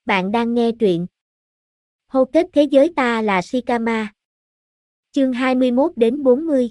Bạn đang nghe truyện Hô kết thế giới ta là Shikama. Chương 21 đến 40.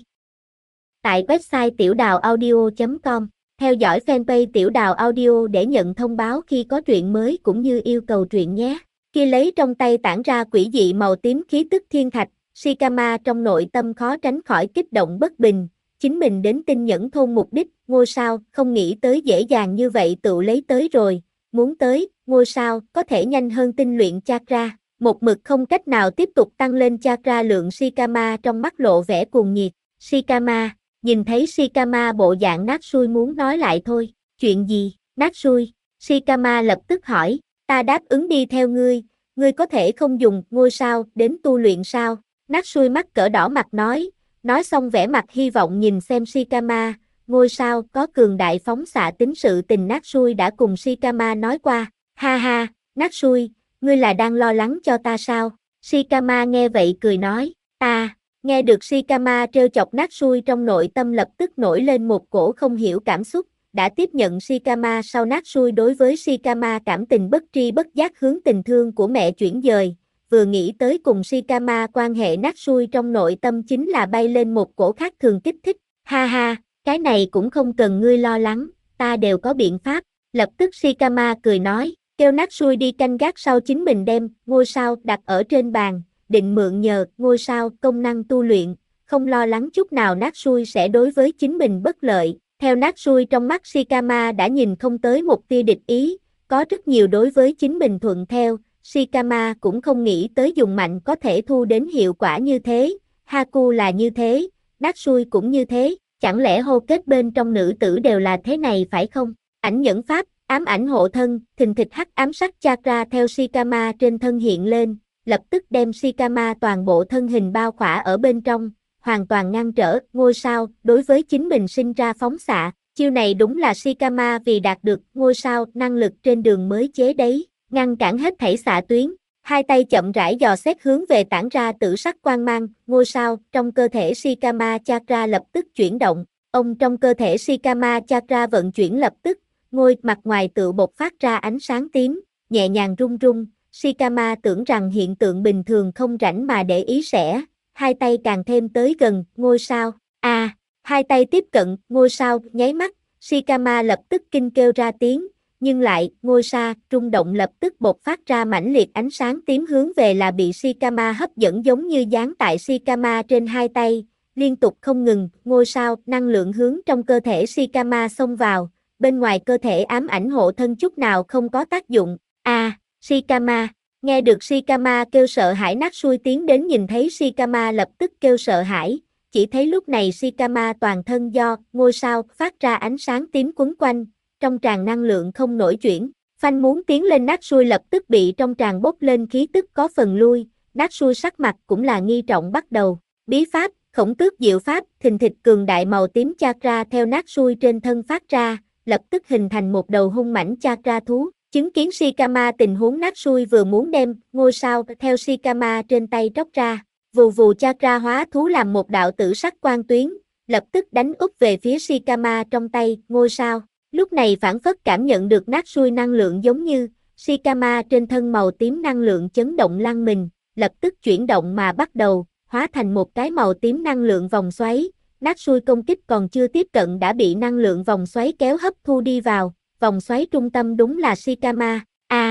Tại website tiểu đào audio.com, theo dõi fanpage tiểu đào audio để nhận thông báo khi có truyện mới cũng như yêu cầu truyện nhé. Khi lấy trong tay tản ra quỷ dị màu tím khí tức thiên thạch, Shikama trong nội tâm khó tránh khỏi kích động bất bình. Chính mình đến tinh nhẫn thôn mục đích, ngôi sao, không nghĩ tới dễ dàng như vậy tự lấy tới rồi. Muốn tới, ngôi sao, có thể nhanh hơn tinh luyện chakra. Một mực không cách nào tiếp tục tăng lên chakra lượng Shikama trong mắt lộ vẻ cuồng nhiệt. Shikama, nhìn thấy Shikama bộ dạng nát sui muốn nói lại thôi. Chuyện gì, nát sui? Shikama lập tức hỏi, ta đáp ứng đi theo ngươi có thể không dùng ngôi sao đến tu luyện sao? Nát sui mắt cỡ đỏ mặt nói xong vẻ mặt hy vọng nhìn xem Shikama. Ngôi sao có cường đại phóng xạ tính sự tình nát sui đã cùng Shikama nói qua. Ha ha, nát sui, ngươi là đang lo lắng cho ta sao? Shikama nghe vậy cười nói, nghe được Shikama trêu chọc nát sui trong nội tâm lập tức nổi lên một cổ không hiểu cảm xúc, đã tiếp nhận Shikama sau nát sui đối với Shikama cảm tình bất tri bất giác hướng tình thương của mẹ chuyển dời. Vừa nghĩ tới cùng Shikama quan hệ nát sui trong nội tâm chính là bay lên một cổ khác thường kích thích. Ha ha, cái này cũng không cần ngươi lo lắng, ta đều có biện pháp. Lập tức Shikama cười nói, kêu nát sui đi canh gác sau chính mình đem ngôi sao đặt ở trên bàn, định mượn nhờ ngôi sao công năng tu luyện, không lo lắng chút nào nát sui sẽ đối với chính mình bất lợi. Theo nát sui trong mắt Shikama đã nhìn không tới một tia địch ý, có rất nhiều đối với chính mình thuận theo. Shikama cũng không nghĩ tới dùng mạnh có thể thu đến hiệu quả như thế. Haku là như thế, nát sui cũng như thế, chẳng lẽ hô kết bên trong nữ tử đều là thế này phải không? Ảnh nhẫn pháp, ám ảnh hộ thân, thình thịch hắc ám sắc chakra theo Shikama trên thân hiện lên, lập tức đem Shikama toàn bộ thân hình bao khỏa ở bên trong, hoàn toàn ngăn trở ngôi sao đối với chính mình sinh ra phóng xạ. Chiêu này đúng là Shikama vì đạt được ngôi sao năng lực trên đường mới chế đấy, ngăn cản hết thảy xạ tuyến. Hai tay chậm rãi dò xét hướng về tản ra tử sắc quang mang, ngôi sao trong cơ thể Shikama chakra lập tức chuyển động. Trong cơ thể Shikama chakra vận chuyển lập tức, ngôi mặt ngoài tựa bộc phát ra ánh sáng tím, nhẹ nhàng rung rung. Shikama tưởng rằng hiện tượng bình thường không rảnh mà để ý sẽ, hai tay càng thêm tới gần ngôi sao. Hai tay tiếp cận ngôi sao, nháy mắt, Shikama lập tức kinh kêu ra tiếng, nhưng lại, ngôi sao rung động lập tức bộc phát ra mãnh liệt ánh sáng tím hướng về là bị Shikama hấp dẫn giống như dán tại Shikama trên hai tay, liên tục không ngừng, ngôi sao năng lượng hướng trong cơ thể Shikama xông vào, bên ngoài cơ thể ám ảnh hộ thân chút nào không có tác dụng. Shikama, nghe được Shikama kêu sợ hãi nát sui tiến đến nhìn thấy Shikama lập tức kêu sợ hãi, chỉ thấy lúc này Shikama toàn thân do ngôi sao phát ra ánh sáng tím quấn quanh, trong tràn năng lượng không nổi chuyển, phanh muốn tiến lên nát sui lập tức bị trong tràn bốc lên khí tức có phần lui, nát sui sắc mặt cũng là nghi trọng bắt đầu, bí pháp, khổng tước diệu pháp, thình thịch cường đại màu tím chakra theo nát sui trên thân phát ra, lập tức hình thành một đầu hung mãnh chakra thú. Chứng kiến Shikama tình huống nát sui vừa muốn đem ngôi sao theo Shikama trên tay tróc ra, vù vù chakra hóa thú làm một đạo tử sắc quang tuyến, lập tức đánh úp về phía Shikama trong tay ngôi sao. Lúc này phản phất cảm nhận được nát sui năng lượng giống như Shikama trên thân màu tím năng lượng chấn động lăn mình, lập tức chuyển động mà bắt đầu, hóa thành một cái màu tím năng lượng vòng xoáy. Nát sui công kích còn chưa tiếp cận đã bị năng lượng vòng xoáy kéo hấp thu đi vào. Vòng xoáy trung tâm đúng là Shikama.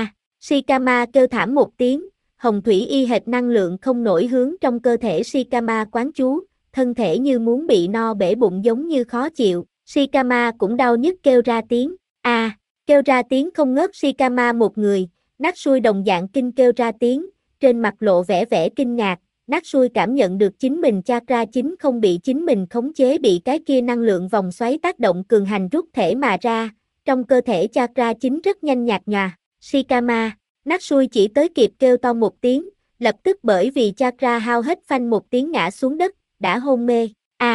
Shikama kêu thảm một tiếng, hồng thủy y hệt năng lượng không nổi hướng trong cơ thể Shikama quán chú, thân thể như muốn bị no bể bụng giống như khó chịu. Shikama cũng đau nhức kêu ra tiếng. Kêu ra tiếng không ngớt Shikama một người, nát sui đồng dạng kinh kêu ra tiếng, trên mặt lộ vẻ kinh ngạc. Nát sui cảm nhận được chính mình chakra chính không bị chính mình khống chế bị cái kia năng lượng vòng xoáy tác động cường hành rút thể mà ra. Trong cơ thể chakra chính rất nhanh nhạt nhòa, Shikama, nát sui chỉ tới kịp kêu to một tiếng, lập tức bởi vì chakra hao hết phanh một tiếng ngã xuống đất, đã hôn mê.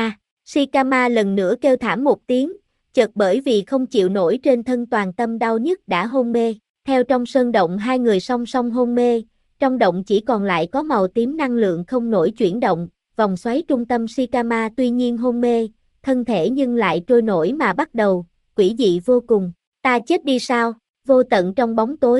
Shikama lần nữa kêu thảm một tiếng, chợt bởi vì không chịu nổi trên thân toàn tâm đau nhức đã hôn mê. Theo trong sơn động hai người song song hôn mê, trong động chỉ còn lại có màu tím năng lượng không nổi chuyển động, vòng xoáy trung tâm Shikama tuy nhiên hôn mê, thân thể nhưng lại trôi nổi mà bắt đầu. Quỷ dị vô cùng, ta chết đi sao? Vô tận trong bóng tối,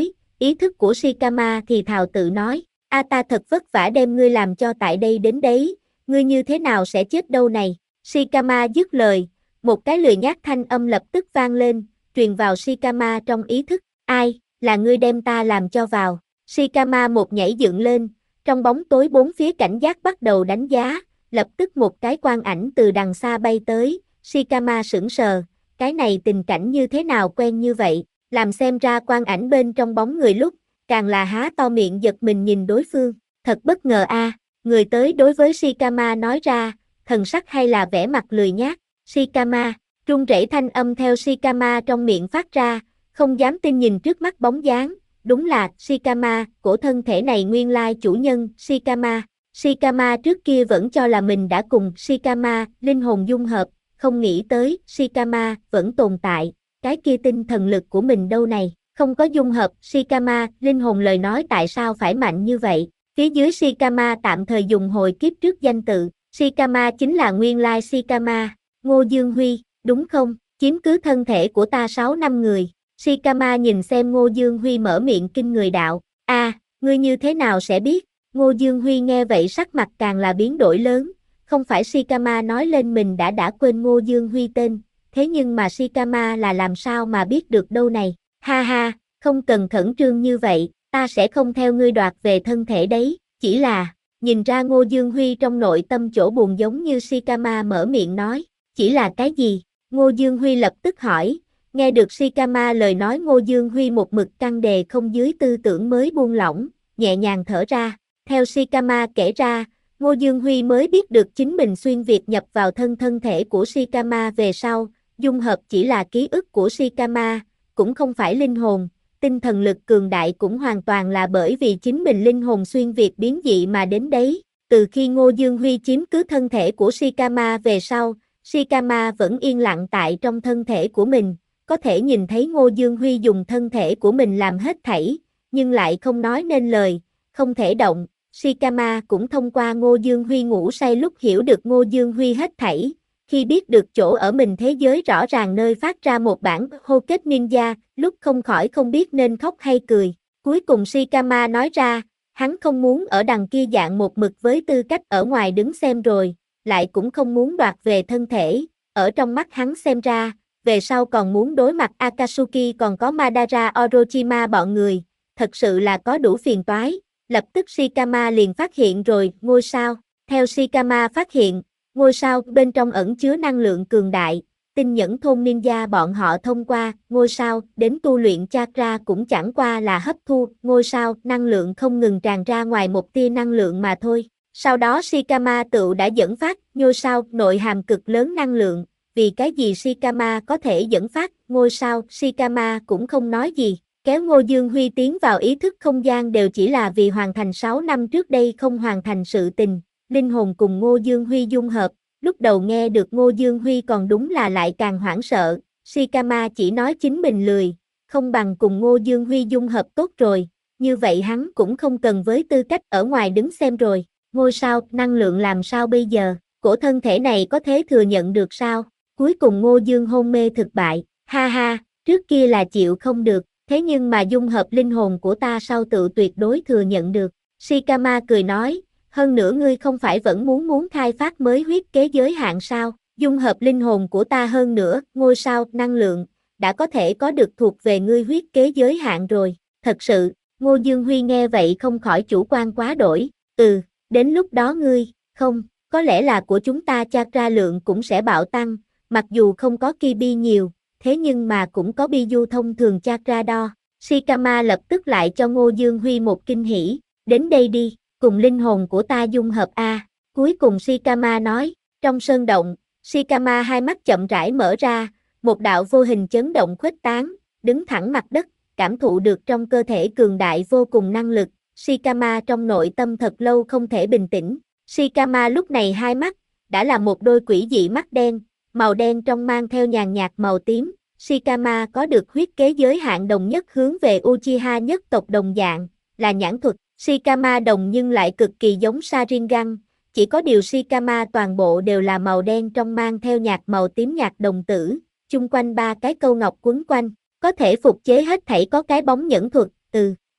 ý thức của Shikama thì thào tự nói, ta thật vất vả đem ngươi làm cho tại đây đến đấy, ngươi như thế nào sẽ chết đâu này. Shikama dứt lời, một cái lười nhác thanh âm lập tức vang lên, truyền vào Shikama trong ý thức, ai, là ngươi đem ta làm cho vào. Shikama một nhảy dựng lên, trong bóng tối bốn phía cảnh giác bắt đầu đánh giá, lập tức một cái quang ảnh từ đằng xa bay tới, Shikama sững sờ, cái này tình cảnh như thế nào quen như vậy, làm xem ra quang ảnh bên trong bóng người lúc, càng là há to miệng giật mình nhìn đối phương, thật bất ngờ a. Người tới đối với Shikama nói ra, thần sắc hay là vẻ mặt lười nhác, Shikama, run rẩy thanh âm theo Shikama trong miệng phát ra, không dám tin nhìn trước mắt bóng dáng, đúng là Shikama, của thân thể này nguyên lai chủ nhân, Shikama. Shikama trước kia vẫn cho là mình đã cùng Shikama, linh hồn dung hợp, không nghĩ tới Shikama vẫn tồn tại, cái kia tinh thần lực của mình đâu này, không có dung hợp, Shikama, linh hồn lời nói tại sao phải mạnh như vậy, phía dưới Shikama tạm thời dùng hồi kiếp trước danh tự, Shikama chính là nguyên lai Shikama, Ngô Dương Huy, đúng không, chiếm cứ thân thể của ta 6 năm người, Shikama nhìn xem Ngô Dương Huy mở miệng kinh người đạo, ngươi như thế nào sẽ biết, Ngô Dương Huy nghe vậy sắc mặt càng là biến đổi lớn, không phải Shikama nói lên mình đã quên Ngô Dương Huy tên, thế nhưng mà Shikama là làm sao mà biết được đâu này, ha ha, không cần khẩn trương như vậy, ta sẽ không theo ngươi đoạt về thân thể đấy, chỉ là, nhìn ra Ngô Dương Huy trong nội tâm chỗ buồn giống như Shikama mở miệng nói, chỉ là cái gì, Ngô Dương Huy lập tức hỏi, nghe được Shikama lời nói Ngô Dương Huy một mực căng đề không dưới tư tưởng mới buông lỏng, nhẹ nhàng thở ra, theo Shikama kể ra, Ngô Dương Huy mới biết được chính mình xuyên việt nhập vào thân thể của Shikama về sau, dung hợp chỉ là ký ức của Shikama, cũng không phải linh hồn, tinh thần lực cường đại cũng hoàn toàn là bởi vì chính mình linh hồn xuyên việt biến dị mà đến đấy. Từ khi Ngô Dương Huy chiếm cứ thân thể của Shikama về sau, Shikama vẫn yên lặng tại trong thân thể của mình, có thể nhìn thấy Ngô Dương Huy dùng thân thể của mình làm hết thảy, nhưng lại không nói nên lời, không thể động. Shikama cũng thông qua Ngô Dương Huy ngủ say lúc hiểu được Ngô Dương Huy hết thảy, khi biết được chỗ ở mình thế giới rõ ràng nơi phát ra một bản hô kết ninja, lúc không khỏi không biết nên khóc hay cười. Cuối cùng Shikama nói ra, hắn không muốn ở đằng kia dạng một mực với tư cách ở ngoài đứng xem rồi, lại cũng không muốn đoạt về thân thể, ở trong mắt hắn xem ra, về sau còn muốn đối mặt Akatsuki còn có Madara Orochima bọn người, thật sự là có đủ phiền toái. Lập tức Shikama liền phát hiện rồi, ngôi sao, theo Shikama phát hiện, ngôi sao bên trong ẩn chứa năng lượng cường đại, tinh nhẫn thôn ninja bọn họ thông qua ngôi sao đến tu luyện chakra cũng chẳng qua là hấp thu ngôi sao năng lượng không ngừng tràn ra ngoài một tia năng lượng mà thôi. Sau đó Shikama tự đã dẫn phát ngôi sao nội hàm cực lớn năng lượng, vì cái gì Shikama có thể dẫn phát ngôi sao, Shikama cũng không nói gì. Kéo Ngô Dương Huy tiến vào ý thức không gian đều chỉ là vì hoàn thành 6 năm trước đây không hoàn thành sự tình, linh hồn cùng Ngô Dương Huy dung hợp, lúc đầu nghe được Ngô Dương Huy còn đúng là lại càng hoảng sợ, Shikama chỉ nói chính mình lười, không bằng cùng Ngô Dương Huy dung hợp tốt rồi, như vậy hắn cũng không cần với tư cách ở ngoài đứng xem rồi, ngôi sao, năng lượng làm sao bây giờ, cổ thân thể này có thể thừa nhận được sao, cuối cùng Ngô Dương hôn mê thực bại, ha ha, trước kia là chịu không được. Thế nhưng mà dung hợp linh hồn của ta sau tự tuyệt đối thừa nhận được. Shikama cười nói, hơn nữa ngươi không phải vẫn muốn khai phát mới huyết kế giới hạn sao, dung hợp linh hồn của ta hơn nữa, ngôi sao, năng lượng, đã có thể có được thuộc về ngươi huyết kế giới hạn rồi. Thật sự, Ngô Dương Huy nghe vậy không khỏi chủ quan quá đổi, đến lúc đó ngươi, không, có lẽ là của chúng ta chakra lượng cũng sẽ bạo tăng, mặc dù không có Kibi nhiều. Thế nhưng mà cũng có Biju thông thường chakra đo. Shikama lập tức lại cho Ngô Dương Huy một kinh hỉ, đến đây đi, cùng linh hồn của ta dung hợp a. Cuối cùng Shikama nói, trong sơn động, Shikama hai mắt chậm rãi mở ra, một đạo vô hình chấn động khuếch tán, đứng thẳng mặt đất, cảm thụ được trong cơ thể cường đại vô cùng năng lực. Shikama trong nội tâm thật lâu không thể bình tĩnh. Shikama lúc này hai mắt, đã là một đôi quỷ dị mắt đen, màu đen trong mang theo nhàn nhạt màu tím. Shikama có được huyết kế giới hạn đồng nhất hướng về Uchiha nhất tộc đồng dạng, là nhãn thuật. Shikama đồng nhưng lại cực kỳ giống Sharingan, chỉ có điều Shikama toàn bộ đều là màu đen trong mang theo nhạt màu tím nhạt đồng tử, chung quanh ba cái câu ngọc quấn quanh, có thể phục chế hết thảy có cái bóng nhẫn thuật,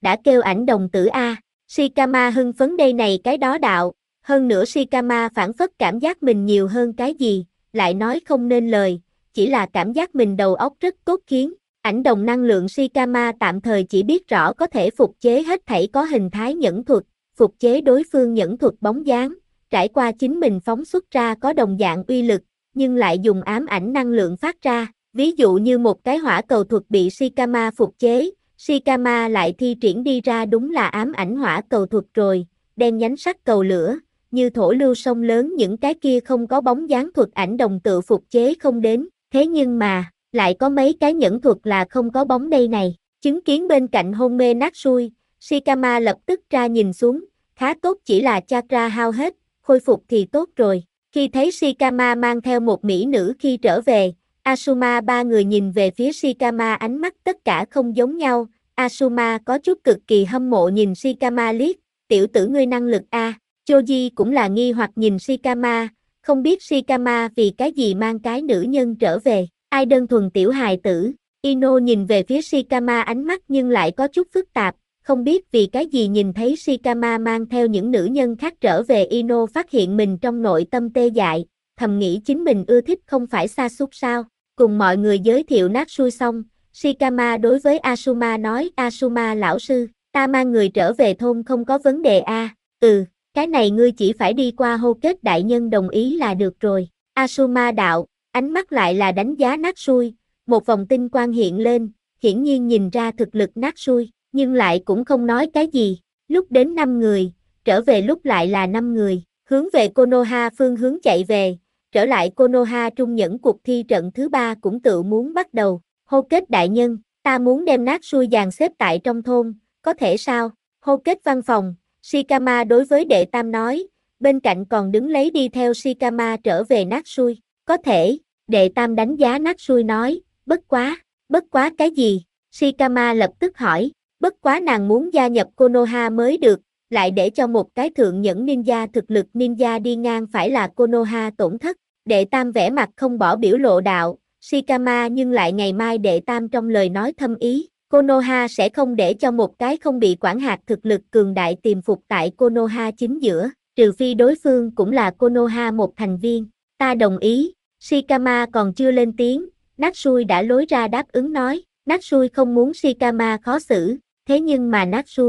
đã kêu ảnh đồng tử a. Shikama hưng phấn đây này cái đó đạo, hơn nữa Shikama phảng phất cảm giác mình nhiều hơn cái gì, lại nói không nên lời, chỉ là cảm giác mình đầu óc rất cốt khiến. Ảnh đồng năng lượng Shikama tạm thời chỉ biết rõ có thể phục chế hết thảy có hình thái nhẫn thuật, phục chế đối phương nhẫn thuật bóng dáng, trải qua chính mình phóng xuất ra có đồng dạng uy lực, nhưng lại dùng ám ảnh năng lượng phát ra, ví dụ như một cái hỏa cầu thuật bị Shikama phục chế, Shikama lại thi triển đi ra đúng là ám ảnh hỏa cầu thuật rồi, đen nhánh sắc cầu lửa, như thổ lưu sông lớn những cái kia không có bóng dáng thuật ảnh đồng tự phục chế không đến, thế nhưng mà, lại có mấy cái nhẫn thuật là không có bóng đây này, chứng kiến bên cạnh hôn mê Natsui, Shikama lập tức ra nhìn xuống, khá tốt chỉ là chakra hao hết, khôi phục thì tốt rồi, khi thấy Shikama mang theo một mỹ nữ khi trở về, Asuma ba người nhìn về phía Shikama ánh mắt tất cả không giống nhau, Asuma có chút cực kỳ hâm mộ nhìn Shikama liếc, tiểu tử ngươi năng lực a. Choji cũng là nghi hoặc nhìn Shikama, không biết Shikama vì cái gì mang cái nữ nhân trở về, ai đơn thuần tiểu hài tử, Ino nhìn về phía Shikama ánh mắt nhưng lại có chút phức tạp, không biết vì cái gì nhìn thấy Shikama mang theo những nữ nhân khác trở về Ino phát hiện mình trong nội tâm tê dại, thầm nghĩ chính mình ưa thích không phải sa sút sao. Cùng mọi người giới thiệu Natsui xong, Shikama đối với Asuma nói Asuma lão sư, ta mang người trở về thôn không có vấn đề a. Cái này ngươi chỉ phải đi qua hô kết đại nhân đồng ý là được rồi. Asuma đạo, ánh mắt lại là đánh giá Natsui, một vòng tinh quang hiện lên, hiển nhiên nhìn ra thực lực Natsui, nhưng lại cũng không nói cái gì. Lúc đến 5 người, trở về lúc lại là 5 người, hướng về Konoha phương hướng chạy về. Trở lại Konoha trung nhẫn cuộc thi trận thứ 3 cũng tự muốn bắt đầu. Hô kết đại nhân, ta muốn đem Natsui dàn xếp tại trong thôn, có thể sao? Hô kết văn phòng, Shikama đối với đệ tam nói, bên cạnh còn đứng lấy đi theo Shikama trở về Natsui. Có thể, đệ tam đánh giá Natsui nói, bất quá cái gì? Shikama lập tức hỏi, bất quá nàng muốn gia nhập Konoha mới được, lại để cho một cái thượng nhẫn ninja thực lực ninja đi ngang phải là Konoha tổn thất. Đệ tam vẻ mặt không bỏ biểu lộ đạo, Shikama nhưng lại ngày mai đệ tam trong lời nói thâm ý, Konoha sẽ không để cho một cái không bị quản hạt thực lực cường đại tiềm phục tại Konoha chính giữa, trừ phi đối phương cũng là Konoha một thành viên, ta đồng ý, Shikama còn chưa lên tiếng, Natsui đã lối ra đáp ứng nói, Natsui không muốn Shikama khó xử, thế nhưng mà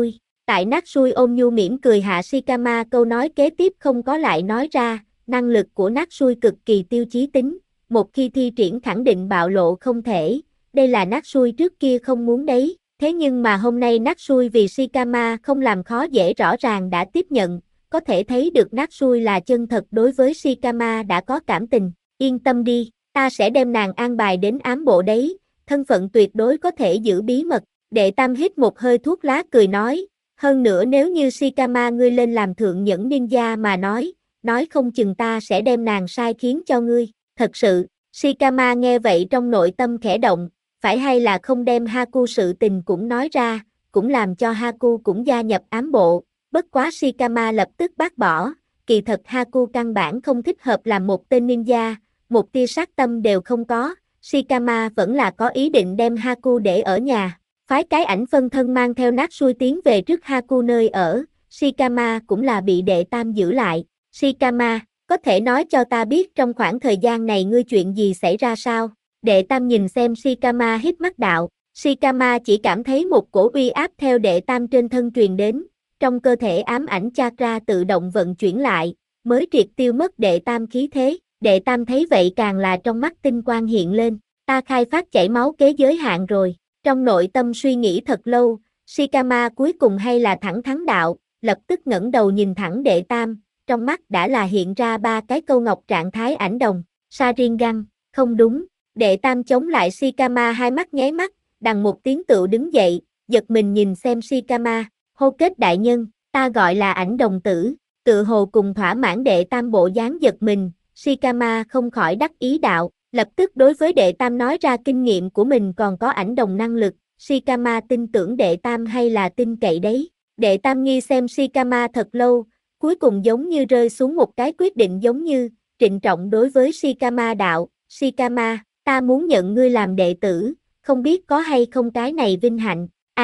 tại Natsui ôm nhu mỉm cười hạ Shikama câu nói kế tiếp không có lại nói ra, năng lực của Natsui cực kỳ tiêu chí tính, một khi thi triển khẳng định bạo lộ không thể, đây là Natsui trước kia không muốn đấy, thế nhưng mà hôm nay Natsui vì Shikama không làm khó dễ rõ ràng đã tiếp nhận, có thể thấy được Natsui là chân thật đối với Shikama đã có cảm tình, yên tâm đi, ta sẽ đem nàng an bài đến ám bộ đấy, thân phận tuyệt đối có thể giữ bí mật, đệ tam hít một hơi thuốc lá cười nói, hơn nữa nếu như Shikama ngươi lên làm thượng nhẫn ninja mà nói không chừng ta sẽ đem nàng sai khiến cho ngươi, thật sự, Shikama nghe vậy trong nội tâm khẽ động, phải hay là không đem Haku sự tình cũng nói ra, cũng làm cho Haku cũng gia nhập ám bộ, bất quá Shikama lập tức bác bỏ, kỳ thật Haku căn bản không thích hợp làm một tên ninja, một tia sát tâm đều không có, Shikama vẫn là có ý định đem Haku để ở nhà, phái cái ảnh phân thân mang theo Natsui tiến về trước Haku nơi ở, Shikama cũng là bị đệ tam giữ lại, Shikama, có thể nói cho ta biết trong khoảng thời gian này ngươi chuyện gì xảy ra sao? Đệ tam nhìn xem Shikama hít mắt đạo, Shikama chỉ cảm thấy một cổ uy áp theo đệ tam trên thân truyền đến, trong cơ thể ám ảnh chakra tự động vận chuyển lại, mới triệt tiêu mất đệ tam khí thế, đệ tam thấy vậy càng là trong mắt tinh quang hiện lên, ta khai phát chảy máu kế giới hạn rồi, trong nội tâm suy nghĩ thật lâu, Shikama cuối cùng hay là thẳng thắn đạo, lập tức ngẩng đầu nhìn thẳng đệ tam, trong mắt đã là hiện ra 3 cái câu ngọc trạng thái ảnh đồng, Sharingan, không đúng, đệ tam chống lại Shikama hai mắt nháy mắt, đằng một tiếng tựu đứng dậy, giật mình nhìn xem Shikama, hô kết đại nhân, ta gọi là ảnh đồng tử, tự hồ cùng thỏa mãn đệ tam bộ dáng giật mình, Shikama không khỏi đắc ý đạo, lập tức đối với đệ tam nói ra kinh nghiệm của mình còn có ảnh đồng năng lực, Shikama tin tưởng đệ tam hay là tin cậy đấy, đệ tam nghi xem Shikama thật lâu, cuối cùng giống như rơi xuống một cái quyết định giống như, trịnh trọng đối với Shikama đạo, Shikama, ta muốn nhận ngươi làm đệ tử, không biết có hay không cái này vinh hạnh,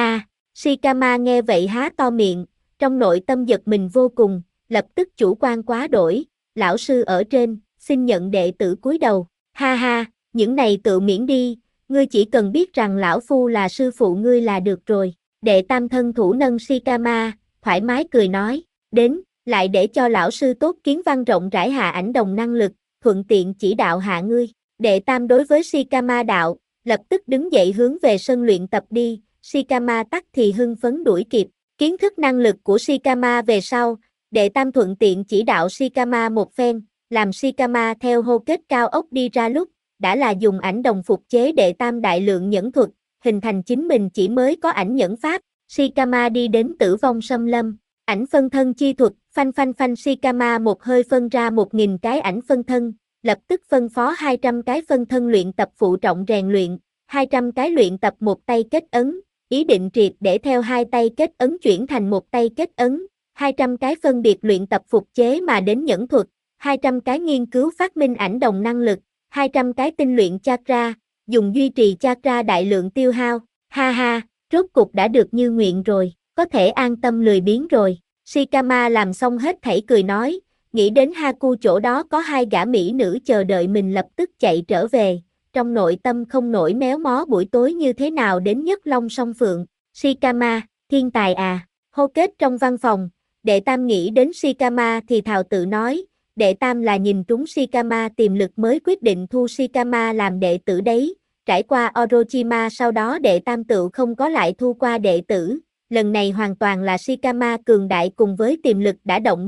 Shikama nghe vậy há to miệng, trong nội tâm giật mình vô cùng, lập tức chủ quan quá đổi, lão sư ở trên, xin nhận đệ tử cúi đầu, ha ha, những này tự miễn đi, ngươi chỉ cần biết rằng lão phu là sư phụ ngươi là được rồi, đệ tam thân thủ nâng Shikama, thoải mái cười nói, đến, lại để cho lão sư tốt kiến văn rộng rãi hạ ảnh đồng năng lực, thuận tiện chỉ đạo hạ ngươi, đệ tam đối với Shikama đạo, lập tức đứng dậy hướng về sân luyện tập đi, Shikama tắc thì hưng phấn đuổi kịp, kiến thức năng lực của Shikama về sau, đệ tam thuận tiện chỉ đạo Shikama một phen, làm Shikama theo hô kết cao ốc đi ra lúc, đã là dùng ảnh đồng phục chế đệ tam đại lượng nhẫn thuật, hình thành chính mình chỉ mới có ảnh nhẫn pháp, Shikama đi đến tử vong xâm lâm, ảnh phân thân chi thuật, phanh phanh phanh Shikama một hơi phân ra 1000 cái ảnh phân thân, lập tức phân phó 200 cái phân thân luyện tập phụ trọng rèn luyện, 200 cái luyện tập một tay kết ấn, ý định triệt để theo hai tay kết ấn chuyển thành một tay kết ấn, 200 cái phân biệt luyện tập phục chế mà đến nhẫn thuật, 200 cái nghiên cứu phát minh ảnh đồng năng lực, 200 cái tinh luyện chakra, dùng duy trì chakra đại lượng tiêu hao, ha ha, rốt cục đã được như nguyện rồi, có thể an tâm lười biếng rồi. Shikama làm xong hết thảy cười nói, nghĩ đến Haku chỗ đó có hai gã mỹ nữ chờ đợi mình lập tức chạy trở về, trong nội tâm không nổi méo mó buổi tối như thế nào đến Nhất Long Song Phượng, Shikama, thiên tài à, hô kết trong văn phòng, đệ tam nghĩ đến Shikama thì thào tự nói, đệ tam là nhìn trúng Shikama tiềm lực mới quyết định thu Shikama làm đệ tử đấy, trải qua Orochima sau đó đệ tam tự không có lại thu qua đệ tử, lần này hoàn toàn là Shikama cường đại cùng với tiềm lực đã động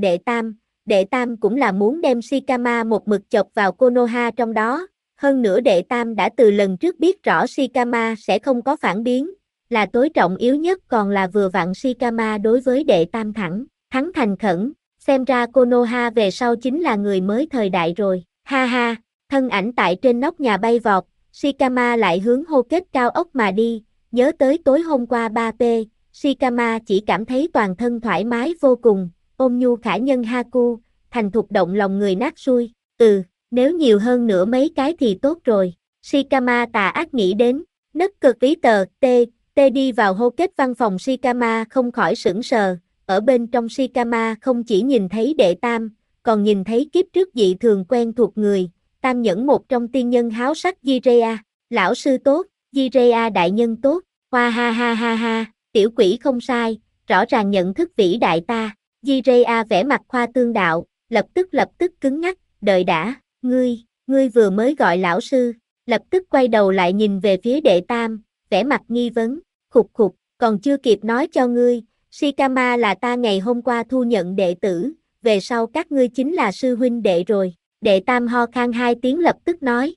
đệ tam cũng là muốn đem Shikama một mực chọc vào Konoha trong đó, hơn nữa đệ tam đã từ lần trước biết rõ Shikama sẽ không có phản biến, là tối trọng yếu nhất còn là vừa vặn Shikama đối với đệ tam thẳng, thắng thành khẩn, xem ra Konoha về sau chính là người mới thời đại rồi, ha ha, thân ảnh tại trên nóc nhà bay vọt, Shikama lại hướng hô kết cao ốc mà đi, nhớ tới tối hôm qua 3P, Shikama chỉ cảm thấy toàn thân thoải mái vô cùng, ôm nhu khả nhân Haku, thành thục động lòng người nát xui, nếu nhiều hơn nữa mấy cái thì tốt rồi, Shikama tà ác nghĩ đến, nấc cực ý tờ, T đi vào hô kết văn phòng Shikama không khỏi sững sờ, ở bên trong Shikama không chỉ nhìn thấy đệ tam, còn nhìn thấy kiếp trước dị thường quen thuộc người, tam nhẫn một trong tiên nhân háo sắc Jiraiya, lão sư tốt, Jiraiya đại nhân tốt, hoa ha ha ha ha, tiểu quỷ không sai, rõ ràng nhận thức vĩ đại ta, Jiraiya vẽ mặt khoa tương đạo, lập tức cứng ngắc, đợi đã, ngươi vừa mới gọi lão sư, lập tức quay đầu lại nhìn về phía đệ tam, vẽ mặt nghi vấn, khục, còn chưa kịp nói cho ngươi, Shikama là ta ngày hôm qua thu nhận đệ tử, về sau các ngươi chính là sư huynh đệ rồi, đệ tam ho khan hai tiếng lập tức nói,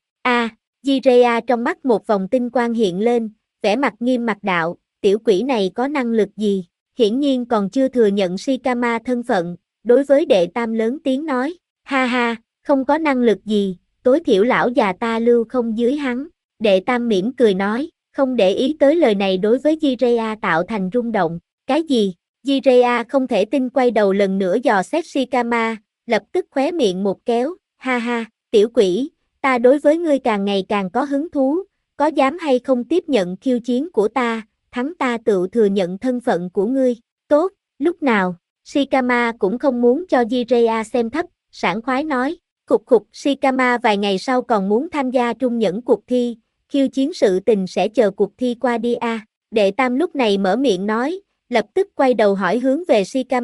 Jiraiya trong mắt một vòng tinh quang hiện lên, vẽ mặt nghiêm mặt đạo, tiểu quỷ này có năng lực gì, hiển nhiên còn chưa thừa nhận Shikama thân phận, đối với đệ tam lớn tiếng nói, ha ha, không có năng lực gì, tối thiểu lão già ta lưu không dưới hắn, đệ tam mỉm cười nói, không để ý tới lời này đối với Jiraiya tạo thành rung động, cái gì, Jiraiya không thể tin quay đầu lần nữa dò xét Shikama, lập tức khóe miệng một kéo, ha ha, tiểu quỷ, ta đối với ngươi càng ngày càng có hứng thú, có dám hay không tiếp nhận khiêu chiến của ta, thắng ta tự thừa nhận thân phận của ngươi, tốt, lúc nào, Shikama cũng không muốn cho Jiraiya xem thấp, sảng khoái nói, khục, Shikama vài ngày sau còn muốn tham gia trung nhẫn cuộc thi, khiêu chiến sự tình sẽ chờ cuộc thi qua đi đệ tam lúc này mở miệng nói, lập tức quay đầu hỏi hướng về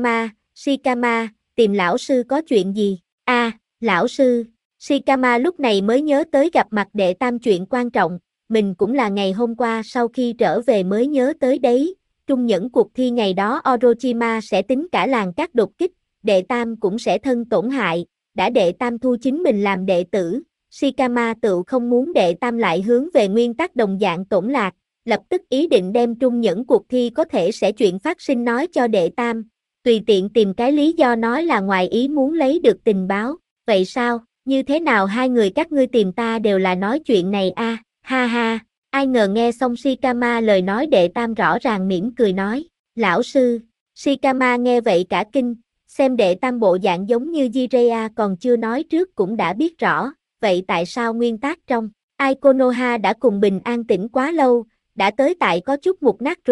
Shikama, tìm lão sư có chuyện gì, lão sư, Shikama lúc này mới nhớ tới gặp mặt đệ tam chuyện quan trọng, mình cũng là ngày hôm qua sau khi trở về mới nhớ tới đấy, trung nhẫn cuộc thi ngày đó Orochima sẽ tính cả làng các đột kích, đệ tam cũng sẽ thân tổn hại, đã đệ tam thu chính mình làm đệ tử, Shikama tự không muốn đệ tam lại hướng về nguyên tắc đồng dạng tổn lạc, lập tức ý định đem trung nhẫn cuộc thi có thể sẽ chuyện phát sinh nói cho đệ tam, tùy tiện tìm cái lý do nói là ngoài ý muốn lấy được tình báo, vậy sao, như thế nào hai người các ngươi tìm ta đều là nói chuyện này ha ha, ai ngờ nghe xong Shikama lời nói đệ tam rõ ràng mỉm cười nói, lão sư, Shikama nghe vậy cả kinh, xem đệ tam bộ dạng giống như Jiraiya còn chưa nói trước cũng đã biết rõ, vậy tại sao nguyên tác trong, ai Konoha đã cùng bình an tĩnh quá lâu, đã tới tại có chút mục nát rồi,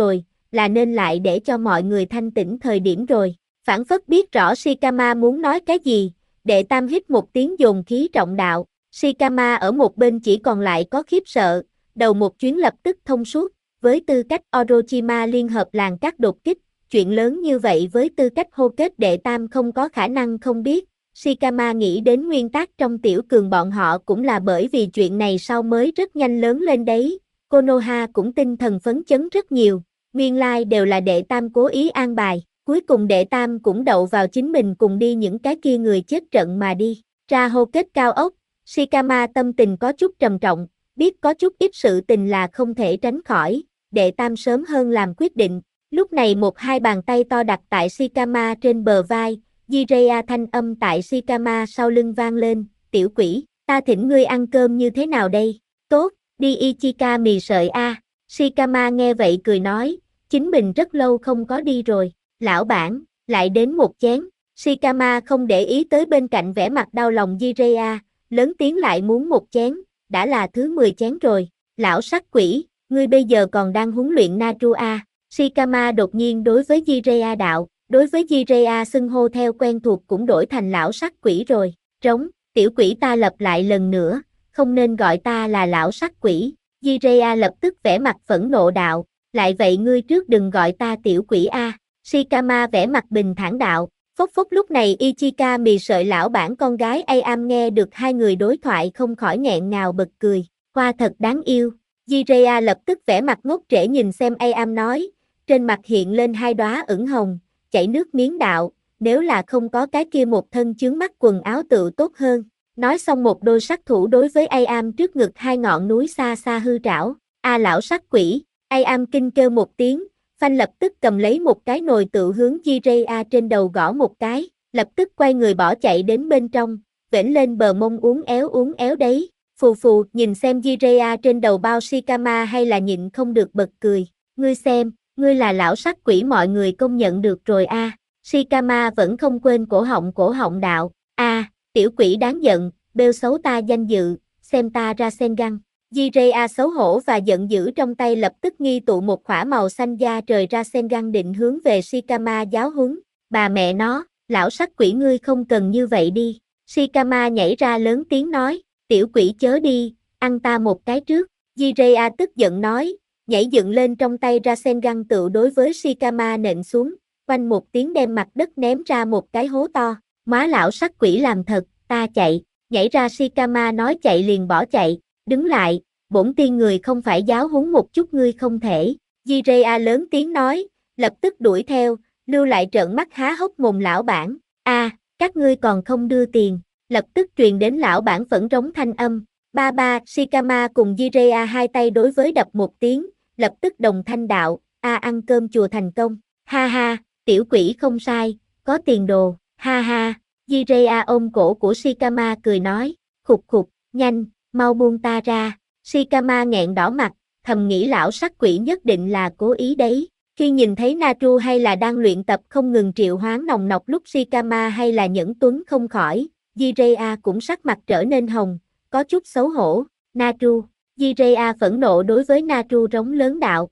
là nên lại để cho mọi người thanh tĩnh thời điểm rồi. Phảng phất biết rõ Shikama muốn nói cái gì, đệ tam hít một tiếng dồn khí trọng đạo, Shikama ở một bên chỉ còn lại có khiếp sợ, đầu một chuyến lập tức thông suốt, với tư cách Orochima liên hợp làng các đột kích, chuyện lớn như vậy với tư cách hô kết đệ tam không có khả năng không biết. Shikama nghĩ đến nguyên tắc trong tiểu cường bọn họ cũng là bởi vì chuyện này sau mới rất nhanh lớn lên đấy. Konoha cũng tinh thần phấn chấn rất nhiều, nguyên lai đều là đệ tam cố ý an bài, cuối cùng đệ tam cũng đậu vào chính mình cùng đi những cái kia người chết trận mà đi. Ra hô kết cao ốc, Shikama tâm tình có chút trầm trọng, biết có chút ít sự tình là không thể tránh khỏi, đệ tam sớm hơn làm quyết định. Lúc này một hai bàn tay to đặt tại Shikama trên bờ vai, Jiraiya thanh âm tại Shikama sau lưng vang lên, tiểu quỷ, ta thỉnh ngươi ăn cơm như thế nào đây? Tốt, đi Ichika mì sợi a. Shikama nghe vậy cười nói, chính mình rất lâu không có đi rồi, lão bản, lại đến một chén. Shikama không để ý tới bên cạnh vẻ mặt đau lòng Jiraiya, lớn tiếng lại muốn một chén, đã là thứ 10 chén rồi, lão sắc quỷ, ngươi bây giờ còn đang huấn luyện Naru a. Shikama đột nhiên đối với Jiraiya đạo, đối với Jiraiya xưng hô theo quen thuộc cũng đổi thành lão sắc quỷ rồi, trống, tiểu quỷ ta lặp lại lần nữa, không nên gọi ta là lão sắc quỷ. Jiraiya lập tức vẻ mặt phẫn nộ đạo, lại vậy ngươi trước đừng gọi ta tiểu quỷ a. Shikama vẻ mặt bình thản đạo, phốc phốc. Lúc này Ichika mì sợi lão bản con gái Am nghe được hai người đối thoại không khỏi nghẹn ngào bật cười, hoa thật đáng yêu. Jiraiya lập tức vẻ mặt ngốc trễ nhìn xem Am nói, trên mặt hiện lên hai đóa ửng hồng, chảy nước miếng đạo, nếu là không có cái kia một thân chướng mắt quần áo tự tốt hơn. Nói xong một đôi sát thủ đối với Am trước ngực hai ngọn núi xa xa hư trảo, a lão sắc quỷ, Am kinh kêu một tiếng, phanh lập tức cầm lấy một cái nồi tự hướng Jiraiya trên đầu gõ một cái, lập tức quay người bỏ chạy đến bên trong, vểnh lên bờ mông uốn éo đấy, phù phù. Nhìn xem Jiraiya trên đầu bao Shikama hay là nhịn không được bật cười, ngươi xem, ngươi là lão sắc quỷ mọi người công nhận được rồi a. Shikama vẫn không quên cổ họng đạo, a, tiểu quỷ đáng giận, bêu xấu ta danh dự, xem ta Rasengan. Jiraiya xấu hổ và giận dữ trong tay lập tức nghi tụ một khỏa màu xanh da trời Rasengan định hướng về Shikama giáo huấn, bà mẹ nó, lão sắc quỷ ngươi không cần như vậy đi. Shikama nhảy ra lớn tiếng nói, tiểu quỷ chớ đi, ăn ta một cái trước. Jiraiya tức giận nói, nhảy dựng lên trong tay Rasengan tự đối với Shikama nện xuống, quanh một tiếng đem mặt đất ném ra một cái hố to, má lão sắc quỷ làm thật, ta chạy, nhảy ra Shikama nói chạy liền bỏ chạy, đứng lại, bổn tiên người không phải giáo huấn một chút ngươi không thể. Jiraiya lớn tiếng nói, lập tức đuổi theo, lưu lại trợn mắt há hốc mồm lão bản, a, các ngươi còn không đưa tiền, lập tức truyền đến lão bản phẫn rống thanh âm. Ba, Shikama cùng Jiraiya hai tay đối với đập một tiếng, lập tức đồng thanh đạo, ăn cơm chùa thành công, ha ha, tiểu quỷ không sai, có tiền đồ, ha ha. Jiraiya ôm cổ của Shikama cười nói, khục khục, nhanh, mau buông ta ra. Shikama nghẹn đỏ mặt, thầm nghĩ lão sắc quỷ nhất định là cố ý đấy. Khi nhìn thấy Naru hay là đang luyện tập không ngừng triệu hoán nòng nọc lúc Shikama hay là Nhẫn Tuấn không khỏi, Jiraiya cũng sắc mặt trở nên hồng, có chút xấu hổ. Naru, Jiraiya phẫn nộ đối với Naru rống lớn đạo,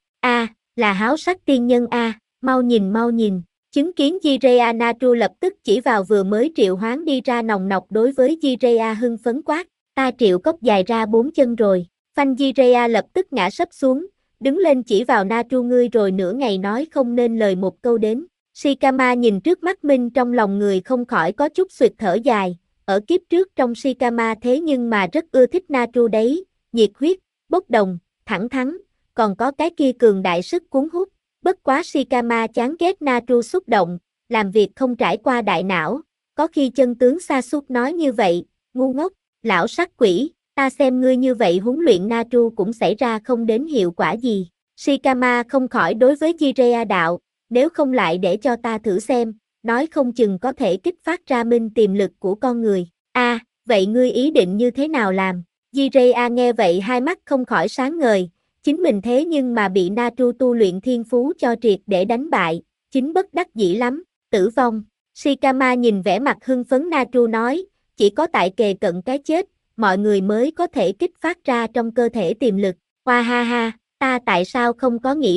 là háo sắc tiên nhân mau nhìn. Chứng kiến Jiraiya, Naru lập tức chỉ vào vừa mới triệu hoán đi ra nòng nọc đối với Jiraiya hưng phấn quát, ta triệu cốc dài ra 4 chân rồi. Phanh. Jiraiya lập tức ngã sấp xuống, đứng lên chỉ vào Naru, ngươi rồi nửa ngày nói không nên lời một câu đến. Shikama nhìn trước mắt minh trong lòng người không khỏi có chút suyệt thở dài, ở kiếp trước trong Shikama thế nhưng mà rất ưa thích Naru đấy, nhiệt huyết, bốc đồng, thẳng thắn, còn có cái kia cường đại sức cuốn hút. Bất quá Shikama chán ghét Naru xúc động, làm việc không trải qua đại não, có khi chân tướng Sasuke nói như vậy, ngu ngốc, lão sắc quỷ, ta xem ngươi như vậy huấn luyện Naru cũng xảy ra không đến hiệu quả gì. Shikama không khỏi đối với Jiraiya đạo, nếu không lại để cho ta thử xem, nói không chừng có thể kích phát ra minh tiềm lực của con người. Vậy ngươi ý định như thế nào làm? Jiraiya nghe vậy hai mắt không khỏi sáng ngời, chính mình thế nhưng mà bị Naru tu luyện thiên phú cho triệt để đánh bại, chính bất đắc dĩ lắm, tử vong. Shikama nhìn vẻ mặt hưng phấn Naru nói, chỉ có tại kề cận cái chết, mọi người mới có thể kích phát ra trong cơ thể tiềm lực. Hoa ha ha, ta tại sao không có nghĩ đến,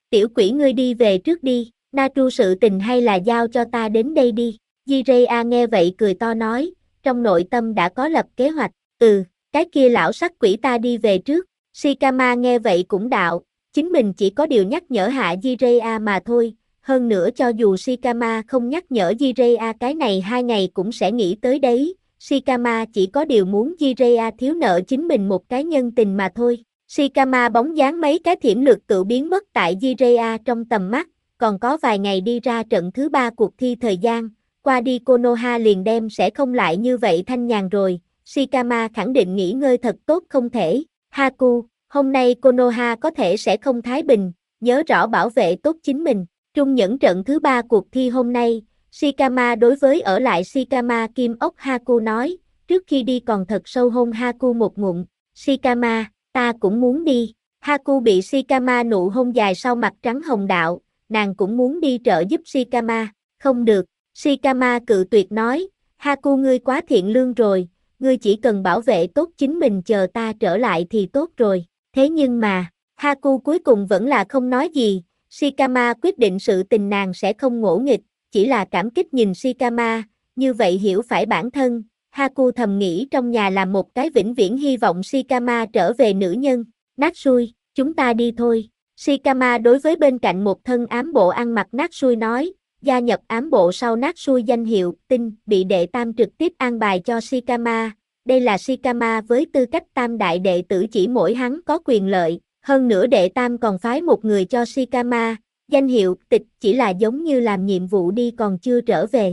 Tiểu quỷ ngươi đi về trước đi, Naru sự tình hay là giao cho ta đến đây đi. Jiraiya nghe vậy cười to nói, trong nội tâm đã có lập kế hoạch, cái kia lão sắc quỷ ta đi về trước. Shikama nghe vậy cũng đạo, chính mình chỉ có điều nhắc nhở hạ Jiraiya mà thôi, hơn nữa cho dù Shikama không nhắc nhở Jiraiya cái này 2 ngày cũng sẽ nghĩ tới đấy, Shikama chỉ có điều muốn Jiraiya thiếu nợ chính mình một cái nhân tình mà thôi. Shikama bóng dáng mấy cái thiểm lược tự biến mất tại Jiraiya trong tầm mắt, còn có vài ngày đi ra trận thứ 3 cuộc thi thời gian, qua đi Konoha liền đem sẽ không lại như vậy thanh nhàn rồi, Shikama khẳng định nghỉ ngơi thật tốt không thể. Haku, hôm nay Konoha có thể sẽ không thái bình, nhớ rõ bảo vệ tốt chính mình. Trung nhẫn trận thứ 3 cuộc thi hôm nay, Shikama đối với ở lại Shikama Kim Ốc Haku nói, trước khi đi còn thật sâu hôn Haku một ngụm. Shikama, ta cũng muốn đi. Haku bị Shikama nụ hôn dài sau mặt trắng hồng đạo, nàng cũng muốn đi trợ giúp Shikama. Không được, Shikama cự tuyệt nói, Haku ngươi quá thiện lương rồi, ngươi chỉ cần bảo vệ tốt chính mình chờ ta trở lại thì tốt rồi. Thế nhưng mà, Haku cuối cùng vẫn là không nói gì, Shikama quyết định sự tình nàng sẽ không ngỗ nghịch, chỉ là cảm kích nhìn Shikama, như vậy hiểu phải bản thân. Haku thầm nghĩ trong nhà là một cái vĩnh viễn hy vọng Shikama trở về nữ nhân. Natsui, chúng ta đi thôi. Shikama đối với bên cạnh một thân ám bộ ăn mặc Natsui nói, gia nhập ám bộ sau Natsui danh hiệu, tinh, bị đệ tam trực tiếp an bài cho Shikama. Đây là Shikama với tư cách tam đại đệ tử chỉ mỗi hắn có quyền lợi, hơn nữa đệ tam còn phái một người cho Shikama, danh hiệu, tịch chỉ là giống như làm nhiệm vụ đi còn chưa trở về.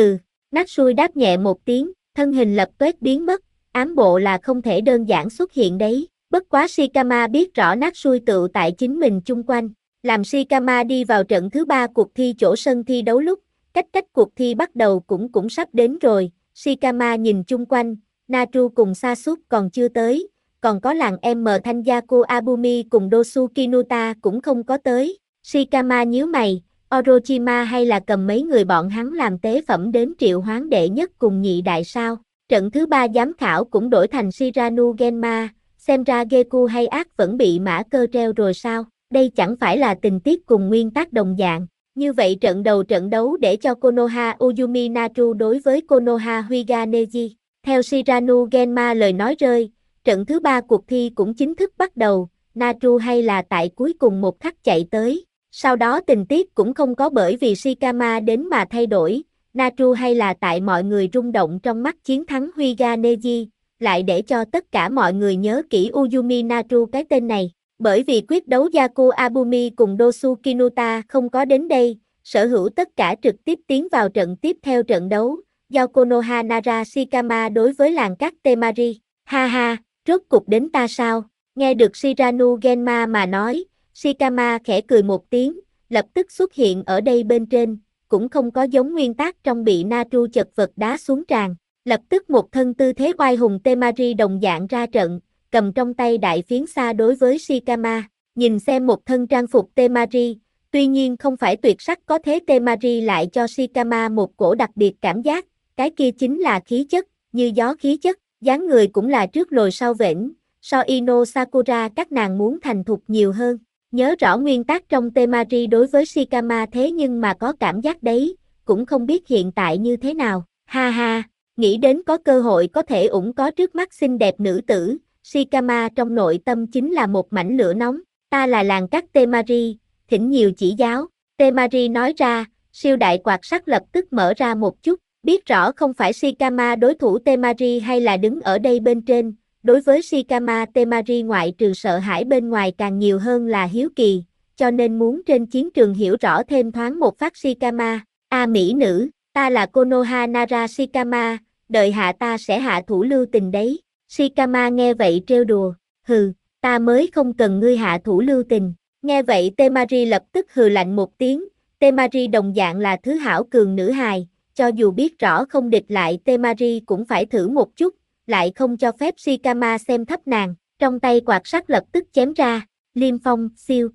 Natsui đáp nhẹ một tiếng, thân hình lập tuét biến mất, ám bộ là không thể đơn giản xuất hiện đấy. Bất quá Shikama biết rõ Natsui tựu tại chính mình chung quanh, làm Shikama đi vào trận thứ 3 cuộc thi chỗ sân thi đấu lúc, cách cuộc thi bắt đầu cũng sắp đến rồi, Shikama nhìn chung quanh, Naru cùng Sasuke còn chưa tới, còn có làng M Tanjaku Abumi cùng Dosu Kinuta cũng không có tới. Shikama nhíu mày, Orochima hay là cầm mấy người bọn hắn làm tế phẩm đến triệu hoán đệ nhất cùng nhị đại sao? Trận thứ 3 giám khảo cũng đổi thành Shiranu Genma, xem ra Geku hay ác vẫn bị mã cơ treo rồi sao? Đây chẳng phải là tình tiết cùng nguyên tác đồng dạng. Như vậy trận đầu trận đấu để cho Konoha Uyumi Naru đối với Konoha Hyuga Neji. Theo Shiranu Genma lời nói rơi, trận thứ 3 cuộc thi cũng chính thức bắt đầu, Naru hay là tại cuối cùng một khắc chạy tới. Sau đó tình tiết cũng không có bởi vì Shikama đến mà thay đổi, Naru hay là tại mọi người rung động trong mắt chiến thắng Hyuga Neji, lại để cho tất cả mọi người nhớ kỹ Uyumi Naru cái tên này. Bởi vì quyết đấu Yaku Abumi cùng Dosu Kinuta không có đến đây, sở hữu tất cả trực tiếp tiến vào trận tiếp theo trận đấu, do Konoha Nara Shikama đối với làng cát Temari. Ha ha, rốt cục đến ta sao? Nghe được Shiranu Genma mà nói, Shikama khẽ cười một tiếng, lập tức xuất hiện ở đây bên trên, cũng không có giống nguyên tác trong bị Naru chật vật đá xuống tràn. Lập tức một thân tư thế oai hùng Temari đồng dạng ra trận, cầm trong tay đại phiến xa đối với Shikama, nhìn xem một thân trang phục Temari, tuy nhiên không phải tuyệt sắc có thế Temari lại cho Shikama một cổ đặc biệt cảm giác, cái kia chính là khí chất, như gió khí chất, dáng người cũng là trước lồi sau vểnh, so Ino Sakura các nàng muốn thành thục nhiều hơn. Nhớ rõ nguyên tác trong Temari đối với Shikama thế nhưng mà có cảm giác đấy, cũng không biết hiện tại như thế nào, ha ha, nghĩ đến có cơ hội có thể có trước mắt xinh đẹp nữ tử, Shikama trong nội tâm chính là một mảnh lửa nóng, ta là làng cát Temari, thỉnh nhiều chỉ giáo, Temari nói ra, siêu đại quạt sắt lập tức mở ra một chút, biết rõ không phải Shikama đối thủ Temari hay là đứng ở đây bên trên. Đối với Shikama Temari ngoại trừ sợ hãi bên ngoài càng nhiều hơn là hiếu kỳ, cho nên muốn trên chiến trường hiểu rõ thêm thoáng một phát Shikama. Mỹ nữ, ta là Konoha Nara Shikama, đợi hạ ta sẽ hạ thủ lưu tình đấy. Shikama nghe vậy trêu đùa, hừ, ta mới không cần ngươi hạ thủ lưu tình. Nghe vậy Temari lập tức hừ lạnh một tiếng, Temari đồng dạng là thứ hảo cường nữ hài, cho dù biết rõ không địch lại Temari cũng phải thử một chút. Lại không cho phép Shikama xem thấp nàng, trong tay quạt sắt lập tức chém ra, liêm phong, siêu,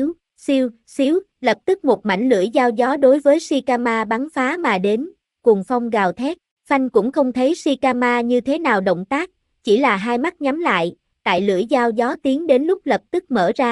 xíu, lập tức một mảnh lưỡi dao gió đối với Shikama bắn phá mà đến, cùng phong gào thét, phanh cũng không thấy Shikama như thế nào động tác, chỉ là hai mắt nhắm lại, tại lưỡi dao gió tiến đến lúc lập tức mở ra,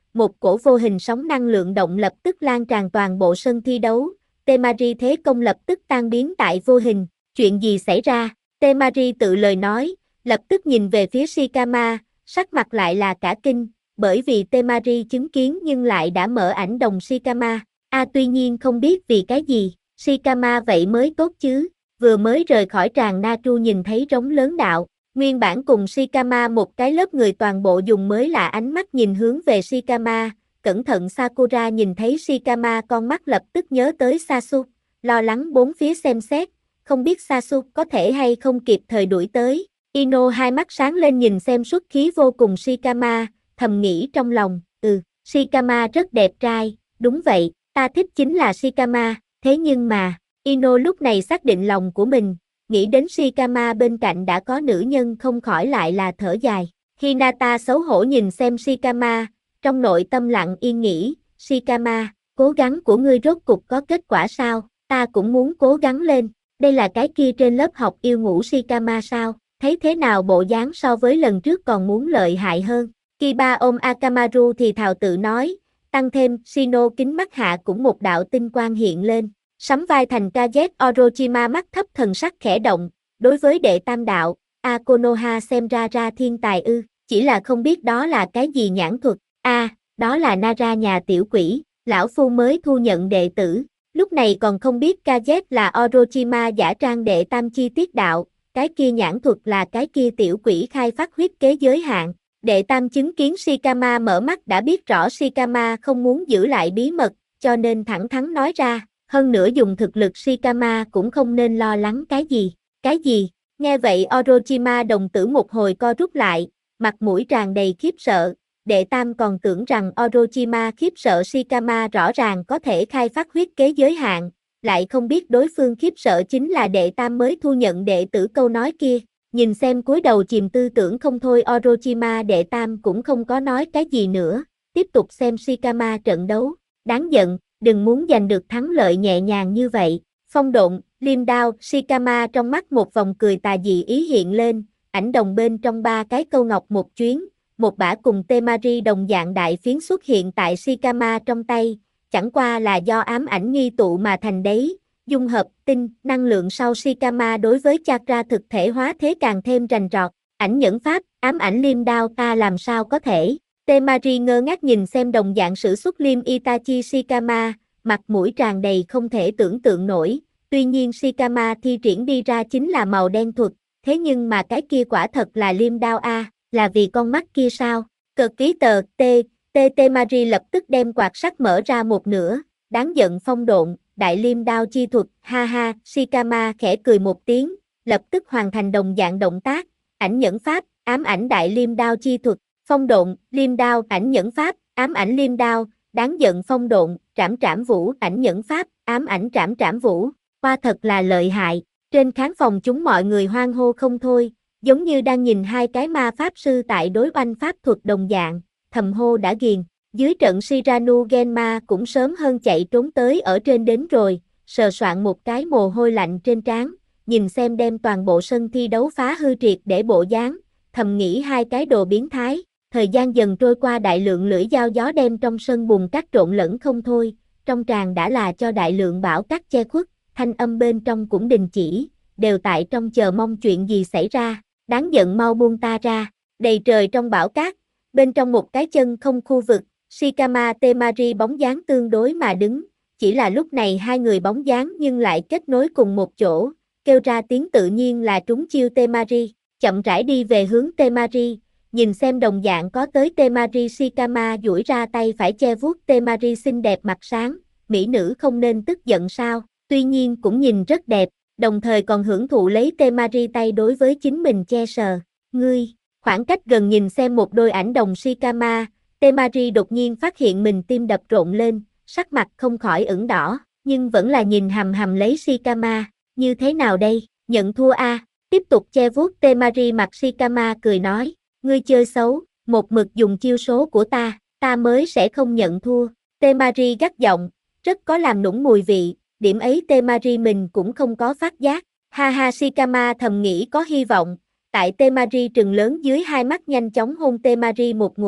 một cổ vô hình sóng năng lượng động lập tức lan tràn toàn bộ sân thi đấu, Temari thế công lập tức tan biến tại vô hình, chuyện gì xảy ra, Temari tự lời nói, lập tức nhìn về phía Shikama, sắc mặt lại là cả kinh, bởi vì Temari chứng kiến nhưng lại đã mở ảnh đồng Shikama, tuy nhiên không biết vì cái gì, Shikama vậy mới tốt chứ, vừa mới rời khỏi tràng Natru nhìn thấy trống lớn đạo, nguyên bản cùng Shikama một cái lớp người toàn bộ dùng mới lạ ánh mắt nhìn hướng về Shikama, cẩn thận Sakura nhìn thấy Shikama con mắt lập tức nhớ tới Sasuke, lo lắng bốn phía xem xét, không biết Sasuke có thể hay không kịp thời đuổi tới. Ino hai mắt sáng lên nhìn xem xuất khí vô cùng Shikama, thầm nghĩ trong lòng, Shikama rất đẹp trai, đúng vậy, ta thích chính là Shikama, thế nhưng mà, Ino lúc này xác định lòng của mình, nghĩ đến Shikama bên cạnh đã có nữ nhân không khỏi lại là thở dài. Hinata xấu hổ nhìn xem Shikama, trong nội tâm lặng yên nghĩ, Shikama, cố gắng của ngươi rốt cục có kết quả sao, ta cũng muốn cố gắng lên, đây là cái kia trên lớp học yêu ngủ Shikama sao, thấy thế nào bộ dáng so với lần trước còn muốn lợi hại hơn. Kiba ôm Akamaru thì thào tự nói, tăng thêm Shino kính mắt hạ cũng một đạo tinh quang hiện lên. Sắm vai thành Kaze Orochima mắt thấp thần sắc khẽ động, đối với đệ tam đạo, Konoha xem ra thiên tài ư, chỉ là không biết đó là cái gì nhãn thuật, đó là Nara nhà tiểu quỷ, lão phu mới thu nhận đệ tử, lúc này còn không biết Kaze là Orochima giả trang đệ tam chi tiết đạo, cái kia nhãn thuật là cái kia tiểu quỷ khai phát huyết kế giới hạn. Đệ tam chứng kiến Shikama mở mắt đã biết rõ Shikama không muốn giữ lại bí mật, cho nên thẳng thắn nói ra. Hơn nữa dùng thực lực Shikama cũng không nên lo lắng cái gì. Cái gì? Nghe vậy Orochima đồng tử một hồi co rút lại, mặt mũi tràn đầy khiếp sợ. Đệ tam còn tưởng rằng Orochima khiếp sợ Shikama rõ ràng có thể khai phát huyết kế giới hạn, lại không biết đối phương khiếp sợ chính là đệ tam mới thu nhận đệ tử câu nói kia. Nhìn xem cúi đầu chìm tư tưởng không thôi Orochima đệ tam cũng không có nói cái gì nữa, tiếp tục xem Shikama trận đấu. Đáng giận, đừng muốn giành được thắng lợi nhẹ nhàng như vậy. Phong độn, liêm đao, Shikama trong mắt một vòng cười tà dị ý hiện lên, ảnh đồng bên trong ba cái câu ngọc một chuyến, một bả cùng Temari đồng dạng đại phiến xuất hiện tại Shikama trong tay, chẳng qua là do ám ảnh nghi tụ mà thành đấy. Dung hợp tinh, năng lượng sau Shikama đối với chakra thực thể hóa thế càng thêm rành rọt, ảnh nhẫn pháp, ám ảnh liêm đao ta làm sao có thể. Temari ngơ ngác nhìn xem đồng dạng sử xuất liêm Itachi Shikama, mặt mũi tràn đầy không thể tưởng tượng nổi, tuy nhiên Shikama thi triển đi ra chính là màu đen thuật, thế nhưng mà cái kia quả thật là liêm đao là vì con mắt kia sao? Cực ký tờ, Temari lập tức đem quạt sắt mở ra một nửa, đáng giận phong độn. Đại liêm đao chi thuật, ha ha, Shikama khẽ cười một tiếng, lập tức hoàn thành đồng dạng động tác, ảnh nhẫn pháp, ám ảnh đại liêm đao chi thuật, phong độn, liêm đao, ảnh nhẫn pháp, ám ảnh liêm đao, đáng giận phong độn, trảm vũ, ảnh nhẫn pháp, ám ảnh trảm vũ, qua thật là lợi hại, trên khán phòng chúng mọi người hoan hô không thôi, giống như đang nhìn hai cái ma pháp sư tại đối oanh pháp thuật đồng dạng, thầm hô đã ghiền. Dưới trận Shiranu Genma cũng sớm hơn chạy trốn tới ở trên đến rồi, sờ soạn một cái mồ hôi lạnh trên trán, nhìn xem đem toàn bộ sân thi đấu phá hư triệt để bộ dáng, thầm nghĩ hai cái đồ biến thái, thời gian dần trôi qua đại lượng lưỡi dao gió đem trong sân bùn cát trộn lẫn không thôi, trong tràng đã là cho đại lượng bão cát che khuất, thanh âm bên trong cũng đình chỉ, đều tại trong chờ mong chuyện gì xảy ra, đáng giận mau buông ta ra, đầy trời trong bão cát, bên trong một cái chân không khu vực. Shikama Temari bóng dáng tương đối mà đứng, chỉ là lúc này hai người bóng dáng nhưng lại kết nối cùng một chỗ, kêu ra tiếng tự nhiên là trúng chiêu Temari, chậm rãi đi về hướng Temari, nhìn xem đồng dạng có tới Temari Shikama duỗi ra tay phải che vuốt Temari xinh đẹp mặt sáng, mỹ nữ không nên tức giận sao, tuy nhiên cũng nhìn rất đẹp, đồng thời còn hưởng thụ lấy Temari tay đối với chính mình che sờ, ngươi, khoảng cách gần nhìn xem một đôi ảnh đồng Shikama, Temari đột nhiên phát hiện mình tim đập rộn lên, sắc mặt không khỏi ửng đỏ, nhưng vẫn là nhìn hằm hằm lấy Shikama, như thế nào đây, nhận thua tiếp tục che vuốt Temari mặt Shikama cười nói, ngươi chơi xấu, một mực dùng chiêu số của ta mới sẽ không nhận thua, Temari gắt giọng, rất có làm nũng mùi vị, điểm ấy Temari mình cũng không có phát giác, ha ha Shikama thầm nghĩ có hy vọng, tại Temari trừng lớn dưới hai mắt nhanh chóng hôn Temari một ngụm.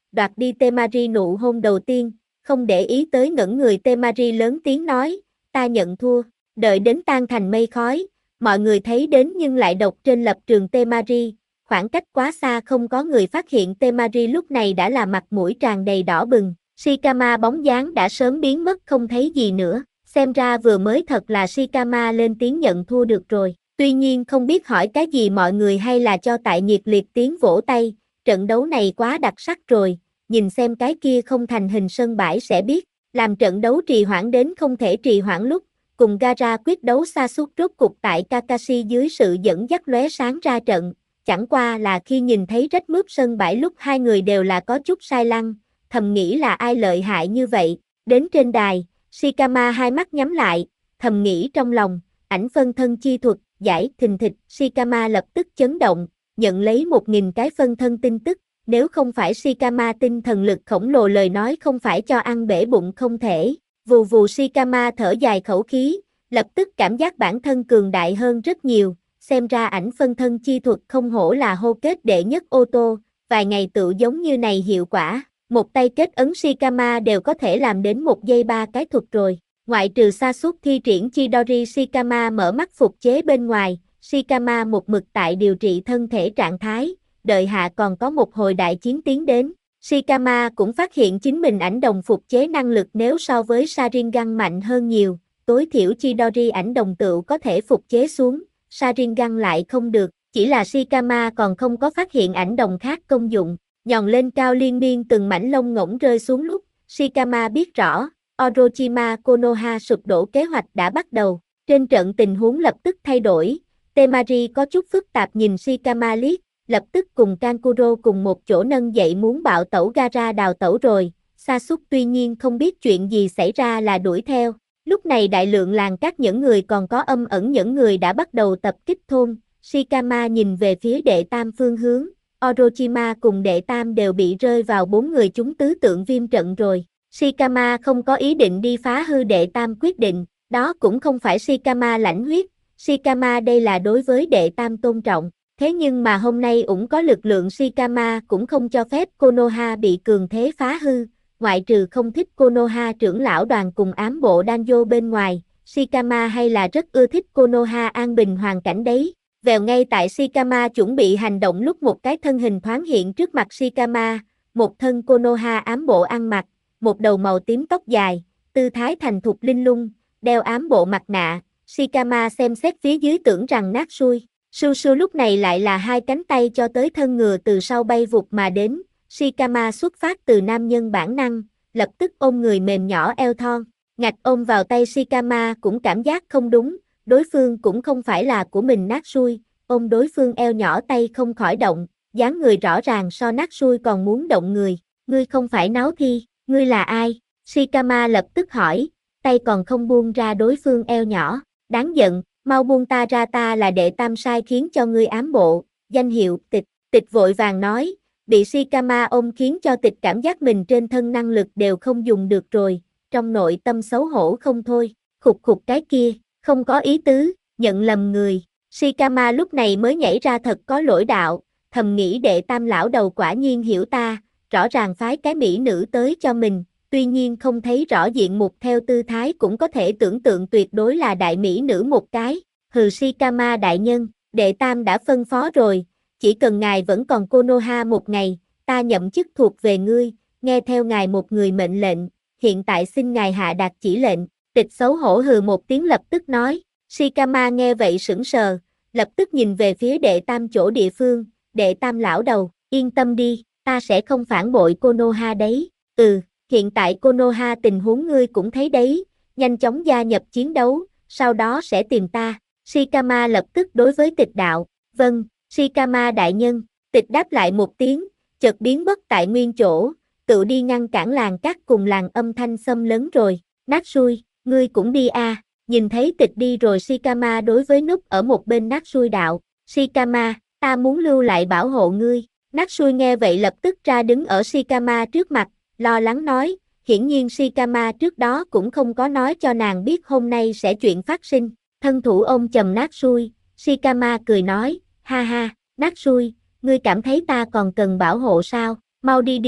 đoạt đi Temari nụ hôn đầu tiên, không để ý tới ngẩn người Temari lớn tiếng nói, ta nhận thua, đợi đến tan thành mây khói, mọi người thấy đến nhưng lại độc trên lập trường Temari, khoảng cách quá xa không có người phát hiện Temari lúc này đã là mặt mũi tràn đầy đỏ bừng, Shikama bóng dáng đã sớm biến mất không thấy gì nữa, xem ra vừa mới thật là Shikama lên tiếng nhận thua được rồi, tuy nhiên không biết hỏi cái gì mọi người hay là cho tại nhiệt liệt tiếng vỗ tay, trận đấu này quá đặc sắc rồi, nhìn xem cái kia không thành hình sân bãi sẽ biết, làm trận đấu trì hoãn đến không thể trì hoãn lúc, cùng Gaara quyết đấu Sasuke rốt cục tại Kakashi dưới sự dẫn dắt lóe sáng ra trận, chẳng qua là khi nhìn thấy rách mướp sân bãi lúc hai người đều là có chút sai lăng, thầm nghĩ là ai lợi hại như vậy, đến trên đài, Shikama hai mắt nhắm lại, thầm nghĩ trong lòng, ảnh phân thân chi thuật, giải thình thịch, Shikama lập tức chấn động, nhận lấy 1000 cái phân thân tin tức, nếu không phải Shikama tinh thần lực khổng lồ lời nói không phải cho ăn bể bụng không thể, vù vù Shikama thở dài khẩu khí, lập tức cảm giác bản thân cường đại hơn rất nhiều, xem ra ảnh phân thân chi thuật không hổ là hô kết đệ nhất ô tô, vài ngày tự giống như này hiệu quả, một tay kết ấn Shikama đều có thể làm đến 1 giây 3 cái thuật rồi. Ngoại trừ Sasuke thi triển Chidori Shikama mở mắt phục chế bên ngoài, Shikama một mực tại điều trị thân thể trạng thái, đợi hạ còn có một hồi đại chiến tiến đến. Shikama cũng phát hiện chính mình ảnh đồng phục chế năng lực nếu so với Sharingan mạnh hơn nhiều, tối thiểu Chidori ảnh đồng tựu có thể phục chế xuống, Sharingan lại không được, chỉ là Shikama còn không có phát hiện ảnh đồng khác công dụng, nhòn lên cao liên miên từng mảnh lông ngỗng rơi xuống lúc, Shikama biết rõ, Orochima Konoha sụp đổ kế hoạch đã bắt đầu, trên trận tình huống lập tức thay đổi, Temari có chút phức tạp nhìn Shikama liếc, lập tức cùng Kankuro cùng một chỗ nâng dậy muốn bạo tẩu Gaara đào tẩu rồi, Sasuke tuy nhiên không biết chuyện gì xảy ra là đuổi theo, lúc này đại lượng làng cát những người còn có âm ẩn những người đã bắt đầu tập kích thôn, Shikama nhìn về phía đệ tam phương hướng, Orochima cùng đệ tam đều bị rơi vào 4 người chúng tứ tượng viêm trận rồi. Shikama không có ý định đi phá hư đệ tam quyết định, đó cũng không phải Shikama lãnh huyết, Shikama đây là đối với đệ tam tôn trọng, thế nhưng mà hôm nay ủng có lực lượng Shikama cũng không cho phép Konoha bị cường thế phá hư, ngoại trừ không thích Konoha trưởng lão đoàn cùng ám bộ Danjo bên ngoài, Shikama hay là rất ưa thích Konoha an bình hoàn cảnh đấy. Vèo ngay tại Shikama chuẩn bị hành động lúc một cái thân hình thoáng hiện trước mặt Shikama, một thân Konoha ám bộ ăn mặc, một đầu màu tím tóc dài, tư thái thành thục linh lung, đeo ám bộ mặt nạ, Shikama xem xét phía dưới tưởng rằng nát xui. Su Su lúc này lại là hai cánh tay cho tới thân ngựa từ sau bay vụt mà đến, Shikama xuất phát từ nam nhân bản năng, lập tức ôm người mềm nhỏ eo thon, ngạch ôm vào tay Shikama cũng cảm giác không đúng, đối phương cũng không phải là của mình nát xui, ôm đối phương eo nhỏ tay không khỏi động, dáng người rõ ràng so nát xui còn muốn động người, ngươi không phải náo thi, ngươi là ai? Shikama lập tức hỏi, tay còn không buông ra đối phương eo nhỏ, đáng giận, mau buông ta ra ta là đệ tam sai khiến cho ngươi ám bộ, danh hiệu tịch, tịch vội vàng nói, bị Shikama ôm khiến cho tịch cảm giác mình trên thân năng lực đều không dùng được rồi, trong nội tâm xấu hổ không thôi, khục khục cái kia, không có ý tứ, nhận lầm người, Shikama lúc này mới nhảy ra thật có lỗi đạo, thầm nghĩ đệ tam lão đầu quả nhiên hiểu ta, rõ ràng phái cái mỹ nữ tới cho mình, tuy nhiên không thấy rõ diện mục theo tư thái cũng có thể tưởng tượng tuyệt đối là đại mỹ nữ một cái, hừ Shikama đại nhân, đệ tam đã phân phó rồi, chỉ cần ngài vẫn còn Konoha một ngày, ta nhậm chức thuộc về ngươi, nghe theo ngài một người mệnh lệnh, hiện tại xin ngài hạ đạt chỉ lệnh, tịch xấu hổ hừ một tiếng lập tức nói, Shikama nghe vậy sững sờ, lập tức nhìn về phía đệ tam chỗ địa phương, đệ tam lão đầu, yên tâm đi, ta sẽ không phản bội Konoha đấy, hiện tại Konoha tình huống ngươi cũng thấy đấy, nhanh chóng gia nhập chiến đấu, sau đó sẽ tìm ta, Shikama lập tức đối với tịch đạo, vâng, Shikama đại nhân, tịch đáp lại một tiếng, chợt biến mất tại nguyên chỗ, tự đi ngăn cản làng cát cùng làng âm thanh xâm lấn rồi, nát xui, ngươi cũng đi a. Nhìn thấy tịch đi rồi Shikama đối với núp ở một bên nát xui đạo, Shikama, ta muốn lưu lại bảo hộ ngươi, nát xui nghe vậy lập tức ra đứng ở Shikama trước mặt, lo lắng nói, hiển nhiên Shikama trước đó cũng không có nói cho nàng biết hôm nay sẽ chuyện phát sinh, thân thủ ôm chầm nát xui, Shikama cười nói, ha ha, nát xui, ngươi cảm thấy ta còn cần bảo hộ sao, mau đi đi,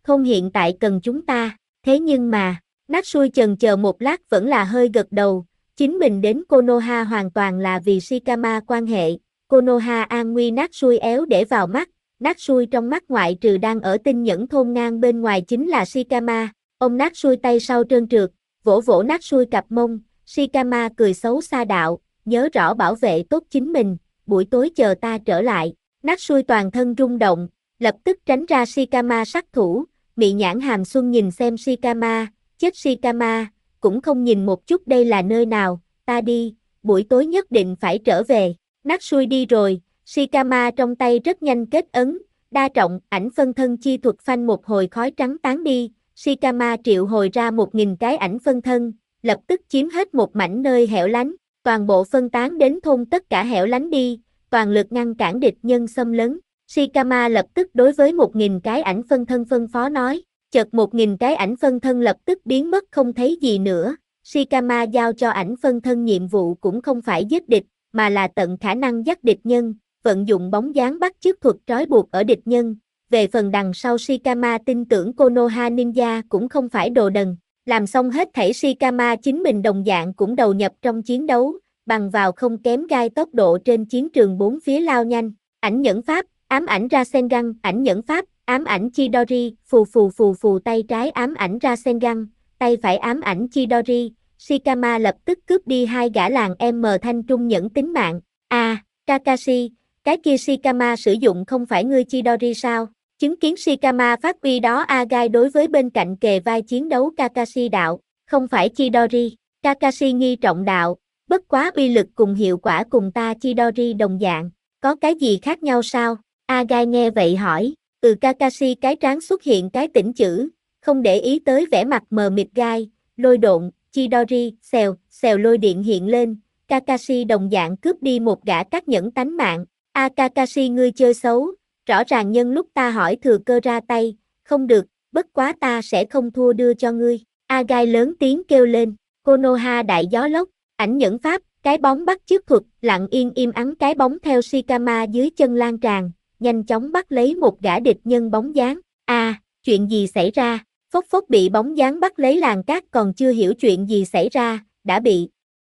Không hiện tại cần chúng ta, thế nhưng mà, Natsui chần chờ một lát vẫn là hơi gật đầu, chính mình đến Konoha hoàn toàn là vì Shikama quan hệ, Konoha an nguy Natsui éo để vào mắt, Natsui trong mắt ngoại trừ đang ở tinh nhẫn thôn ngang bên ngoài chính là Shikama, ông Natsui tay sau trơn trượt, vỗ vỗ Natsui cặp mông, Shikama cười xấu xa đạo, nhớ rõ bảo vệ tốt chính mình, buổi tối chờ ta trở lại, Natsui toàn thân rung động, lập tức tránh ra Shikama sát thủ, mị nhãn hàm xuân nhìn xem Shikama, chết Shikama, cũng không nhìn một chút đây là nơi nào, ta đi, buổi tối nhất định phải trở về, Natsui đi rồi, Shikama trong tay rất nhanh kết ấn, đa trọng ảnh phân thân chi thuật phanh một hồi khói trắng tán đi, Shikama triệu hồi ra 1000 cái ảnh phân thân, lập tức chiếm hết một mảnh nơi hẻo lánh, toàn bộ phân tán đến thôn tất cả hẻo lánh đi, toàn lực ngăn cản địch nhân xâm lấn. Shikama lập tức đối với 1000 cái ảnh phân thân phân phó nói, chợt 1000 cái ảnh phân thân lập tức biến mất không thấy gì nữa. Shikama giao cho ảnh phân thân nhiệm vụ cũng không phải giết địch, mà là tận khả năng dắt địch nhân, vận dụng bóng dáng bắt chước thuật trói buộc ở địch nhân. Về phần đằng sau Shikama tin tưởng Konoha Ninja cũng không phải đồ đần, làm xong hết thảy Shikama chính mình đồng dạng cũng đầu nhập trong chiến đấu, bằng vào không kém gai tốc độ trên chiến trường bốn phía lao nhanh. Ảnh nhẫn pháp, ám ảnh Rasengan, ảnh nhẫn pháp, ám ảnh Chidori, phù phù phù phù tay trái ám ảnh Rasengan, tay phải ám ảnh Chidori, Shikama lập tức cướp đi hai gã làng M thanh trung nhẫn tính mạng. Kakashi, cái kia Shikama sử dụng không phải ngươi Chidori sao? Chứng kiến Shikama phát uy đó Agai đối với bên cạnh kề vai chiến đấu Kakashi đạo, không phải Chidori, Kakashi nghi trọng đạo, bất quá uy lực cùng hiệu quả cùng ta Chidori đồng dạng, có cái gì khác nhau sao? Agai nghe vậy hỏi, Kakashi cái trán xuất hiện cái tỉnh chữ, không để ý tới vẻ mặt mờ mịt gai, lôi độn, Chidori, xèo, xèo lôi điện hiện lên, Kakashi đồng dạng cướp đi một gã các nhẫn tánh mạng, Kakashi ngươi chơi xấu, rõ ràng nhân lúc ta hỏi thừa cơ ra tay, không được, bất quá ta sẽ không thua đưa cho ngươi, Agai lớn tiếng kêu lên, Konoha đại gió lốc, ảnh nhẫn pháp, cái bóng bắt chước thuật, lặng yên im ắng cái bóng theo Shikama dưới chân lan tràn, nhanh chóng bắt lấy một gã địch nhân bóng dáng, chuyện gì xảy ra, phốc phốc bị bóng dáng bắt lấy làn cát còn chưa hiểu chuyện gì xảy ra, đã bị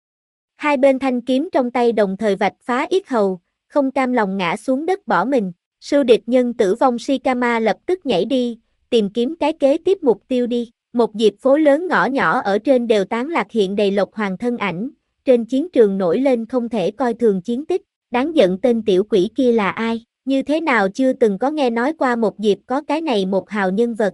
hai bên thanh kiếm trong tay đồng thời vạch phá yết hầu, không cam lòng ngã xuống đất bỏ mình, sư địch nhân tử vong Shikama lập tức nhảy đi, tìm kiếm cái kế tiếp mục tiêu đi, một dịp phố lớn ngõ nhỏ ở trên đều tán lạc hiện đầy Lộc Hoàng thân ảnh, trên chiến trường nổi lên không thể coi thường chiến tích, đáng giận tên tiểu quỷ kia là ai, như thế nào chưa từng có nghe nói qua một dịp có cái này một hào nhân vật.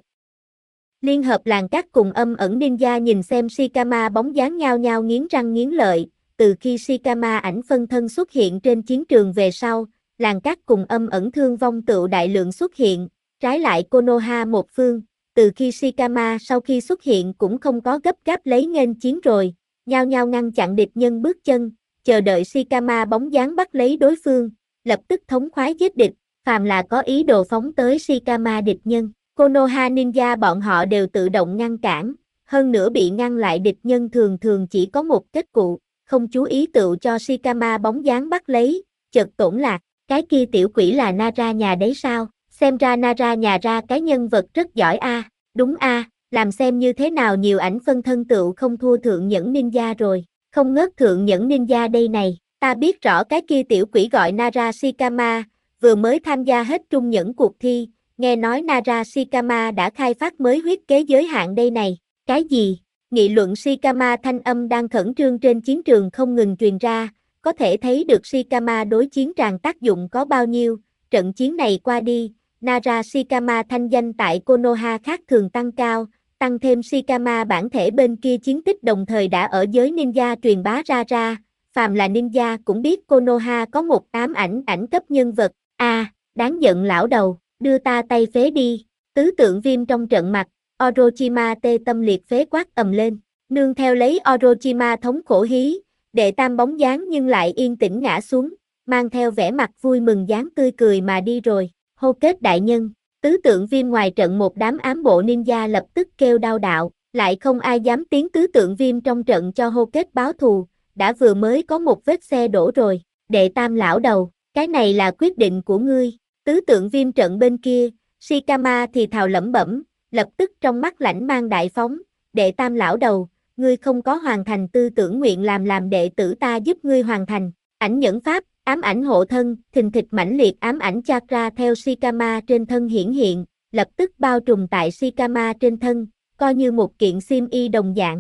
Liên hợp làng cát cùng âm ẩn ninja nhìn xem Shikama bóng dáng nhao nhao nghiến răng nghiến lợi, từ khi Shikama ảnh phân thân xuất hiện trên chiến trường về sau, làng cát cùng âm ẩn thương vong tựu đại lượng xuất hiện, trái lại Konoha một phương, từ khi Shikama sau khi xuất hiện cũng không có gấp gáp lấy nghênh chiến rồi, nhao nhao ngăn chặn địch nhân bước chân, chờ đợi Shikama bóng dáng bắt lấy đối phương, lập tức thống khoái giết địch, phàm là có ý đồ phóng tới Shikama địch nhân, Konoha Ninja bọn họ đều tự động ngăn cản, hơn nữa bị ngăn lại địch nhân thường thường chỉ có một kết cục, không chú ý tựu cho Shikama bóng dáng bắt lấy, chợt tổn lạc, cái kia tiểu quỷ là Nara nhà đấy sao, xem ra Nara nhà ra cái nhân vật rất giỏi đúng làm xem như thế nào nhiều ảnh phân thân tựu không thua thượng nhẫn ninja rồi, không ngớt thượng nhẫn ninja đây này, ta biết rõ cái kia tiểu quỷ gọi Nara Shikama, vừa mới tham gia hết trung nhẫn cuộc thi, nghe nói Nara Shikama đã khai phát mới huyết kế giới hạn đây này, cái gì? Nghị luận Shikama thanh âm đang khẩn trương trên chiến trường không ngừng truyền ra, có thể thấy được Shikama đối chiến tràng tác dụng có bao nhiêu, trận chiến này qua đi, Nara Shikama thanh danh tại Konoha khác thường tăng cao, tăng thêm Shikama bản thể bên kia chiến tích đồng thời đã ở giới ninja truyền bá ra, phàm là ninja cũng biết Konoha có một ám ảnh cấp nhân vật, đáng giận lão đầu, đưa ta tay phế đi, tứ tượng viêm trong trận mặt, Orochima tê tâm liệt phế quát ầm lên, nương theo lấy Orochima thống khổ hí, đệ tam bóng dáng nhưng lại yên tĩnh ngã xuống, mang theo vẻ mặt vui mừng dáng tươi cười mà đi rồi, hô kết đại nhân, tứ tượng viêm ngoài trận một đám ám bộ ninja lập tức kêu đau đạo, lại không ai dám tiến tứ tượng viêm trong trận cho hô kết báo thù, đã vừa mới có một vết xe đổ rồi, đệ tam lão đầu, cái này là quyết định của ngươi, tứ tượng viêm trận bên kia, Shikama thì thào lẩm bẩm, lập tức trong mắt lãnh mang đại phóng, đệ tam lão đầu, ngươi không có hoàn thành tư tưởng nguyện làm đệ tử ta giúp ngươi hoàn thành, ảnh nhẫn pháp, ám ảnh hộ thân, thình thịch mãnh liệt ám ảnh chakra theo Shikama trên thân hiển hiện, lập tức bao trùm tại Shikama trên thân, coi như một kiện xiêm y đồng dạng,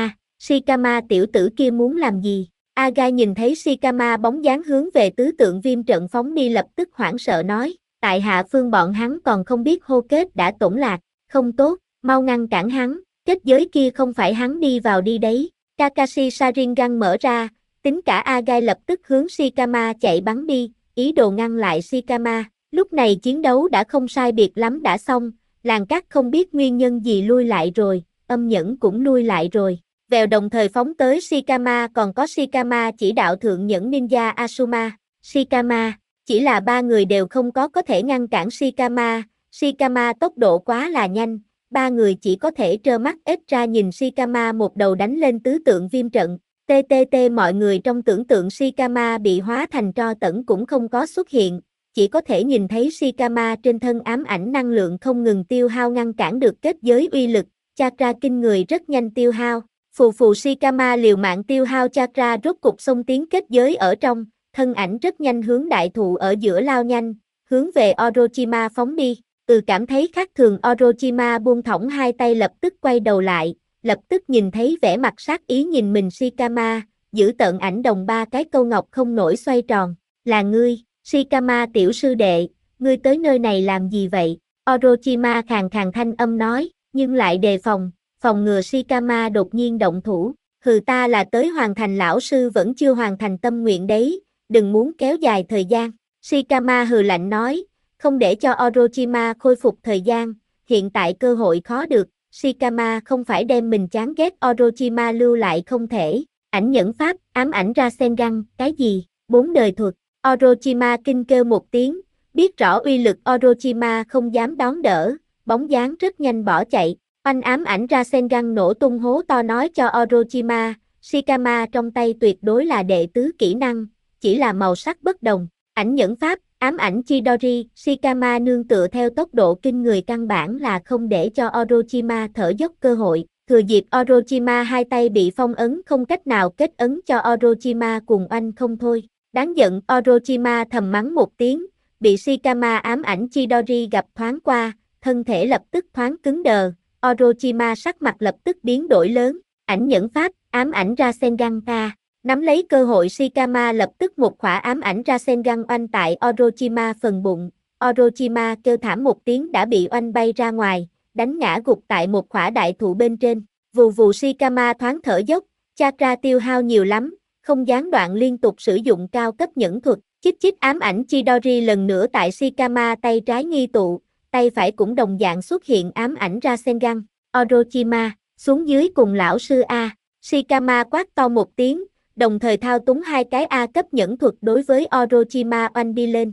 Shikama tiểu tử kia muốn làm gì? Agai nhìn thấy Shikama bóng dáng hướng về tứ tượng viêm trận phóng đi lập tức hoảng sợ nói, tại hạ phương bọn hắn còn không biết hô kết đã tổn lạc, không tốt, mau ngăn cản hắn, kết giới kia không phải hắn đi vào đi đấy. Kakashi Sharingan mở ra, tính cả Agai lập tức hướng Shikama chạy bắn đi, ý đồ ngăn lại Shikama. Lúc này chiến đấu đã không sai biệt lắm đã xong, làng cát không biết nguyên nhân gì lui lại rồi, âm nhẫn cũng lui lại rồi. Vèo đồng thời phóng tới Shikama còn có Shikama chỉ đạo thượng nhẫn ninja Asuma. Shikama, chỉ là ba người đều không có thể ngăn cản Shikama. Shikama tốc độ quá là nhanh, ba người chỉ có thể trơ mắt ếch ra nhìn Shikama một đầu đánh lên tứ tượng viêm trận. TTT mọi người trong tưởng tượng Shikama bị hóa thành tro tẫn cũng không có xuất hiện, chỉ có thể nhìn thấy Shikama trên thân ám ảnh năng lượng không ngừng tiêu hao ngăn cản được kết giới uy lực, chakra kinh người rất nhanh tiêu hao. Phù phù Shikama liều mạng tiêu hao chakra rốt cục xông tiến kết giới ở trong, thân ảnh rất nhanh hướng đại thụ ở giữa lao nhanh, hướng về Orochima phóng đi. Cảm thấy khác thường Orochima buông thõng hai tay lập tức quay đầu lại, lập tức nhìn thấy vẻ mặt sát ý nhìn mình Shikama, giữ tợn ảnh đồng ba cái câu ngọc không nổi xoay tròn. Là ngươi, Shikama tiểu sư đệ, ngươi tới nơi này làm gì vậy? Orochima khàn khàn thanh âm nói, nhưng lại đề phòng ngừa Shikama đột nhiên động thủ. Hừ, ta là tới hoàn thành, lão sư vẫn chưa hoàn thành tâm nguyện đấy, đừng muốn kéo dài thời gian. Shikama hừ lạnh nói, không để cho Orochima khôi phục thời gian, hiện tại cơ hội khó được. Shikama không phải đem mình chán ghét Orochima lưu lại không thể. Ảnh nhẫn pháp, ám ảnh Rasengan, cái gì? 4 đời thuật. Orochima kinh kêu một tiếng, biết rõ uy lực Orochima không dám đón đỡ, bóng dáng rất nhanh bỏ chạy. Oanh ám ảnh Rasengan nổ tung hố to nói cho Orochima, Shikama trong tay tuyệt đối là đệ tứ kỹ năng, chỉ là màu sắc bất đồng. Ảnh nhẫn pháp, ám ảnh Chidori, Shikama nương tựa theo tốc độ kinh người căn bản là không để cho Orochima thở dốc cơ hội. Thừa dịp Orochima hai tay bị phong ấn không cách nào kết ấn cho Orochima cùng oanh không thôi. Đáng giận Orochima thầm mắng một tiếng, bị Shikama ám ảnh Chidori gặp thoáng qua, thân thể lập tức thoáng cứng đờ. Orochima sắc mặt lập tức biến đổi lớn, ảnh nhẫn pháp, ám ảnh Rasengan ta. Nắm lấy cơ hội Shikama lập tức một khỏa ám ảnh Rasengan oanh tại Orochima phần bụng. Orochima kêu thảm một tiếng đã bị oanh bay ra ngoài, đánh ngã gục tại một khỏa đại thụ bên trên. Vù vù Shikama thoáng thở dốc, chakra tiêu hao nhiều lắm, không gián đoạn liên tục sử dụng cao cấp nhẫn thuật. Chích chích ám ảnh Chidori lần nữa tại Shikama tay trái nghi tụ, tay phải cũng đồng dạng xuất hiện ám ảnh Rasengan. Orochima, xuống dưới cùng lão sư A. Shikama quát to một tiếng, đồng thời thao túng hai cái A cấp nhẫn thuật đối với Orochima oanh đi lên.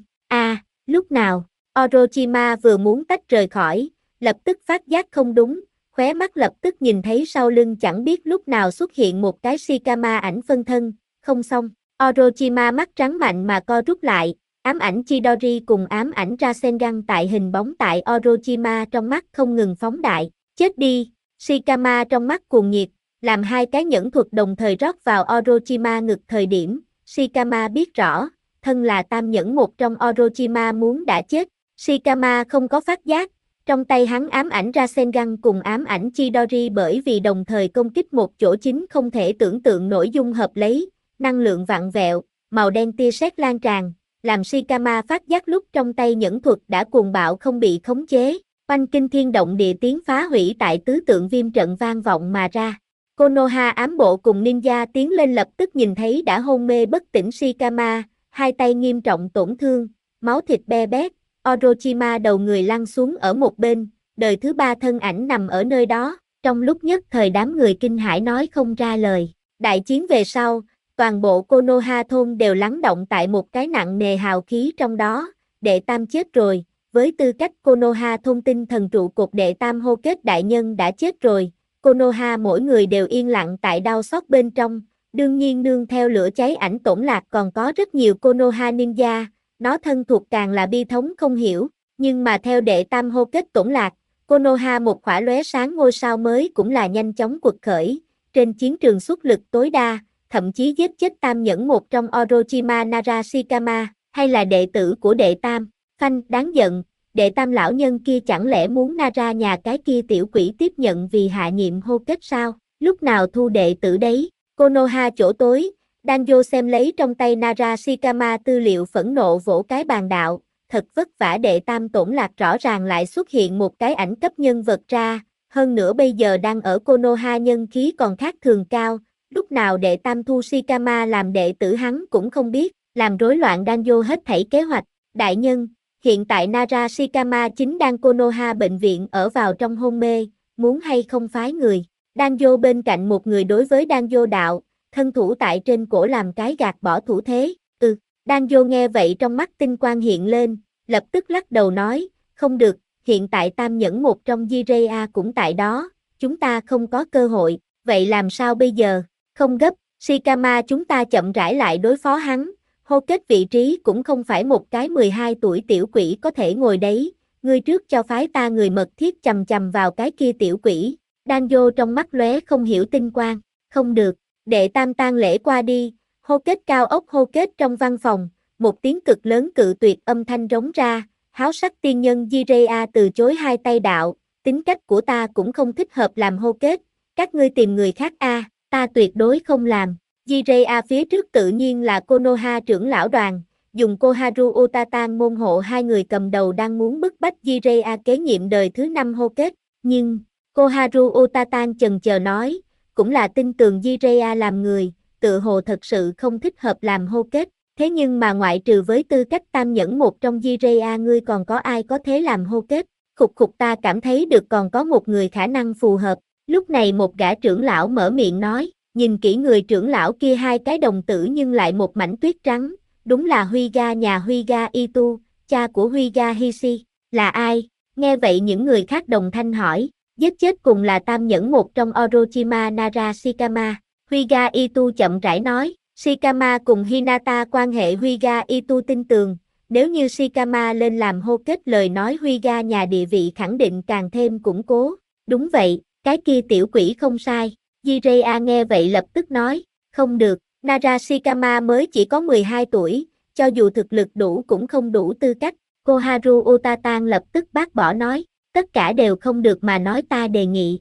Lúc nào? Orochima vừa muốn tách rời khỏi, lập tức phát giác không đúng, khóe mắt lập tức nhìn thấy sau lưng chẳng biết lúc nào xuất hiện một cái Shikama ảnh phân thân, không xong. Orochima mắt trắng mạnh mà co rút lại, ám ảnh Chidori cùng ám ảnh Rasengan tại hình bóng tại Orochima trong mắt không ngừng phóng đại. Chết đi! Shikama trong mắt cuồng nhiệt, làm hai cái nhẫn thuật đồng thời rót vào Orochima ngực thời điểm, Shikama biết rõ, thân là tam nhẫn một trong Orochima muốn đã chết. Shikama không có phát giác, trong tay hắn ám ảnh Rasengan cùng ám ảnh Chidori bởi vì đồng thời công kích một chỗ chính không thể tưởng tượng nổi dung hợp lấy, năng lượng vặn vẹo, màu đen tia sét lan tràn, làm Shikama phát giác lúc trong tay nhẫn thuật đã cuồng bạo không bị khống chế. Oanh kinh thiên động địa tiếng phá hủy tại tứ tượng viêm trận vang vọng mà ra. Konoha ám bộ cùng ninja tiến lên lập tức nhìn thấy đã hôn mê bất tỉnh Shikama, hai tay nghiêm trọng tổn thương, máu thịt be bét, Orochima đầu người lăn xuống ở một bên, đời thứ ba thân ảnh nằm ở nơi đó, trong lúc nhất thời đám người kinh hãi nói không ra lời. Đại chiến về sau, toàn bộ Konoha thôn đều lắng động tại một cái nặng nề hào khí trong đó, đệ tam chết rồi, với tư cách Konoha thôn tinh thần trụ cột đệ tam hô kết đại nhân đã chết rồi, Konoha mỗi người đều yên lặng tại đau xót bên trong, đương nhiên nương theo lửa cháy ảnh tổn lạc còn có rất nhiều Konoha ninja, nó thân thuộc càng là bi thống không hiểu, nhưng mà theo đệ tam hô kết tổn lạc, Konoha một khỏa lóe sáng ngôi sao mới cũng là nhanh chóng quật khởi, trên chiến trường xuất lực tối đa, thậm chí giết chết Tam Nhẫn một trong Orochima Narashikama, hay là đệ tử của đệ Tam. Phanh, đáng giận, đệ Tam lão nhân kia chẳng lẽ muốn Nara nhà cái kia tiểu quỷ tiếp nhận vì hạ nhiệm hô kết sao? Lúc nào thu đệ tử đấy? Konoha chỗ tối, Danjo xem lấy trong tay Narashikama tư liệu phẫn nộ vỗ cái bàn đạo, thật vất vả đệ Tam tổn lạc rõ ràng lại xuất hiện một cái ảnh cấp nhân vật ra, hơn nữa bây giờ đang ở Konoha nhân khí còn khác thường cao, lúc nào đệ Tam thu Shikama làm đệ tử hắn cũng không biết, làm rối loạn Danjo hết thảy kế hoạch. Đại nhân, hiện tại Narashikama chính đang Konoha bệnh viện ở vào trong hôn mê, muốn hay không phái người. Danjo bên cạnh một người đối với Danjo đạo, thân thủ tại trên cổ làm cái gạt bỏ thủ thế. Danjo nghe vậy trong mắt tinh quang hiện lên, lập tức lắc đầu nói, không được, hiện tại Tam Nhẫn một trong Jiraiya cũng tại đó, chúng ta không có cơ hội, vậy làm sao bây giờ? Không gấp, Shikama chúng ta chậm rãi lại đối phó hắn, hô kết vị trí cũng không phải một cái 12 tuổi tiểu quỷ có thể ngồi đấy, ngươi trước cho phái ta người mật thiết chầm chầm vào cái kia tiểu quỷ. Danjo trong mắt lóe không hiểu tinh quang, không được, đệ Tam tang lễ qua đi. Hô kết cao ốc hô kết trong văn phòng, một tiếng cực lớn cự tuyệt âm thanh rống ra, háo sắc tiên nhân Jiraiya từ chối hai tay đạo, tính cách của ta cũng không thích hợp làm hô kết, các ngươi tìm người khác ta tuyệt đối không làm. Jiraiya phía trước tự nhiên là Konoha trưởng lão đoàn, dùng Koharu Utatang môn hộ hai người cầm đầu đang muốn bức bách Jiraiya kế nhiệm đời thứ 5 hô kết, nhưng Koharu Utatang chần chờ nói, cũng là tin tưởng Jiraiya làm người, tự hồ thật sự không thích hợp làm hô kết, thế nhưng mà ngoại trừ với tư cách Tam Nhẫn một trong Jiraiya ngươi còn có ai có thế làm hô kết, khục ta cảm thấy được còn có một người khả năng phù hợp, lúc này một gã trưởng lão mở miệng nói, nhìn kỹ người trưởng lão kia hai cái đồng tử nhưng lại một mảnh tuyết trắng, đúng là Huyga nhà Huyga Itu, cha của Huyga Hishi, là ai? Nghe vậy những người khác đồng thanh hỏi, giết chết cùng là Tam Nhẫn một trong Orochima Narashikama. Huyga Itu chậm rãi nói, Shikama cùng Hinata quan hệ Huyga Itu tin tường, nếu như Shikama lên làm hô kết lời nói Huyga nhà địa vị khẳng định càng thêm củng cố. Đúng vậy, cái kia tiểu quỷ không sai. Jiraiya nghe vậy lập tức nói, không được, Narashikama mới chỉ có 12 tuổi, cho dù thực lực đủ cũng không đủ tư cách. Koharu Utatang lập tức bác bỏ nói, tất cả đều không được mà nói ta đề nghị.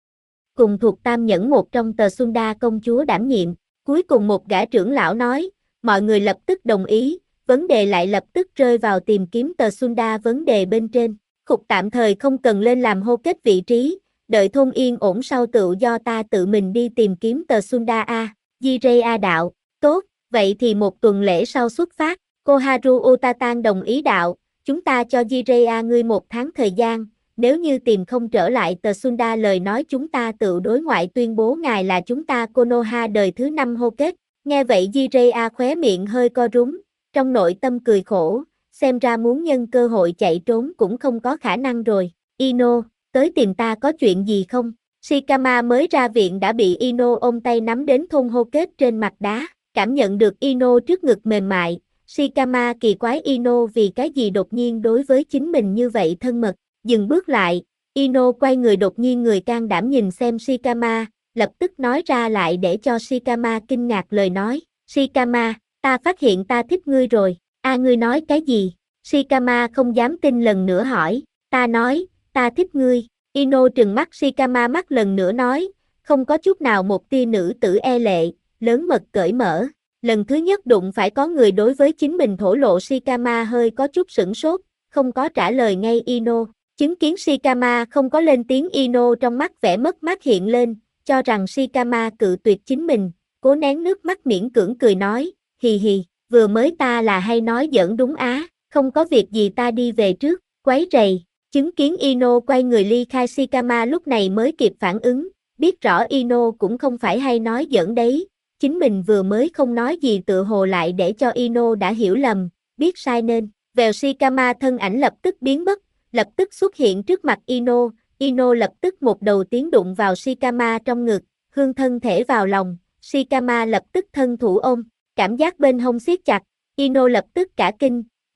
Cùng thuộc Tam Nhẫn một trong tờ Sunda công chúa đảm nhiệm, cuối cùng một gã trưởng lão nói, mọi người lập tức đồng ý, vấn đề lại lập tức rơi vào tìm kiếm tờ Sunda vấn đề bên trên, khục tạm thời không cần lên làm hô kết vị trí, đợi thôn yên ổn sau tự do ta tự mình đi tìm kiếm tờ Sunda Jiraiya đạo, tốt, vậy thì một tuần lễ sau xuất phát, Koharu Utatang đồng ý đạo, chúng ta cho Jiraiya ngươi 1 tháng thời gian. Nếu như tìm không trở lại tờ Sunda lời nói chúng ta tự đối ngoại tuyên bố ngài là chúng ta Konoha đời thứ 5 hô kết. Nghe vậy Jiraiya khóe miệng hơi co rúm, trong nội tâm cười khổ, xem ra muốn nhân cơ hội chạy trốn cũng không có khả năng rồi. Ino, tới tìm ta có chuyện gì không? Shikama mới ra viện đã bị Ino ôm tay nắm đến thôn hô kết trên mặt đá, cảm nhận được Ino trước ngực mềm mại. Shikama kỳ quái Ino vì cái gì đột nhiên đối với chính mình như vậy thân mật. Dừng bước lại, Ino quay người đột nhiên người can đảm nhìn xem Shikama, lập tức nói ra lại để cho Shikama kinh ngạc lời nói. Shikama, ta phát hiện ta thích ngươi rồi. Ngươi nói cái gì? Shikama không dám tin lần nữa hỏi. Ta nói, ta thích ngươi. Ino trừng mắt Shikama mắt lần nữa nói, không có chút nào một tia nữ tử e lệ, lớn mật cởi mở. Lần thứ nhất đụng phải có người đối với chính mình thổ lộ Shikama hơi có chút sửng sốt, không có trả lời ngay Ino. Chứng kiến Shikama không có lên tiếng Ino trong mắt vẻ mất mát hiện lên, cho rằng Shikama cự tuyệt chính mình, cố nén nước mắt miễn cưỡng cười nói, hì hì, vừa mới ta là hay nói giỡn đúng không có việc gì ta đi về trước, quấy rầy. Chứng kiến Ino quay người ly khai Shikama lúc này mới kịp phản ứng, biết rõ Ino cũng không phải hay nói giỡn đấy, chính mình vừa mới không nói gì tự hồ lại để cho Ino đã hiểu lầm, biết sai nên, vèo Shikama thân ảnh lập tức biến mất, lập tức xuất hiện trước mặt Ino lập tức một đầu tiến đụng vào Shikama trong ngực, hương thân thể vào lòng, Shikama lập tức thân thủ ôm, cảm giác bên hông siết chặt, Ino lập tức cả kinh,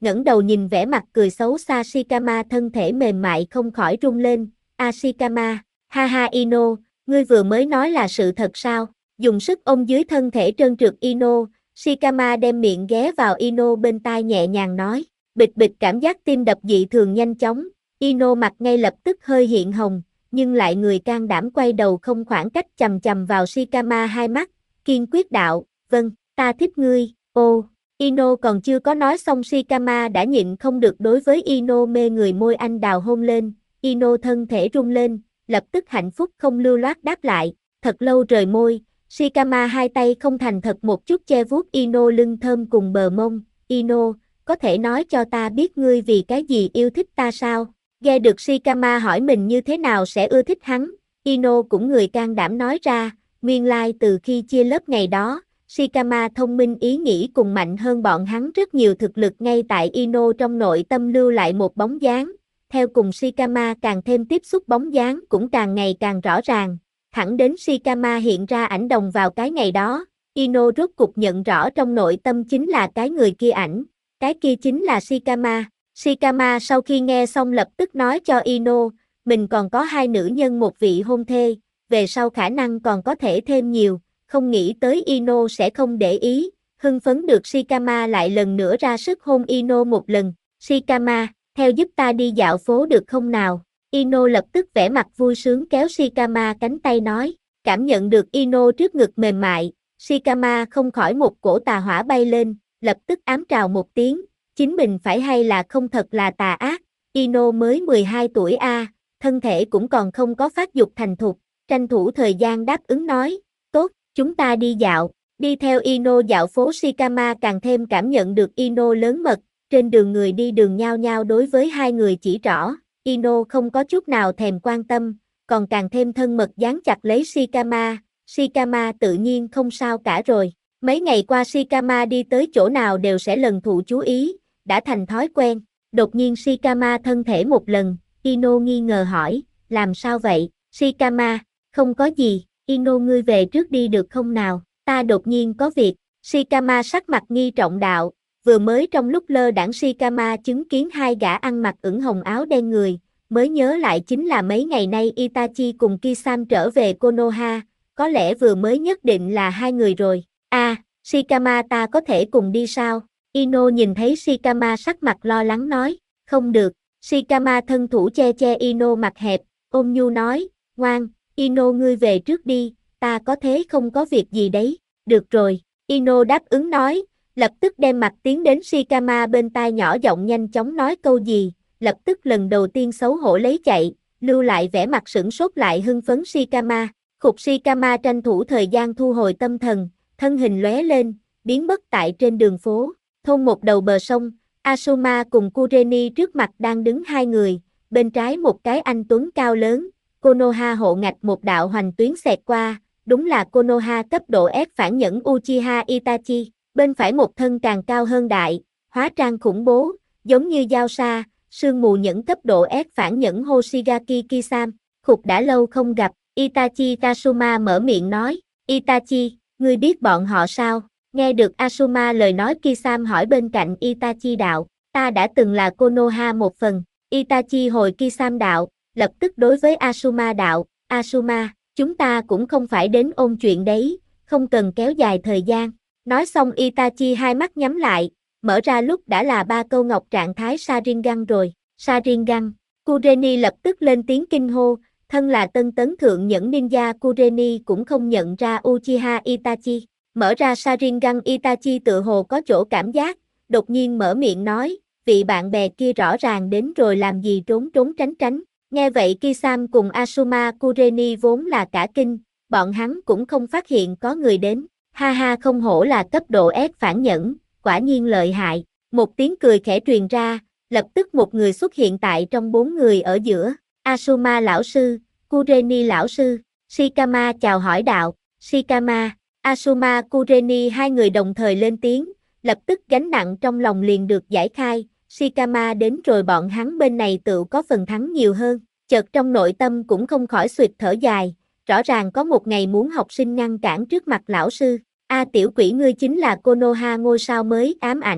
ngẩng đầu nhìn vẻ mặt cười xấu xa Shikama, thân thể mềm mại không khỏi rung lên. Shikama, ha ha Ino, ngươi vừa mới nói là sự thật sao? Dùng sức ôm dưới thân thể trơn trượt Ino, Shikama đem miệng ghé vào Ino bên tai nhẹ nhàng nói. Bịch bịch, cảm giác tim đập dị thường nhanh chóng, Ino mặt ngay lập tức hơi hiện hồng, nhưng lại người can đảm quay đầu không khoảng cách chằm chằm vào Shikama hai mắt, kiên quyết đạo, vâng, ta thích ngươi. Ô, Ino còn chưa có nói xong Shikama đã nhịn không được đối với Ino mê người môi anh đào hôn lên, Ino thân thể rung lên, lập tức hạnh phúc không lưu loát đáp lại, thật lâu rời môi, Shikama hai tay không thành thật một chút che vuốt Ino lưng thơm cùng bờ mông. Ino, có thể nói cho ta biết ngươi vì cái gì yêu thích ta sao? Nghe được Shikama hỏi mình như thế nào sẽ ưa thích hắn, Ino cũng người can đảm nói ra, nguyên lai từ khi chia lớp ngày đó, Shikama thông minh ý nghĩ cùng mạnh hơn bọn hắn rất nhiều, thực lực ngay tại Ino trong nội tâm lưu lại một bóng dáng, theo cùng Shikama càng thêm tiếp xúc bóng dáng cũng càng ngày càng rõ ràng, thẳng đến Shikama hiện ra ảnh đồng vào cái ngày đó, Ino rốt cục nhận rõ trong nội tâm chính là cái người kia ảnh, cái kia chính là Shikama. Shikama sau khi nghe xong lập tức nói cho Ino, mình còn có hai nữ nhân một vị hôn thê, về sau khả năng còn có thể thêm nhiều, không nghĩ tới Ino sẽ không để ý, hưng phấn được Shikama lại lần nữa ra sức hôn Ino một lần. Shikama, theo giúp ta đi dạo phố được không nào? Ino lập tức vẻ mặt vui sướng kéo Shikama cánh tay nói, cảm nhận được Ino trước ngực mềm mại, Shikama không khỏi một cổ tà hỏa bay lên, lập tức ám trào một tiếng, chính mình phải hay là không thật là tà ác, Ino mới 12 tuổi a, thân thể cũng còn không có phát dục thành thục, tranh thủ thời gian đáp ứng nói, tốt, chúng ta đi dạo, đi theo Ino dạo phố. Shikama càng thêm cảm nhận được Ino lớn mật, trên đường người đi đường nhao nhao đối với hai người chỉ trỏ, Ino không có chút nào thèm quan tâm, còn càng thêm thân mật dán chặt lấy Shikama, Shikama tự nhiên không sao cả rồi. Mấy ngày qua Shikama đi tới chỗ nào đều sẽ lần thụ chú ý, đã thành thói quen. Đột nhiên Shikama thân thể một lần, Ino nghi ngờ hỏi, làm sao vậy? Shikama, không có gì, Ino ngươi về trước đi được không nào, ta đột nhiên có việc. Shikama sắc mặt nghi trọng đạo, vừa mới trong lúc lơ đãng Shikama chứng kiến hai gã ăn mặc ửng hồng áo đen người, mới nhớ lại chính là mấy ngày nay Itachi cùng Kisame trở về Konoha, có lẽ vừa mới nhất định là hai người rồi. Shikama, ta có thể cùng đi sao? Ino nhìn thấy Shikama sắc mặt lo lắng nói, không được. Shikama thân thủ che che Ino mặt hẹp, ôm nhu nói, ngoan, Ino ngươi về trước đi, ta có thế không có việc gì đấy. Được rồi, Ino đáp ứng nói, lập tức đem mặt tiến đến Shikama bên tai nhỏ giọng nhanh chóng nói câu gì, lập tức lần đầu tiên xấu hổ lấy chạy, lưu lại vẻ mặt sửng sốt lại hưng phấn Shikama. Khục Shikama tranh thủ thời gian thu hồi tâm thần, thân hình lóe lên, biến mất tại trên đường phố. Thôn một đầu bờ sông, Asuma cùng Kureni trước mặt đang đứng hai người, bên trái một cái anh tuấn cao lớn, Konoha hộ ngạch một đạo hoành tuyến xẹt qua, đúng là Konoha cấp độ S phản nhẫn Uchiha Itachi, bên phải một thân càng cao hơn đại, hóa trang khủng bố, giống như dao sa, sương mù nhẫn cấp độ S phản nhẫn Hoshigaki Kisame. Khục đã lâu không gặp, Itachi. Asuma mở miệng nói, Itachi, ngươi biết bọn họ sao? Nghe được Asuma lời nói, Kisame hỏi bên cạnh Itachi đạo, ta đã từng là Konoha một phần. Itachi hồi Kisame đạo, lập tức đối với Asuma đạo, Asuma, chúng ta cũng không phải đến ôn chuyện đấy, không cần kéo dài thời gian. Nói xong Itachi hai mắt nhắm lại, mở ra lúc đã là ba câu ngọc trạng thái Sharingan rồi. Sharingan, Kureni lập tức lên tiếng kinh hô, thân là tân tấn thượng nhẫn ninja Kureni cũng không nhận ra Uchiha Itachi. Mở ra Sharingan, Itachi tự hồ có chỗ cảm giác, đột nhiên mở miệng nói, vị bạn bè kia rõ ràng đến rồi làm gì trốn trốn tránh tránh. Nghe vậy Kisame cùng Asuma Kureni vốn là cả kinh, bọn hắn cũng không phát hiện có người đến. Ha ha, không hổ là cấp độ S phản nhẫn, quả nhiên lợi hại. Một tiếng cười khẽ truyền ra, lập tức một người xuất hiện tại trong bốn người ở giữa. Asuma lão sư, Kureni lão sư. Shikama chào hỏi đạo, Shikama, Asuma Kureni hai người đồng thời lên tiếng, lập tức gánh nặng trong lòng liền được giải khai. Shikama đến rồi bọn hắn bên này tự có phần thắng nhiều hơn. Chợt trong nội tâm cũng không khỏi suyệt thở dài, rõ ràng có một ngày muốn học sinh ngăn cản trước mặt lão sư. Tiểu quỷ, ngươi chính là Konoha ngôi sao mới ám ảnh.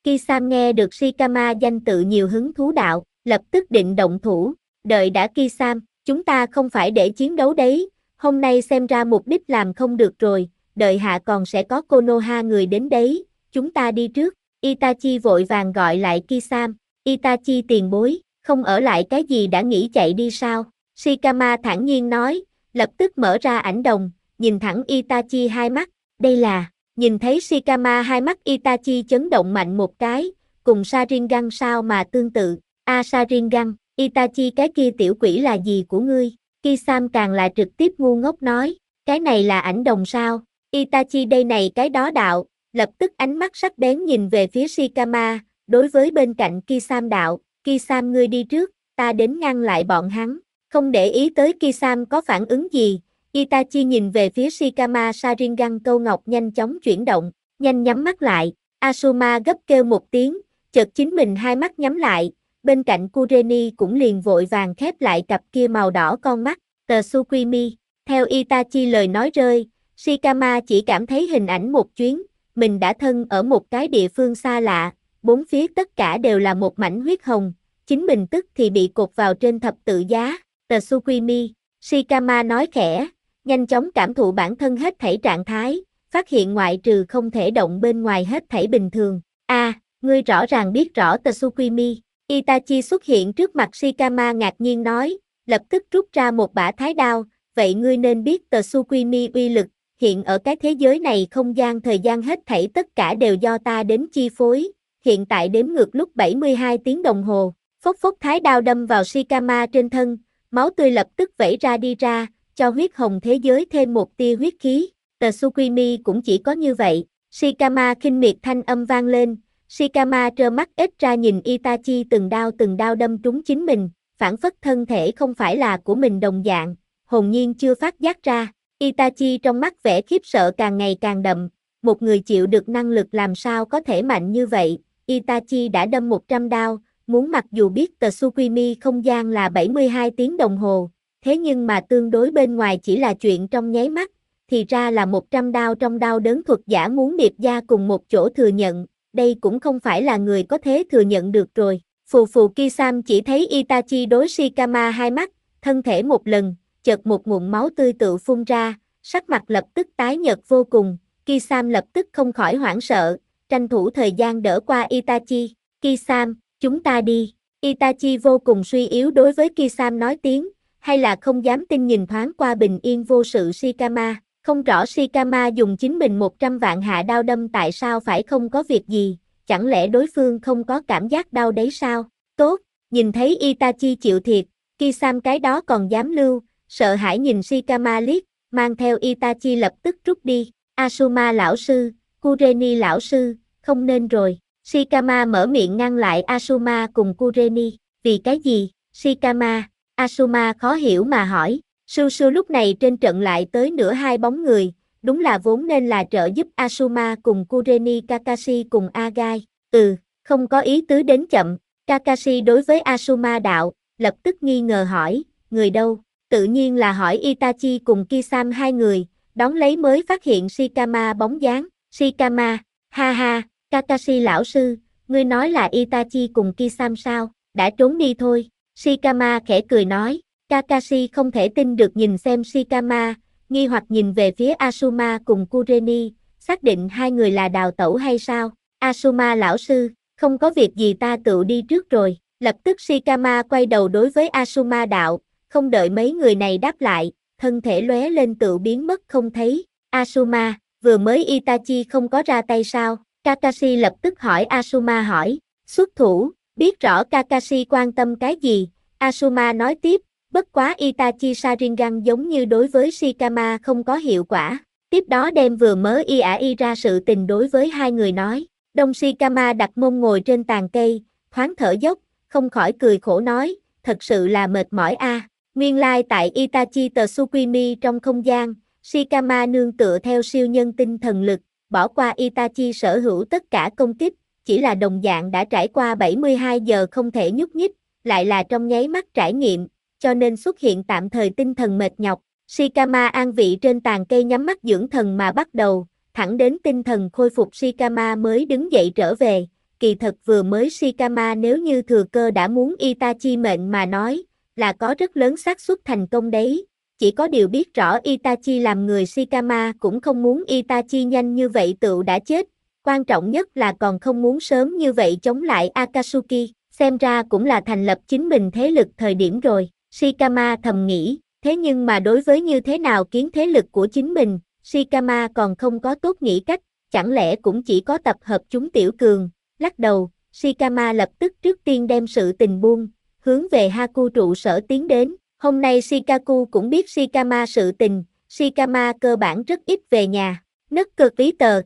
Kisam nghe được Shikama danh tự nhiều hứng thú đạo, lập tức định động thủ, đợi đã Kisam, chúng ta không phải để chiến đấu đấy, hôm nay xem ra mục đích làm không được rồi, đợi hạ còn sẽ có Konoha người đến đấy, chúng ta đi trước. Itachi vội vàng gọi lại Kisam, Itachi tiền bối, không ở lại cái gì đã nghĩ chạy đi sao? Shikama thản nhiên nói, lập tức mở ra ảnh đồng, nhìn thẳng Itachi hai mắt, đây là, nhìn thấy Shikama hai mắt Itachi chấn động mạnh một cái, cùng Sharingan sao mà tương tự, Sharingan, Itachi cái kia tiểu quỷ là gì của ngươi? Kisam càng là trực tiếp ngu ngốc nói, cái này là ảnh đồng sao? Itachi đây này cái đó đạo, lập tức ánh mắt sắc bén nhìn về phía Shikama, đối với bên cạnh Kisam đạo, Kisam ngươi đi trước, ta đến ngăn lại bọn hắn, không để ý tới Kisam có phản ứng gì, Itachi nhìn về phía Shikama Sharingan câu ngọc nhanh chóng chuyển động, nhanh nhắm mắt lại, Asuma gấp kêu một tiếng, chợt chính mình hai mắt nhắm lại, bên cạnh Kureni cũng liền vội vàng khép lại cặp kia màu đỏ con mắt, Tsukimi, theo Itachi lời nói rơi, Shikama chỉ cảm thấy hình ảnh một chuyến, mình đã thân ở một cái địa phương xa lạ, bốn phía tất cả đều là một mảnh huyết hồng, chính mình tức thì bị cột vào trên thập tự giá, Tsukimi, Shikama nói khẽ, nhanh chóng cảm thụ bản thân hết thảy trạng thái, phát hiện ngoại trừ không thể động bên ngoài hết thảy bình thường. Ngươi rõ ràng biết rõ Tsukimi. Itachi xuất hiện trước mặt Shikama ngạc nhiên nói, lập tức rút ra một bả thái đao, vậy ngươi nên biết Tsukimi uy lực, hiện ở cái thế giới này không gian thời gian hết thảy tất cả đều do ta đến chi phối, hiện tại đếm ngược lúc 72 tiếng đồng hồ, phốc phốc thái đao đâm vào Shikama trên thân, máu tươi lập tức vẩy ra đi ra, cho huyết hồng thế giới thêm một tia huyết khí, Tsukimi cũng chỉ có như vậy, Shikama khinh miệt thanh âm vang lên, Shikama trơ mắt ếch ra nhìn Itachi từng đao đâm trúng chính mình, phản phất thân thể không phải là của mình đồng dạng, hồn nhiên chưa phát giác ra, Itachi trong mắt vẻ khiếp sợ càng ngày càng đậm, một người chịu được năng lực làm sao có thể mạnh như vậy, Itachi đã đâm 100 đao, muốn mặc dù biết Tsukimi không gian là 72 tiếng đồng hồ, thế nhưng mà tương đối bên ngoài chỉ là chuyện trong nháy mắt, thì ra là 100 đao trong đao đớn thuật giả muốn điệp gia cùng một chỗ thừa nhận, đây cũng không phải là người có thế thừa nhận được rồi. Phù phù Kisam chỉ thấy Itachi đối Shikama hai mắt, thân thể một lần, chợt một ngụm máu tươi tự phun ra, sắc mặt lập tức tái nhợt vô cùng, Kisam lập tức không khỏi hoảng sợ, tranh thủ thời gian đỡ qua Itachi, Kisam, chúng ta đi, Itachi vô cùng suy yếu đối với Kisam nói tiếng, hay là không dám tin nhìn thoáng qua bình yên vô sự Shikama, không rõ Shikama dùng chính mình 100 vạn hạ đao đâm tại sao phải không có việc gì, chẳng lẽ đối phương không có cảm giác đau đấy sao, tốt, nhìn thấy Itachi chịu thiệt, Kisam cái đó còn dám lưu, sợ hãi nhìn Shikama liếc, mang theo Itachi lập tức rút đi, Asuma lão sư, Kureni lão sư, không nên rồi, Shikama mở miệng ngăn lại Asuma cùng Kureni, vì cái gì, Shikama, Asuma khó hiểu mà hỏi, Su Su lúc này trên trận lại tới nửa hai bóng người, đúng là vốn nên là trợ giúp Asuma cùng Kureni Kakashi cùng Agai, không có ý tứ đến chậm, Kakashi đối với Asuma đạo, lập tức nghi ngờ hỏi, người đâu, tự nhiên là hỏi Itachi cùng Kisam hai người, đón lấy mới phát hiện Shikama bóng dáng, Shikama, ha ha, Kakashi lão sư, ngươi nói là Itachi cùng Kisam sao, đã trốn đi thôi, Shikama khẽ cười nói, Kakashi không thể tin được nhìn xem Shikama, nghi hoặc nhìn về phía Asuma cùng Kureni, xác định hai người là đào tẩu hay sao, Asuma lão sư, không có việc gì ta tự đi trước rồi, lập tức Shikama quay đầu đối với Asuma đạo, không đợi mấy người này đáp lại, thân thể lóe lên tự biến mất không thấy, Asuma, vừa mới Itachi không có ra tay sao, Kakashi lập tức hỏi Asuma hỏi, xuất thủ, biết rõ Kakashi quan tâm cái gì, Asuma nói tiếp, bất quá Itachi Sharingan giống như đối với Shikama không có hiệu quả, tiếp đó đem vừa mới ra sự tình đối với hai người nói, Đông Shikama đặt mông ngồi trên tàn cây, thoáng thở dốc, không khỏi cười khổ nói, thật sự là mệt mỏi a. Nguyên lai tại Itachi Tsukimi trong không gian, Shikama nương tựa theo siêu nhân tinh thần lực, bỏ qua Itachi sở hữu tất cả công kích, chỉ là đồng dạng đã trải qua 72 giờ không thể nhúc nhích, lại là trong nháy mắt trải nghiệm, cho nên xuất hiện tạm thời tinh thần mệt nhọc. Shikama an vị trên tàn cây nhắm mắt dưỡng thần mà bắt đầu, thẳng đến tinh thần khôi phục Shikama mới đứng dậy trở về, kỳ thật vừa mới Shikama nếu như thừa cơ đã muốn Itachi mệnh mà nói, là có rất lớn xác suất thành công đấy. Chỉ có điều biết rõ Itachi làm người Shikama cũng không muốn Itachi nhanh như vậy tựu đã chết, quan trọng nhất là còn không muốn sớm như vậy chống lại Akatsuki, xem ra cũng là thành lập chính mình thế lực thời điểm rồi, Shikama thầm nghĩ, thế nhưng mà đối với như thế nào kiến thế lực của chính mình, Shikama còn không có tốt nghĩ cách, chẳng lẽ cũng chỉ có tập hợp chúng tiểu cường, lắc đầu, Shikama lập tức trước tiên đem sự tình buông, hướng về Haku trụ sở tiến đến. Hôm nay Shikaku cũng biết Shikama sự tình, Shikama cơ bản rất ít về nhà. Nấc cực ví tờ,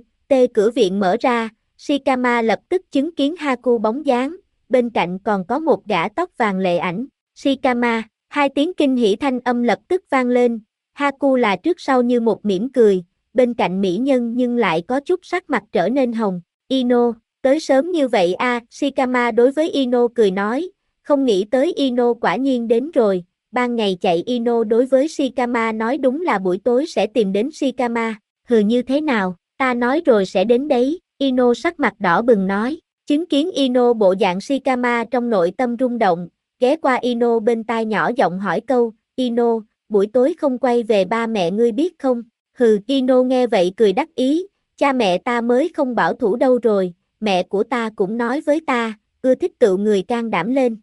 cửa viện mở ra, Shikama lập tức chứng kiến Haku bóng dáng, bên cạnh còn có một gã tóc vàng lệ ảnh. Shikama, hai tiếng kinh hỉ thanh âm lập tức vang lên, Haku là trước sau như một mỉm cười, bên cạnh mỹ nhân nhưng lại có chút sắc mặt trở nên hồng. Ino, tới sớm như vậy a, Shikama đối với Ino cười nói. Không nghĩ tới Ino quả nhiên đến rồi, ban ngày chạy Ino đối với Shikama nói đúng là buổi tối sẽ tìm đến Shikama, hừ như thế nào, ta nói rồi sẽ đến đấy, Ino sắc mặt đỏ bừng nói, chứng kiến Ino bộ dạng Shikama trong nội tâm rung động, ghé qua Ino bên tai nhỏ giọng hỏi câu, Ino, buổi tối không quay về ba mẹ ngươi biết không, hừ Ino nghe vậy cười đắc ý, cha mẹ ta mới không bảo thủ đâu rồi, mẹ của ta cũng nói với ta, ưa thích tự người can đảm lên.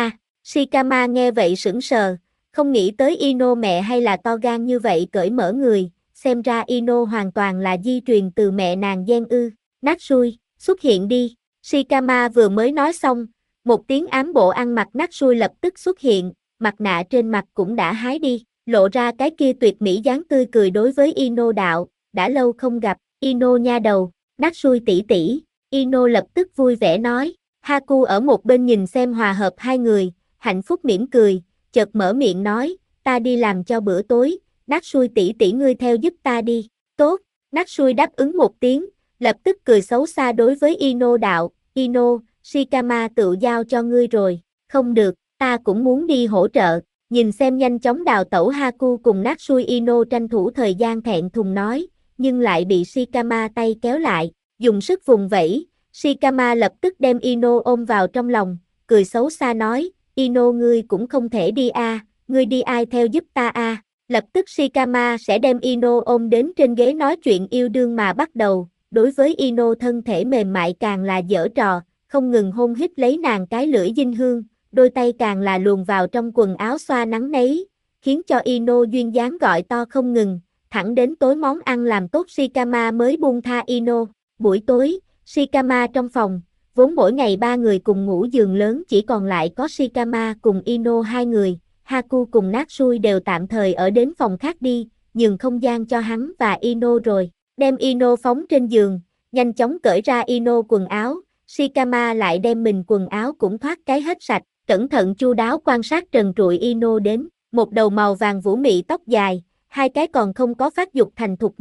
Shikama nghe vậy sững sờ, không nghĩ tới Ino mẹ hay là to gan như vậy cởi mở người, xem ra Ino hoàn toàn là di truyền từ mẹ nàng gen ư, Natsui, xuất hiện đi, Shikama vừa mới nói xong, một tiếng ám bộ ăn mặc Natsui lập tức xuất hiện, mặt nạ trên mặt cũng đã hái đi, lộ ra cái kia tuyệt mỹ dáng tươi cười đối với Ino đạo, đã lâu không gặp, Ino nha đầu, Natsui tỷ tỷ, Ino lập tức vui vẻ nói, Haku ở một bên nhìn xem hòa hợp hai người, hạnh phúc mỉm cười, chợt mở miệng nói, ta đi làm cho bữa tối, Natsui tỷ tỷ ngươi theo giúp ta đi, tốt, Natsui đáp ứng một tiếng, lập tức cười xấu xa đối với Ino đạo, Ino, Shikama tự giao cho ngươi rồi, không được, ta cũng muốn đi hỗ trợ, nhìn xem nhanh chóng đào tẩu Haku cùng Natsui Ino tranh thủ thời gian thẹn thùng nói, nhưng lại bị Shikama tay kéo lại, dùng sức vùng vẫy, Shikama lập tức đem Ino ôm vào trong lòng, cười xấu xa nói, Ino ngươi cũng không thể đi ngươi đi ai theo giúp ta lập tức Shikama sẽ đem Ino ôm đến trên ghế nói chuyện yêu đương mà bắt đầu, đối với Ino thân thể mềm mại càng là giở trò, không ngừng hôn hít lấy nàng cái lưỡi dinh hương, đôi tay càng là luồn vào trong quần áo xoa nắng nấy, khiến cho Ino duyên dáng gọi to không ngừng, thẳng đến tối món ăn làm tốt Shikama mới buông tha Ino, buổi tối, Shikama trong phòng, vốn mỗi ngày ba người cùng ngủ giường lớn chỉ còn lại có Shikama cùng Ino hai người, Haku cùng Natsui đều tạm thời ở đến phòng khác đi, nhường không gian cho hắn và Ino rồi, đem Ino phóng trên giường, nhanh chóng cởi ra Ino quần áo, Shikama lại đem mình quần áo cũng thoát cái hết sạch, cẩn thận chu đáo quan sát trần trụi Ino đến, một đầu màu vàng vũ mị tóc dài, hai cái còn không có phát dục thành thục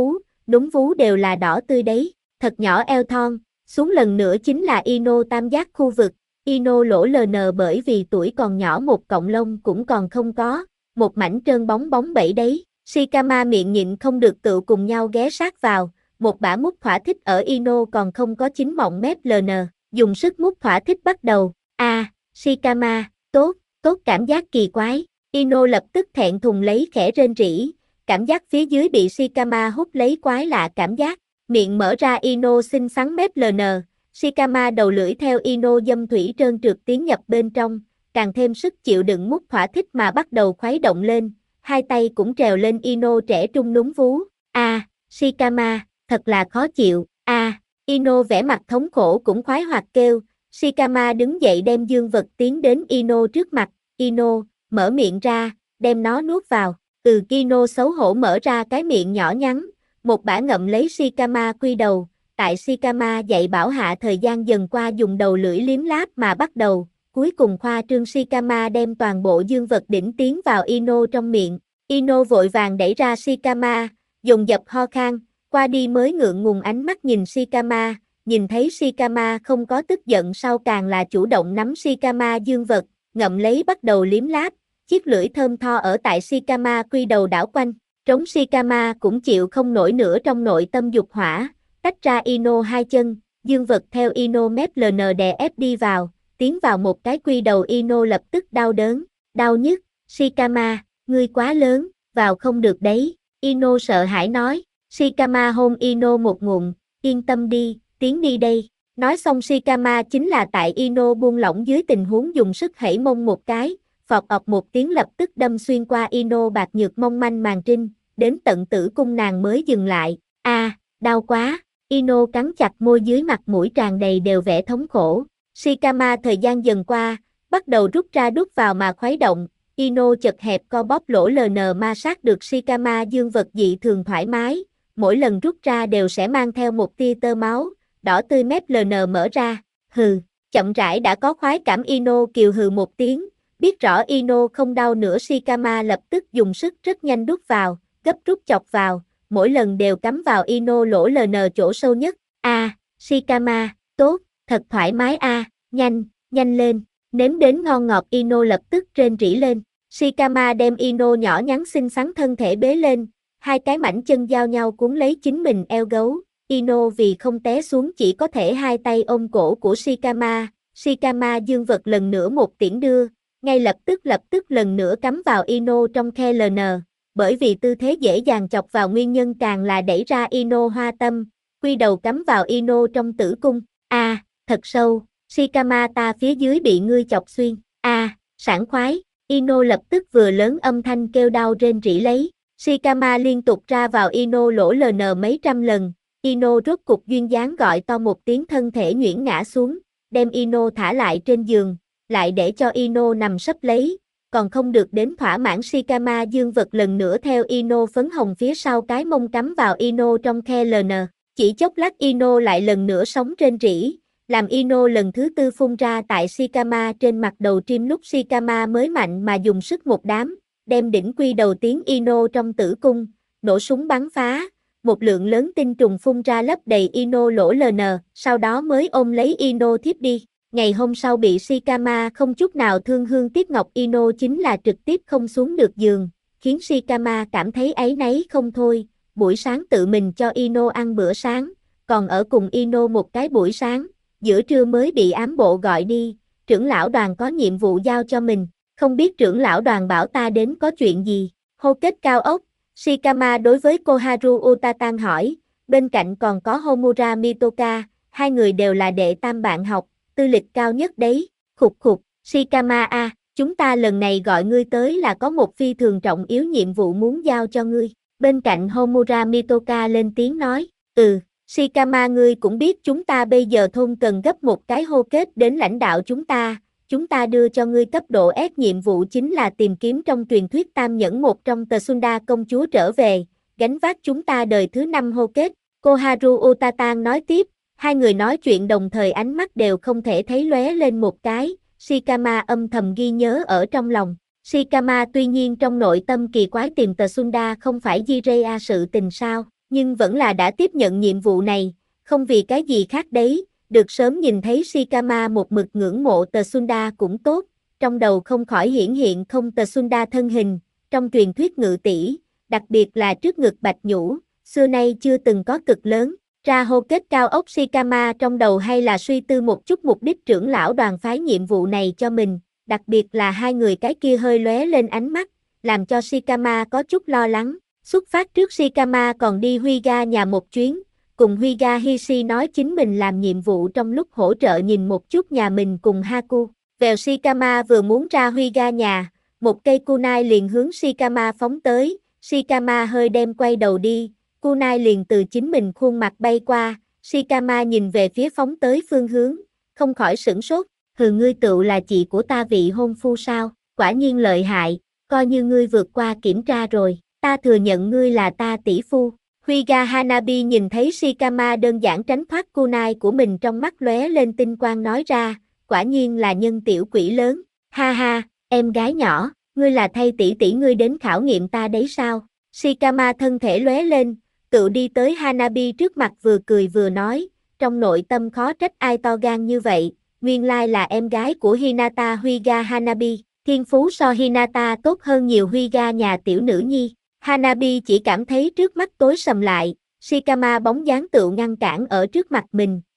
núm vú đều là đỏ tươi đấy, thật nhỏ eo thon, xuống lần nữa chính là Ino tam giác khu vực, Ino lỗ LN bởi vì tuổi còn nhỏ một cọng lông cũng còn không có, một mảnh trơn bóng bóng bẩy đấy, Shikama miệng nhịn không được tự cùng nhau ghé sát vào, một bả mút thỏa thích ở Ino còn không có chín mọng mép LN, dùng sức mút thỏa thích bắt đầu, Shikama, tốt cảm giác kỳ quái, Ino lập tức thẹn thùng lấy khẽ rên rỉ, cảm giác phía dưới bị Shikama hút lấy quái lạ cảm giác, miệng mở ra Ino xinh xắn mép LN, Shikama đầu lưỡi theo Ino dâm thủy trơn trượt tiến nhập bên trong, càng thêm sức chịu đựng mút thỏa thích mà bắt đầu khuấy động lên, hai tay cũng trèo lên Ino trẻ trung núm vú, Shikama, thật là khó chịu, Ino vẻ mặt thống khổ cũng khoái hoạt kêu, Shikama đứng dậy đem dương vật tiến đến Ino trước mặt, Ino, mở miệng ra, đem nó nuốt vào, Ino xấu hổ mở ra cái miệng nhỏ nhắn, một bả ngậm lấy Shikama quy đầu, tại Shikama dạy bảo hạ thời gian dần qua dùng đầu lưỡi liếm láp mà bắt đầu, cuối cùng khoa trương Shikama đem toàn bộ dương vật đỉnh tiến vào Ino trong miệng, Ino vội vàng đẩy ra Shikama, dồn dập ho khan, qua đi mới ngượng ngùng ánh mắt nhìn Shikama, nhìn thấy Shikama không có tức giận sau càng là chủ động nắm Shikama dương vật, ngậm lấy bắt đầu liếm láp, chiếc lưỡi thơm tho ở tại Shikama quy đầu đảo quanh, trống Shikama cũng chịu không nổi nữa trong nội tâm dục hỏa, tách ra Ino hai chân, dương vật theo Ino mép LN đè ép đi vào, tiến vào một cái quy đầu. Ino lập tức đau đớn, đau nhức. Shikama, ngươi quá lớn, vào không được đấy. Ino sợ hãi nói. Shikama hôn Ino một ngụm, yên tâm đi, tiến đi đây. Nói xong Shikama chính là tại Ino buông lỏng dưới tình huống dùng sức hẩy mông một cái, phọt ọc một tiếng lập tức đâm xuyên qua Ino bạc nhược mong manh màng trinh, đến tận tử cung nàng mới dừng lại. Đau quá. Ino cắn chặt môi, dưới mặt mũi tràn đầy đều vẻ thống khổ. Shikama thời gian dần qua, bắt đầu rút ra đút vào mà khuấy động. Ino chật hẹp co bóp lỗ LN ma sát được Shikama dương vật dị thường thoải mái. Mỗi lần rút ra đều sẽ mang theo một tia tơ máu, đỏ tươi. Mép LN mở ra. Hừ, chậm rãi đã có khoái cảm. Ino kiều hừ một tiếng, biết rõ Ino không đau nữa. Shikama lập tức dùng sức rất nhanh đút vào, gấp rút chọc vào, mỗi lần đều cắm vào Ino lỗ LN chỗ sâu nhất. Shikama, tốt, thật thoải mái nhanh, nhanh lên, nếm đến ngon ngọt. Ino lập tức rên rỉ lên. Shikama đem Ino nhỏ nhắn xinh xắn thân thể bế lên, hai cái mảnh chân giao nhau cuốn lấy chính mình eo gấu. Ino vì không té xuống chỉ có thể hai tay ôm cổ của Shikama. Shikama dương vật lần nữa một tiễn đưa, ngay lập tức lần nữa cắm vào Ino trong khe LN. Bởi vì tư thế dễ dàng chọc vào nguyên nhân càng là đẩy ra Ino hoa tâm, quy đầu cắm vào Ino trong tử cung. Thật sâu. Shikama, ta phía dưới bị ngươi chọc xuyên. Sảng khoái. Ino lập tức vừa lớn âm thanh kêu đau rên rỉ lấy. Shikama liên tục ra vào Ino lỗ LN mấy trăm lần. Ino rốt cục duyên dáng gọi to một tiếng, thân thể nhuyễn ngã xuống, đem Ino thả lại trên giường, lại để cho Ino nằm sấp lấy. Còn không được đến thỏa mãn, Shikama dương vật lần nữa theo Ino phấn hồng phía sau cái mông cắm vào Ino trong khe LN. Chỉ chốc lát Ino lại lần nữa sống rên rỉ, làm Ino lần thứ tư phun ra tại Shikama trên mặt đầu trim. Lúc Shikama mới mạnh mà dùng sức một đám, đem đỉnh quy đầu tiến Ino trong tử cung, nổ súng bắn phá, một lượng lớn tinh trùng phun ra lấp đầy Ino lỗ LN, sau đó mới ôm lấy Ino thiếp đi. Ngày hôm sau bị Shikama không chút nào thương hương tiếc ngọc, Ino chính là trực tiếp không xuống được giường, khiến Shikama cảm thấy áy náy không thôi. Buổi sáng tự mình cho Ino ăn bữa sáng, còn ở cùng Ino một cái buổi sáng, giữa trưa mới bị ám bộ gọi đi, trưởng lão đoàn có nhiệm vụ giao cho mình, không biết trưởng lão đoàn bảo ta đến có chuyện gì. Hô kết cao ốc, Shikama đối với Koharu Utatan hỏi, bên cạnh còn có Homura Mitoka, hai người đều là đệ tam bạn học, tư lịch cao nhất đấy. Khục khục. Shikama, chúng ta lần này gọi ngươi tới là có một phi thường trọng yếu nhiệm vụ muốn giao cho ngươi. Bên cạnh Homura Mitoka lên tiếng nói, Shikama, ngươi cũng biết chúng ta bây giờ thôn cần gấp một cái hô kết đến lãnh đạo chúng ta đưa cho ngươi cấp độ S nhiệm vụ chính là tìm kiếm trong truyền thuyết tam nhẫn một trong Tsunda công chúa trở về, gánh vác chúng ta đời thứ 5 hô kết. Koharu Utatan nói tiếp, hai người nói chuyện đồng thời ánh mắt đều không thể thấy lóe lên một cái, Shikama âm thầm ghi nhớ ở trong lòng. Shikama tuy nhiên trong nội tâm kỳ quái tìm Tsunda không phải Jiraiya sự tình sao, nhưng vẫn là đã tiếp nhận nhiệm vụ này, không vì cái gì khác đấy. Được sớm nhìn thấy Shikama một mực ngưỡng mộ Tsunda cũng tốt, trong đầu không khỏi hiển hiện không Tsunda thân hình, trong truyền thuyết ngự tỷ, đặc biệt là trước ngực bạch nhũ, xưa nay chưa từng có cực lớn. Ra hô kết cao ốc, Shikama trong đầu hay là suy tư một chút mục đích trưởng lão đoàn phái nhiệm vụ này cho mình, đặc biệt là hai người cái kia hơi lóe lên ánh mắt, làm cho Shikama có chút lo lắng. Xuất phát trước Shikama còn đi Huyga nhà một chuyến, cùng Huyga Hishi nói chính mình làm nhiệm vụ trong lúc hỗ trợ nhìn một chút nhà mình cùng Haku. Vèo, Shikama vừa muốn ra Huyga nhà, một cây kunai liền hướng Shikama phóng tới, Shikama hơi đem quay đầu đi, kunai liền từ chính mình khuôn mặt bay qua, Shikama nhìn về phía phóng tới phương hướng, không khỏi sửng sốt, ngươi tựu là chị của ta vị hôn phu sao, quả nhiên lợi hại, coi như ngươi vượt qua kiểm tra rồi, ta thừa nhận ngươi là ta tỷ phu. Huyga Hanabi nhìn thấy Shikama đơn giản tránh thoát kunai của mình, trong mắt lóe lên tinh quang nói ra, quả nhiên là nhân tiểu quỷ lớn, ha ha, em gái nhỏ, ngươi là thay tỷ tỷ ngươi đến khảo nghiệm ta đấy sao? Shikama thân thể lóe lên, tự đi tới Hanabi trước mặt vừa cười vừa nói, trong nội tâm khó trách ai to gan như vậy, nguyên lai là em gái của Hinata. Huyga Hanabi, thiên phú so Hinata tốt hơn nhiều. Huyga nhà tiểu nữ nhi. Hanabi chỉ cảm thấy trước mắt tối sầm lại, Shikama bóng dáng tựu ngăn cản ở trước mặt mình,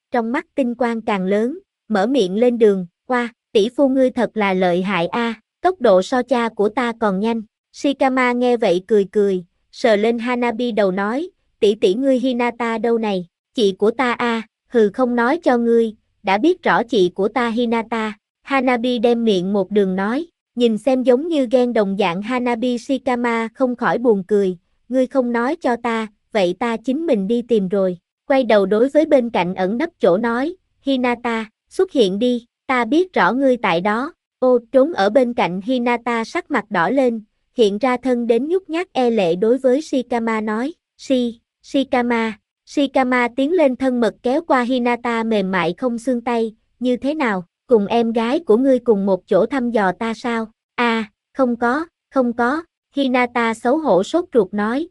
trong mắt tinh quang càng lớn, mở miệng lên đường, qua, tỷ phu ngươi thật là lợi hại a, tốc độ so cha của ta còn nhanh. Shikama nghe vậy cười cười, sờ lên Hanabi đầu nói, tỷ tỷ ngươi Hinata đâu này, chị của ta a, hừ không nói cho ngươi, đã biết rõ chị của ta Hinata. Hanabi đem miệng một đường nói, nhìn xem giống như ghen đồng dạng Hanabi. Shikama không khỏi buồn cười, ngươi không nói cho ta, vậy ta chính mình đi tìm rồi. Quay đầu đối với bên cạnh ẩn nấp chỗ nói, Hinata, xuất hiện đi, ta biết rõ ngươi tại đó. Ô, trốn ở bên cạnh Hinata sắc mặt đỏ lên, hiện ra thân đến nhút nhát e lệ đối với Shikama nói, Shikama. Shikama tiến lên thân mật kéo qua Hinata mềm mại không xương tay, như thế nào, cùng em gái của ngươi cùng một chỗ thăm dò ta sao? Không có, Hinata xấu hổ sốt ruột nói,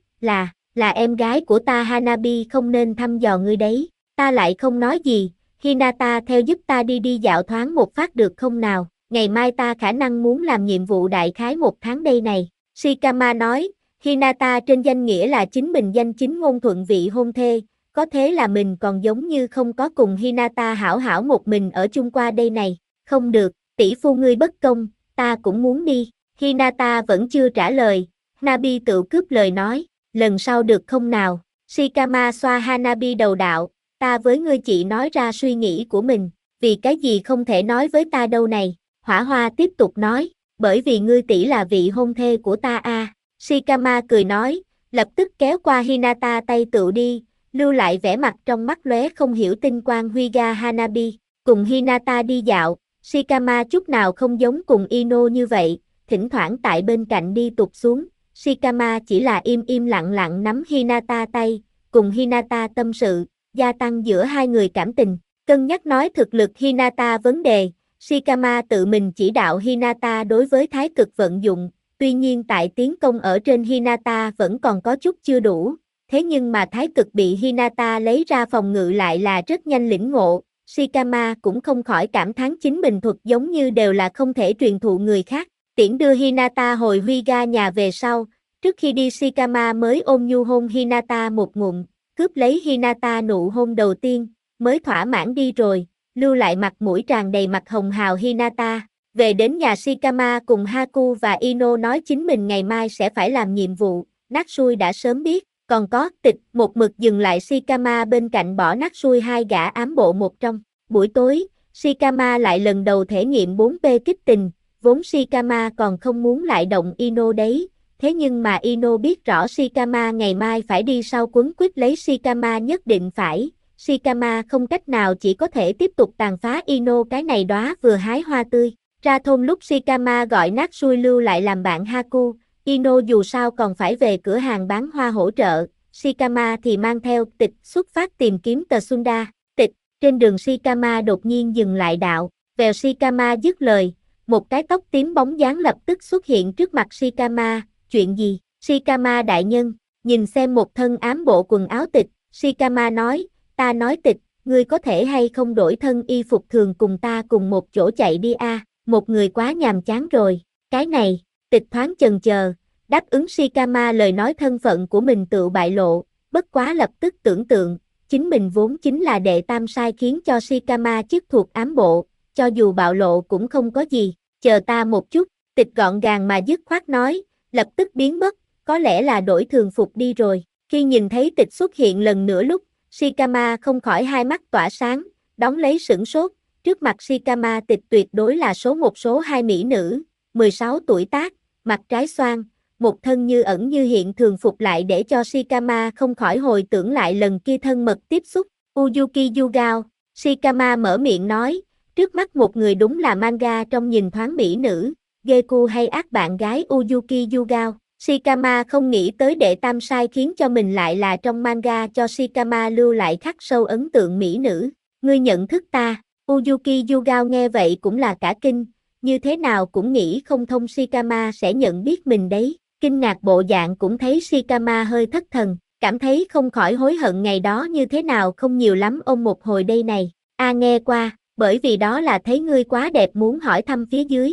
là em gái của ta Hanabi không nên thăm dò ngươi đấy, ta lại không nói gì, Hinata theo giúp ta đi dạo thoáng một phát được không nào, ngày mai ta khả năng muốn làm nhiệm vụ đại khái 1 tháng đây này. Shikama nói, Hinata trên danh nghĩa là chính mình danh chính ngôn thuận vị hôn thê, có thế là mình còn giống như không có cùng Hinata hảo hảo một mình ở chung qua đây này, không được, tỷ phu ngươi bất công, ta cũng muốn đi. Hinata vẫn chưa trả lời, Hanabi tự cướp lời nói, lần sau được không nào? Shikama xoa Hanabi đầu đạo, ta với ngươi chị nói ra suy nghĩ của mình, vì cái gì không thể nói với ta đâu này? Hỏa Hoa tiếp tục nói, bởi vì ngươi tỷ là vị hôn thê của ta a. Shikama cười nói, lập tức kéo qua Hinata tay tựu đi, lưu lại vẻ mặt trong mắt lóe không hiểu tinh quang Huyga Hanabi, cùng Hinata đi dạo. Shikama chút nào không giống cùng Ino như vậy, thỉnh thoảng tại bên cạnh đi tụt xuống, Shikama chỉ là im lặng nắm Hinata tay, cùng Hinata tâm sự, gia tăng giữa hai người cảm tình, cân nhắc nói thực lực Hinata vấn đề, Shikama tự mình chỉ đạo Hinata đối với thái cực vận dụng, tuy nhiên tại tiến công ở trên Hinata vẫn còn có chút chưa đủ, thế nhưng mà thái cực bị Hinata lấy ra phòng ngự lại là rất nhanh lĩnh ngộ. Shikama cũng không khỏi cảm thán chính mình thuật giống như đều là không thể truyền thụ người khác. Tiễn đưa Hinata hồi Huyga nhà về sau, trước khi đi Shikama mới ôm nhu hôn Hinata một ngụm, cướp lấy Hinata nụ hôn đầu tiên, mới thỏa mãn đi rồi, lưu lại mặt mũi tràn đầy mặt hồng hào Hinata. Về đến nhà Shikama cùng Haku và Ino nói chính mình ngày mai sẽ phải làm nhiệm vụ, Natsui đã sớm biết, còn có Tịch một mực dừng lại Shikama bên cạnh bỏ Natsui hai gã ám bộ một trong. Buổi tối, Shikama lại lần đầu thể nghiệm 4P kích tình, vốn Shikama còn không muốn lại động Ino đấy, thế nhưng mà Ino biết rõ Shikama ngày mai phải đi sau quấn quýt lấy Shikama nhất định phải, Shikama không cách nào chỉ có thể tiếp tục tàn phá Ino cái này đóa vừa hái hoa tươi. Ra thôn lúc Shikama gọi Natsui lưu lại làm bạn Haku, Ino dù sao còn phải về cửa hàng bán hoa hỗ trợ, Shikama thì mang theo Tịch xuất phát tìm kiếm Tsunda. Tịch, trên đường Shikama đột nhiên dừng lại đạo, vèo Shikama dứt lời, một cái tóc tím bóng dáng lập tức xuất hiện trước mặt Shikama, chuyện gì? Shikama đại nhân, nhìn xem một thân ám bộ quần áo Tịch, Shikama nói, ta nói Tịch, ngươi có thể hay không đổi thân y phục thường cùng ta cùng một chỗ chạy đi a, một người quá nhàm chán rồi, cái này, Tịch thoáng chần chờ, đáp ứng Shikama lời nói thân phận của mình tự bại lộ, bất quá lập tức tưởng tượng, chính mình vốn chính là đệ tam sai khiến cho Shikama chức thuộc ám bộ, cho dù bạo lộ cũng không có gì, chờ ta một chút, Tịch gọn gàng mà dứt khoát nói, lập tức biến mất, có lẽ là đổi thường phục đi rồi. Khi nhìn thấy Tịch xuất hiện lần nữa lúc, Shikama không khỏi hai mắt tỏa sáng, đón lấy sửng sốt, trước mặt Shikama Tịch tuyệt đối là số 1 số 2 mỹ nữ, 16 tuổi tác, mặt trái xoan, một thân như ẩn như hiện thường phục lại để cho Shikama không khỏi hồi tưởng lại lần kia thân mật tiếp xúc, Uyuki Yugao. Shikama mở miệng nói, trước mắt một người đúng là manga trong nhìn thoáng mỹ nữ, Geku hay ác bạn gái Uyuki Yugao. Shikama không nghĩ tới đệ tam sai khiến cho mình lại là trong manga cho Shikama lưu lại khắc sâu ấn tượng mỹ nữ. Ngươi nhận thức ta, Uyuki Yugao nghe vậy cũng là cả kinh, như thế nào cũng nghĩ không thông Shikama sẽ nhận biết mình đấy. Kinh ngạc bộ dạng cũng thấy Shikama hơi thất thần, cảm thấy không khỏi hối hận ngày đó như thế nào không nhiều lắm ôm một hồi đây này. Nghe qua, bởi vì đó là thấy ngươi quá đẹp muốn hỏi thăm phía dưới.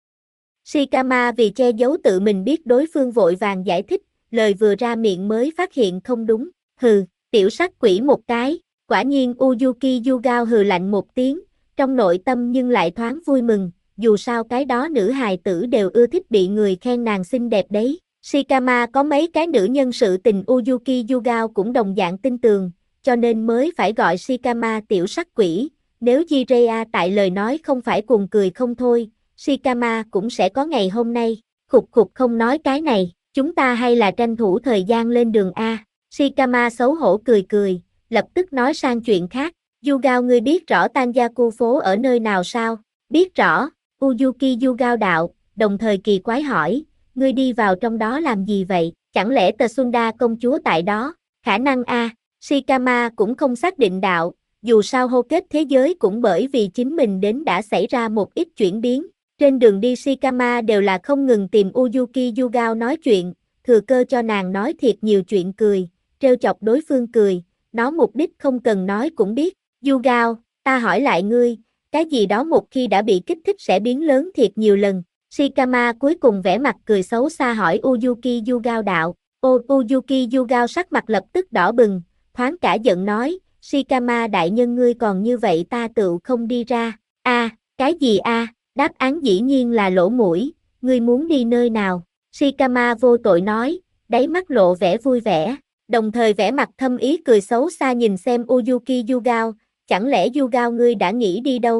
Shikama vì che giấu tự mình biết đối phương vội vàng giải thích, lời vừa ra miệng mới phát hiện không đúng, hừ, tiểu sắc quỷ một cái, Quả nhiên Uyuki Yugao hừ lạnh một tiếng, trong nội tâm nhưng lại thoáng vui mừng, dù sao cái đó nữ hài tử đều ưa thích bị người khen nàng xinh đẹp đấy. Shikama có mấy cái nữ nhân sự tình Uyuki Yugao cũng đồng dạng tin tường, cho nên mới phải gọi Shikama tiểu sắc quỷ, nếu Jiraiya tại lời nói không phải cuồng cười không thôi, Shikama cũng sẽ có ngày hôm nay. Khục khục, không nói cái này, chúng ta hay là tranh thủ thời gian lên đường A. Shikama xấu hổ cười cười, lập tức nói sang chuyện khác. Yugao, ngươi biết rõ Tanjaku phố ở nơi nào sao? Biết rõ, Uyuki Yugao đạo, đồng thời kỳ quái hỏi, ngươi đi vào trong đó làm gì vậy? Chẳng lẽ Tsunda công chúa tại đó? Khả năng A. Shikama cũng không xác định đạo, dù sao hô kết thế giới cũng bởi vì chính mình đến đã xảy ra một ít chuyển biến. Trên đường đi Shikama đều là không ngừng tìm Uyuki Yugao nói chuyện, thừa cơ cho nàng nói thiệt nhiều chuyện cười, trêu chọc đối phương cười, nó mục đích không cần nói cũng biết. Yugao, ta hỏi lại ngươi, cái gì đó một khi đã bị kích thích sẽ biến lớn thiệt nhiều lần. Shikama cuối cùng vẻ mặt cười xấu xa hỏi Uyuki Yugao đạo. Uyuki Yugao sắc mặt lập tức đỏ bừng, thoáng cả giận nói, Shikama đại nhân ngươi còn như vậy ta tựu không đi ra. Cái gì a? Đáp án dĩ nhiên là lỗ mũi, ngươi muốn đi nơi nào? Shikama vô tội nói, đáy mắt lộ vẻ vui vẻ, đồng thời vẻ mặt thâm ý cười xấu xa nhìn xem Uyuki Yugao, chẳng lẽ Yugao ngươi đã nghĩ đi đâu?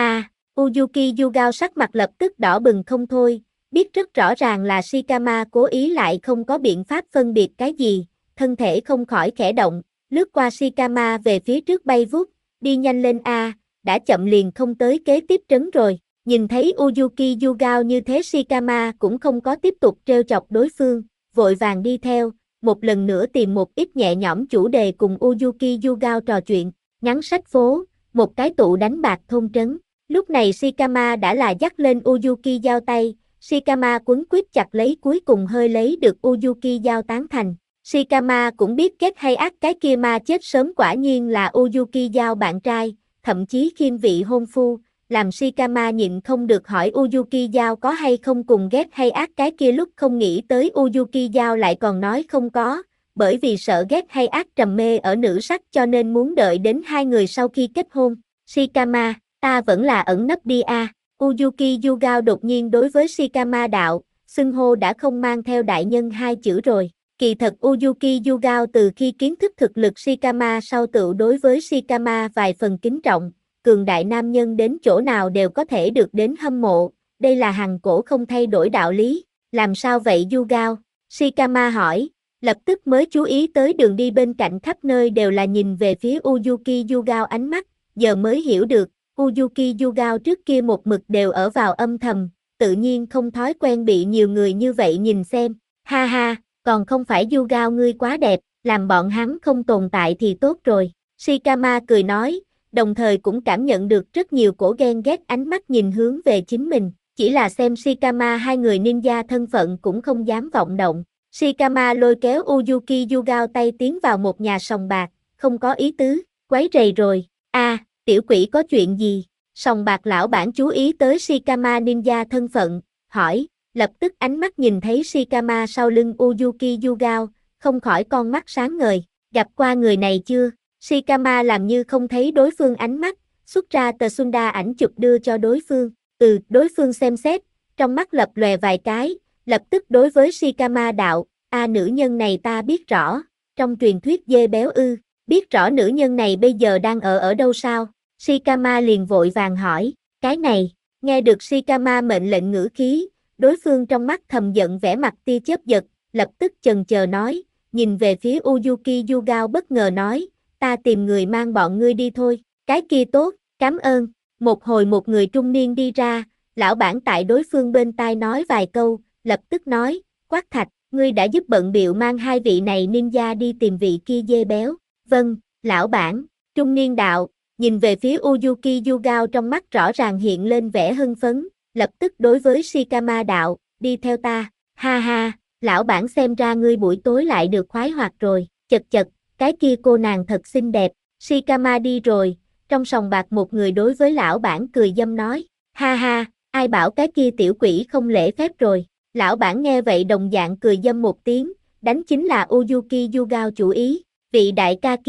Uyuki Yugao sắc mặt lập tức đỏ bừng không thôi, biết rất rõ ràng là Shikama cố ý lại không có biện pháp phân biệt cái gì, thân thể không khỏi khẽ động, lướt qua Shikama về phía trước bay vút, đi nhanh lên a, đã chậm liền không tới kế tiếp trấn rồi. Nhìn thấy Uyuki Yugao như thế Shikama cũng không có tiếp tục trêu chọc đối phương, vội vàng đi theo, một lần nữa tìm một ít nhẹ nhõm chủ đề cùng Uyuki Yugao trò chuyện, ngắn sách phố, một cái tụ đánh bạc thôn trấn. Lúc này Shikama đã là dắt lên Uyuki giao tay, Shikama quấn quýt chặt lấy cuối cùng hơi lấy được Uyuki giao tán thành. Shikama cũng biết ghét hay ác cái kia ma chết sớm quả nhiên là Uyuki giao bạn trai, thậm chí khiêm vị hôn phu, làm Shikama nhịn không được hỏi Uyuki giao có hay không cùng ghét hay ác cái kia lúc không nghĩ tới Uyuki giao lại còn nói không có, bởi vì sợ ghét hay ác trầm mê ở nữ sắc cho nên muốn đợi đến hai người sau khi kết hôn. Shikama, ta vẫn là ẩn nấp đi a. Uyuki Yugao đột nhiên đối với Shikama đạo, xưng hô đã không mang theo đại nhân hai chữ rồi. Kỳ thật Uyuki Yugao từ khi kiến thức thực lực Shikama sau tựu đối với Shikama vài phần kính trọng, cường đại nam nhân đến chỗ nào đều có thể được đến hâm mộ, đây là hằng cổ không thay đổi đạo lý. Làm sao vậy Yugao? Shikama hỏi, lập tức mới chú ý tới đường đi bên cạnh khắp nơi đều là nhìn về phía Uyuki Yugao ánh mắt, giờ mới hiểu được, Uyuki Yugao trước kia một mực đều ở vào âm thầm, tự nhiên không thói quen bị nhiều người như vậy nhìn xem. Ha ha, còn không phải Yugao ngươi quá đẹp, làm bọn hắn không tồn tại thì tốt rồi. Shikama cười nói, đồng thời cũng cảm nhận được rất nhiều cổ ghen ghét ánh mắt nhìn hướng về chính mình, chỉ là xem Shikama hai người ninja thân phận cũng không dám vọng động. Shikama lôi kéo Uyuki Yugao tay tiến vào một nhà sòng bạc, không có ý tứ, quấy rầy rồi. Tiểu quỷ có chuyện gì? Sòng bạc lão bản chú ý tới Shikama ninja thân phận, hỏi, lập tức ánh mắt nhìn thấy Shikama sau lưng Uyuki Yugao, không khỏi con mắt sáng ngời, gặp qua người này chưa? Shikama làm như không thấy đối phương ánh mắt, xuất ra tờ Sunda ảnh chụp đưa cho đối phương, đối phương xem xét, trong mắt lập lòe vài cái, lập tức đối với Shikama đạo, nữ nhân này ta biết rõ, trong truyền thuyết dê béo ư, biết rõ nữ nhân này bây giờ đang ở đâu sao? Shikama liền vội vàng hỏi, cái này, nghe được Shikama mệnh lệnh ngữ khí, đối phương trong mắt thầm giận vẻ mặt tia chớp giật, lập tức chần chờ nói, nhìn về phía Uyuki Yugao bất ngờ nói, ta tìm người mang bọn ngươi đi thôi, cái kia tốt, cảm ơn. Một hồi một người trung niên đi ra, lão bản tại đối phương bên tai nói vài câu, lập tức nói, Quát Thạch, ngươi đã giúp bận bịu mang hai vị này ninja đi tìm vị kia dê béo. Vâng, lão bản. Trung niên đạo, nhìn về phía Uyuki Yugao trong mắt rõ ràng hiện lên vẻ hưng phấn, lập tức đối với Shikama đạo, đi theo ta, ha ha, lão bản xem ra ngươi buổi tối lại được khoái hoạt rồi, chật chật, cái kia cô nàng thật xinh đẹp. Shikama đi rồi, trong sòng bạc một người đối với lão bản cười dâm nói, ha ha, ai bảo cái kia tiểu quỷ không lễ phép rồi. Lão bản nghe vậy đồng dạng cười dâm một tiếng, đánh chính là Uyuki Yugao chủ ý, vị đại ca kia,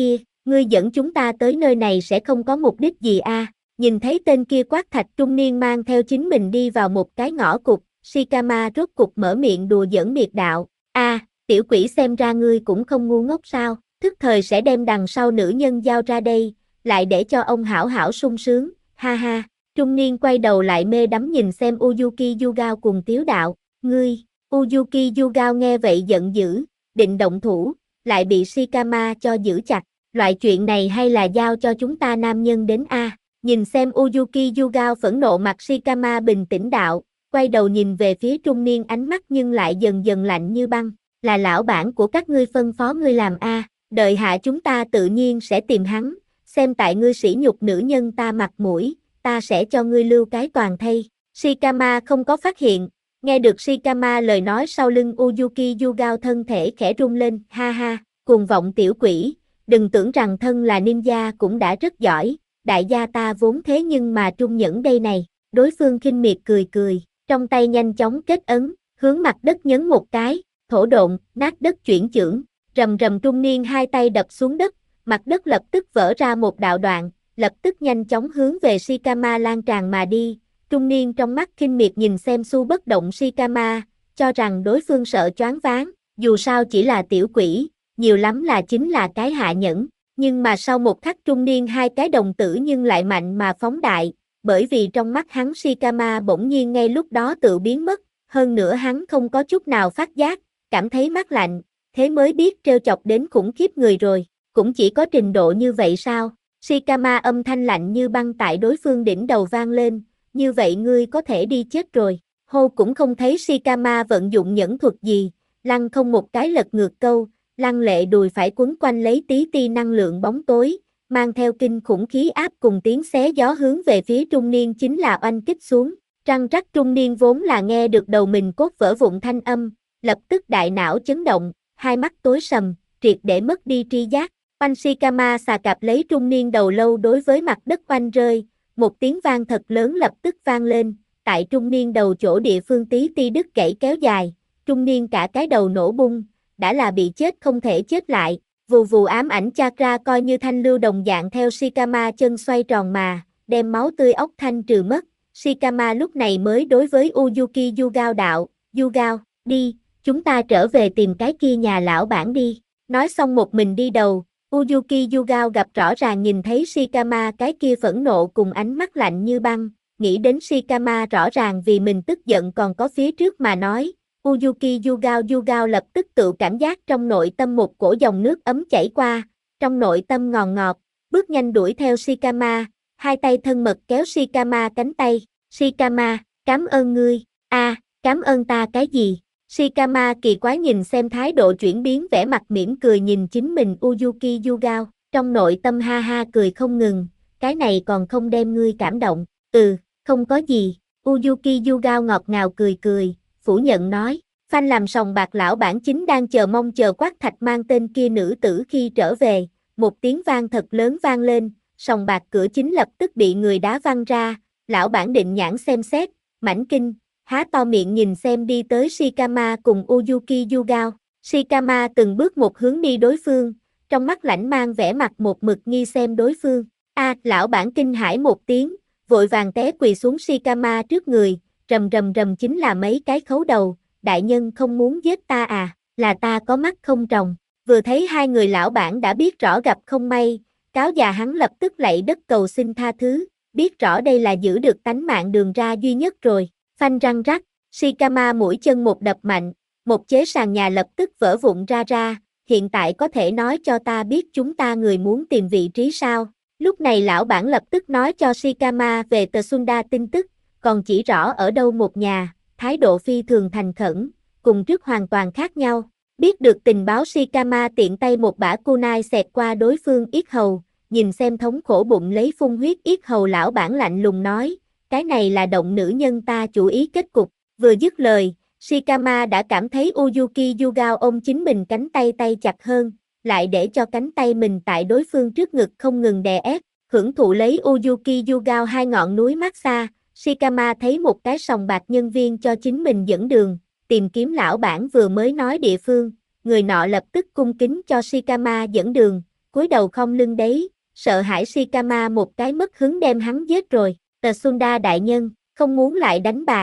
Ngươi dẫn chúng ta tới nơi này sẽ không có mục đích gì à? Nhìn thấy tên kia quát thạch trung niên mang theo chính mình đi vào một cái ngõ cụt, Shikama rốt cục mở miệng đùa giỡn miệt đạo. Tiểu quỷ xem ra ngươi cũng không ngu ngốc sao, thức thời sẽ đem đằng sau nữ nhân giao ra đây, lại để cho ông hảo hảo sung sướng, ha ha. Trung niên quay đầu lại mê đắm nhìn xem Uyuki Yugao cùng tiếu đạo, ngươi, Uyuki Yugao nghe vậy giận dữ, định động thủ, lại bị Shikama cho giữ chặt, loại chuyện này hay là giao cho chúng ta nam nhân đến a. Nhìn xem Uyuki Yugao phẫn nộ mặt Shikama bình tĩnh đạo, quay đầu nhìn về phía trung niên ánh mắt nhưng lại dần dần lạnh như băng, là lão bản của các ngươi phân phó ngươi làm a, đợi hạ chúng ta tự nhiên sẽ tìm hắn, xem tại ngươi sỉ nhục nữ nhân ta mặt mũi, ta sẽ cho ngươi lưu cái toàn thây. Shikama không có phát hiện, nghe được Shikama lời nói sau lưng Uyuki Yugao thân thể khẽ rung lên, ha ha, cuồng vọng tiểu quỷ, đừng tưởng rằng thân là ninja cũng đã rất giỏi, đại gia ta vốn thế nhưng mà trung nhẫn đây này, đối phương khinh miệt cười cười, trong tay nhanh chóng kết ấn, hướng mặt đất nhấn một cái, thổ độn, nát đất chuyển chưởng, rầm rầm trung niên hai tay đập xuống đất, mặt đất lập tức vỡ ra một đạo đoạn, lập tức nhanh chóng hướng về Shikama lan tràn mà đi, trung niên trong mắt khinh miệt nhìn xem Su bất động Shikama, cho rằng đối phương sợ choáng váng, dù sao chỉ là tiểu quỷ, nhiều lắm là chính là cái hạ nhẫn, nhưng mà sau một khắc trung niên hai cái đồng tử nhưng lại mạnh mà phóng đại, bởi vì trong mắt hắn Shikama bỗng nhiên ngay lúc đó tự biến mất, hơn nữa hắn không có chút nào phát giác, cảm thấy mát lạnh, thế mới biết trêu chọc đến khủng khiếp người rồi, cũng chỉ có trình độ như vậy sao? Shikama âm thanh lạnh như băng tại đối phương đỉnh đầu vang lên, như vậy ngươi có thể đi chết rồi. Hô cũng không thấy Shikama vận dụng nhẫn thuật gì, lăng không một cái lật ngược câu, lăng lệ đùi phải quấn quanh lấy tí ti năng lượng bóng tối, mang theo kinh khủng khí áp cùng tiếng xé gió hướng về phía trung niên chính là oanh kích xuống. Răng rắc trung niên vốn là nghe được đầu mình cốt vỡ vụn thanh âm, lập tức đại não chấn động, hai mắt tối sầm, triệt để mất đi tri giác. Oanh Shikama xà cạp lấy trung niên đầu lâu đối với mặt đất oanh rơi, một tiếng vang thật lớn lập tức vang lên, tại trung niên đầu chỗ địa phương tí ti đứt gãy kéo dài, trung niên cả cái đầu nổ bung, đã là bị chết không thể chết lại, vù vù ám ảnh chakra coi như thanh lưu đồng dạng theo Shikama chân xoay tròn mà, đem máu tươi óc thanh trừ mất. Shikama lúc này mới đối với Uyuki Yugao đạo, Yugao, đi, chúng ta trở về tìm cái kia nhà lão bản đi. Nói xong một mình đi đầu, Uyuki Yugao gặp rõ ràng nhìn thấy Shikama cái kia phẫn nộ cùng ánh mắt lạnh như băng, nghĩ đến Shikama rõ ràng vì mình tức giận còn có phía trước mà nói. Uyuki Yugao lập tức tự cảm giác trong nội tâm một cổ dòng nước ấm chảy qua, trong nội tâm ngọt ngọt, bước nhanh đuổi theo Shikama, hai tay thân mật kéo Shikama cánh tay, Shikama, cảm ơn ngươi, cảm ơn ta cái gì? Shikama kỳ quái nhìn xem thái độ chuyển biến vẻ mặt mỉm cười nhìn chính mình Uyuki Yugao, trong nội tâm ha ha cười không ngừng, cái này còn không đem ngươi cảm động, không có gì, Uyuki Yugao ngọt ngào cười cười, phủ nhận nói, phanh làm sòng bạc lão bản chính đang chờ mong chờ quát thạch mang tên kia nữ tử khi trở về, một tiếng vang thật lớn vang lên, sòng bạc cửa chính lập tức bị người đá văng ra, lão bản định nhãn xem xét, mảnh kinh, há to miệng nhìn xem đi tới Shikama cùng Uyuki Yugao, Shikama từng bước một hướng đi đối phương, trong mắt lãnh mang vẻ mặt một mực nghi xem đối phương, lão bản kinh hãi một tiếng, vội vàng té quỳ xuống Shikama trước người, rầm rầm rầm chính là mấy cái khấu đầu, đại nhân không muốn giết ta à, là ta có mắt không tròng, vừa thấy hai người lão bản đã biết rõ gặp không may, cáo già hắn lập tức lạy đất cầu xin tha thứ, biết rõ đây là giữ được tánh mạng đường ra duy nhất rồi, phanh răng rắc, Shikama mũi chân một đập mạnh, một chế sàn nhà lập tức vỡ vụn ra, hiện tại có thể nói cho ta biết chúng ta người muốn tìm vị trí sao, lúc này lão bản lập tức nói cho Shikama về Tsunda tin tức, còn chỉ rõ ở đâu một nhà, thái độ phi thường thành khẩn, cùng trước hoàn toàn khác nhau. Biết được tình báo Shikama tiện tay một bả kunai xẹt qua đối phương yết hầu, nhìn xem thống khổ bụng lấy phun huyết yết hầu lão bản lạnh lùng nói, cái này là động nữ nhân ta chủ ý kết cục. Vừa dứt lời, Shikama đã cảm thấy Uyuki Yugao ôm chính mình cánh tay tay chặt hơn, lại để cho cánh tay mình tại đối phương trước ngực không ngừng đè ép, hưởng thụ lấy Uyuki Yugao hai ngọn núi massage. Shikama thấy một cái sòng bạc nhân viên cho chính mình dẫn đường, tìm kiếm lão bản vừa mới nói địa phương, người nọ lập tức cung kính cho Shikama dẫn đường, cúi đầu khom lưng đấy, sợ hãi Shikama một cái mất hứng đem hắn giết rồi. Tsunda đại nhân, không muốn lại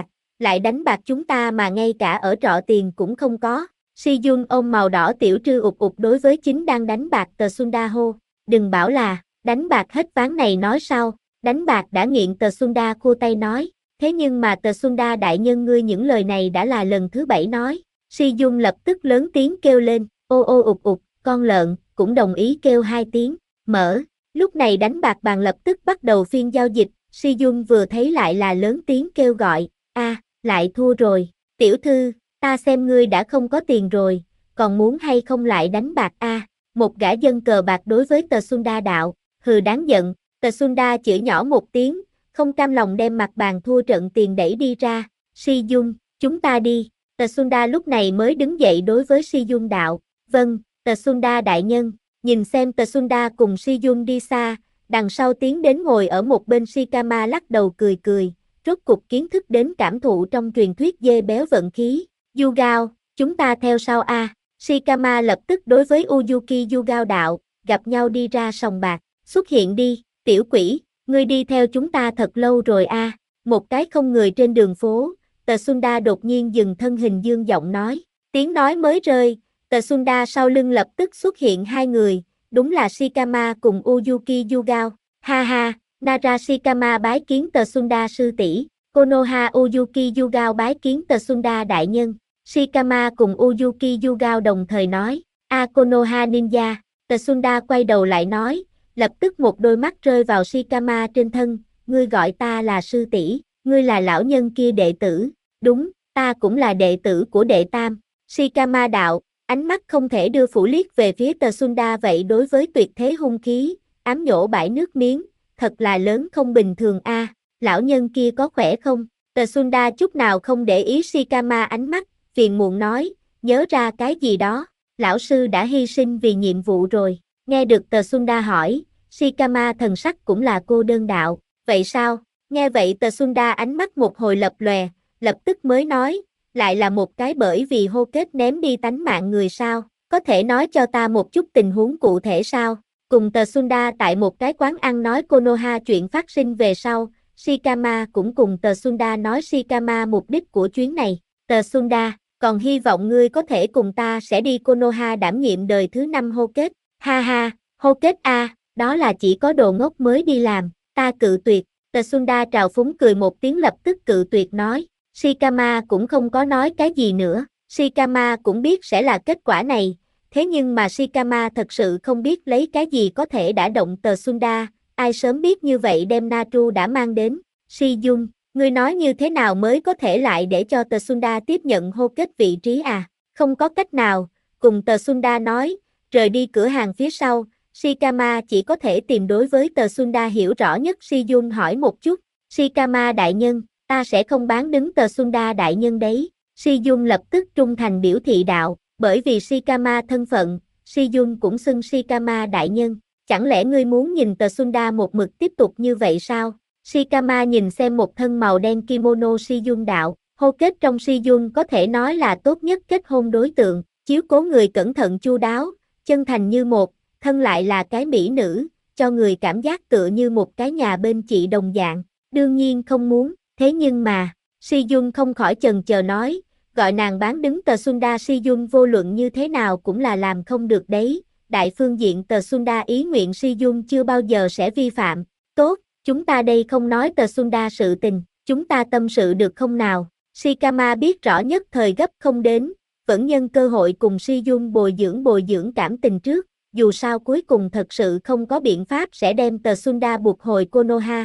đánh bạc chúng ta mà ngay cả ở trọ tiền cũng không có. Shiyun ôm màu đỏ tiểu trư ụt ụt đối với chính đang đánh bạc Tsunda hô. Đừng bảo là, đánh bạc hết ván này nói sao, đánh bạc đã nghiện. Tsunda khua tay nói. Thế nhưng mà Tsunda đại nhân ngươi những lời này đã là lần thứ 7 nói. Shiyun lập tức lớn tiếng kêu lên, ô ô ụt ụt, con lợn, cũng đồng ý kêu 2 tiếng, mở. Lúc này đánh bạc bàn lập tức bắt đầu phiên giao dịch, Shiyun vừa thấy lại là lớn tiếng kêu gọi, lại thua rồi, tiểu thư, ta xem ngươi đã không có tiền rồi, còn muốn hay không lại đánh bạc một gã dân cờ bạc đối với Tsunda đạo, hừ đáng giận, Tsunda chửi nhỏ một tiếng, không cam lòng đem mặt bàn thua trận tiền đẩy đi ra, Shiyun, chúng ta đi, Tsunda lúc này mới đứng dậy đối với Shiyun đạo, vâng, Tsunda đại nhân, nhìn xem Tsunda cùng Shiyun đi xa, đằng sau tiến đến ngồi ở một bên Shikama lắc đầu cười cười, rốt cục kiến thức đến cảm thụ trong truyền thuyết dê béo vận khí, Yugao, chúng ta theo sau Shikama lập tức đối với Uyuki Yugao đạo, gặp nhau đi ra sòng bạc, xuất hiện đi, tiểu quỷ, ngươi đi theo chúng ta thật lâu rồi một cái không người trên đường phố, Tsunda đột nhiên dừng thân hình dương giọng nói, tiếng nói mới rơi, Tsunda sau lưng lập tức xuất hiện 2 người, đúng là Shikama cùng Uyuki Yugao, ha ha, Nara Shikama bái kiến Tsunda sư tỷ, Konoha Uyuki Yugao bái kiến Tsunda đại nhân, Shikama cùng Uyuki Yugao đồng thời nói, Konoha ninja, Tsunda quay đầu lại nói, lập tức một đôi mắt rơi vào Shikama trên thân, ngươi gọi ta là sư tỷ, ngươi là lão nhân kia đệ tử, đúng, ta cũng là đệ tử của đệ tam, Shikama đạo, ánh mắt không thể đưa phủ liếc về phía Tsunda vậy đối với tuyệt thế hung khí, ám nhổ bãi nước miếng, thật là lớn không bình thường lão nhân kia có khỏe không? Tsunda chút nào không để ý Shikama ánh mắt, phiền muộn nói, nhớ ra cái gì đó, lão sư đã hy sinh vì nhiệm vụ rồi, nghe được Tsunda hỏi, Shikama thần sắc cũng là cô đơn đạo, vậy sao? Nghe vậy Tsunda ánh mắt một hồi lập lòe, lập tức mới nói, lại là một cái bởi vì hô kết ném đi tánh mạng người sao, có thể nói cho ta một chút tình huống cụ thể sao? Cùng Tsunda tại một cái quán ăn nói Konoha chuyện phát sinh về sau, Shikama cũng cùng Tsunda nói Shikama mục đích của chuyến này. Tsunda, còn hy vọng ngươi có thể cùng ta sẽ đi Konoha đảm nhiệm đời thứ 5 hô kết. Ha ha, hô kết đó là chỉ có đồ ngốc mới đi làm, ta cự tuyệt. Tsunda trào phúng cười một tiếng lập tức cự tuyệt nói. Shikama cũng không có nói cái gì nữa, Shikama cũng biết sẽ là kết quả này, thế nhưng mà Shikama thật sự không biết lấy cái gì có thể đả động Tsunda, ai sớm biết như vậy đem Natru đã mang đến, Shiyun, ngươi nói như thế nào mới có thể lại để cho Tsunda tiếp nhận hô kết vị trí không có cách nào, cùng Tsunda nói, rời đi cửa hàng phía sau, Shikama chỉ có thể tìm đối với Tsunda hiểu rõ nhất Shiyun hỏi một chút, Shikama đại nhân, ta sẽ không bán đứng Tsunda đại nhân đấy, Shiyun lập tức trung thành biểu thị đạo, bởi vì Shikama thân phận, Shiyun cũng xưng Shikama đại nhân, chẳng lẽ ngươi muốn nhìn Tsunda một mực tiếp tục như vậy sao? Shikama nhìn xem một thân màu đen kimono Shiyun đạo, hô kết trong Shiyun có thể nói là tốt nhất kết hôn đối tượng, chiếu cố người cẩn thận chu đáo, chân thành như một, thân lại là cái mỹ nữ, cho người cảm giác tựa như một cái nhà bên chị đồng dạng, đương nhiên không muốn, thế nhưng mà, Shiyun không khỏi chần chờ nói, gọi nàng bán đứng Tsunda Shiyun vô luận như thế nào cũng là làm không được đấy, đại phương diện Tsunda ý nguyện Shiyun chưa bao giờ sẽ vi phạm, tốt, chúng ta đây không nói Tsunda sự tình, chúng ta tâm sự được không nào, Shikama biết rõ nhất thời gấp không đến, vẫn nhân cơ hội cùng Shiyun bồi dưỡng cảm tình trước, dù sao cuối cùng thật sự không có biện pháp sẽ đem Tsunda buộc hồi Konoha,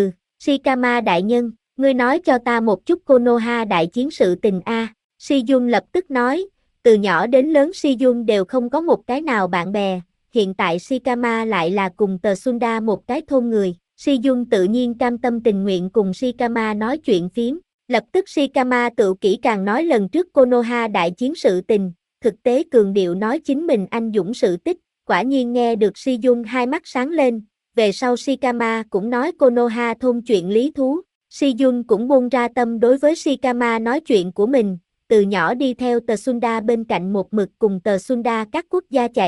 Shikama đại nhân, ngươi nói cho ta một chút Konoha đại chiến sự tình Shiyun lập tức nói, từ nhỏ đến lớn Shiyun đều không có một cái nào bạn bè, hiện tại Shikama lại là cùng Tsunda một cái thôn người, Shiyun tự nhiên cam tâm tình nguyện cùng Shikama nói chuyện phiếm, lập tức Shikama tự kỹ càng nói lần trước Konoha đại chiến sự tình, thực tế cường điệu nói chính mình anh dũng sự tích, quả nhiên nghe được Shiyun hai mắt sáng lên, về sau Shikama cũng nói Konoha thôn chuyện lý thú, Shiyun cũng buông ra tâm đối với Shikama nói chuyện của mình, từ nhỏ đi theo Tsunda bên cạnh một mực cùng Tsunda các quốc gia chạy,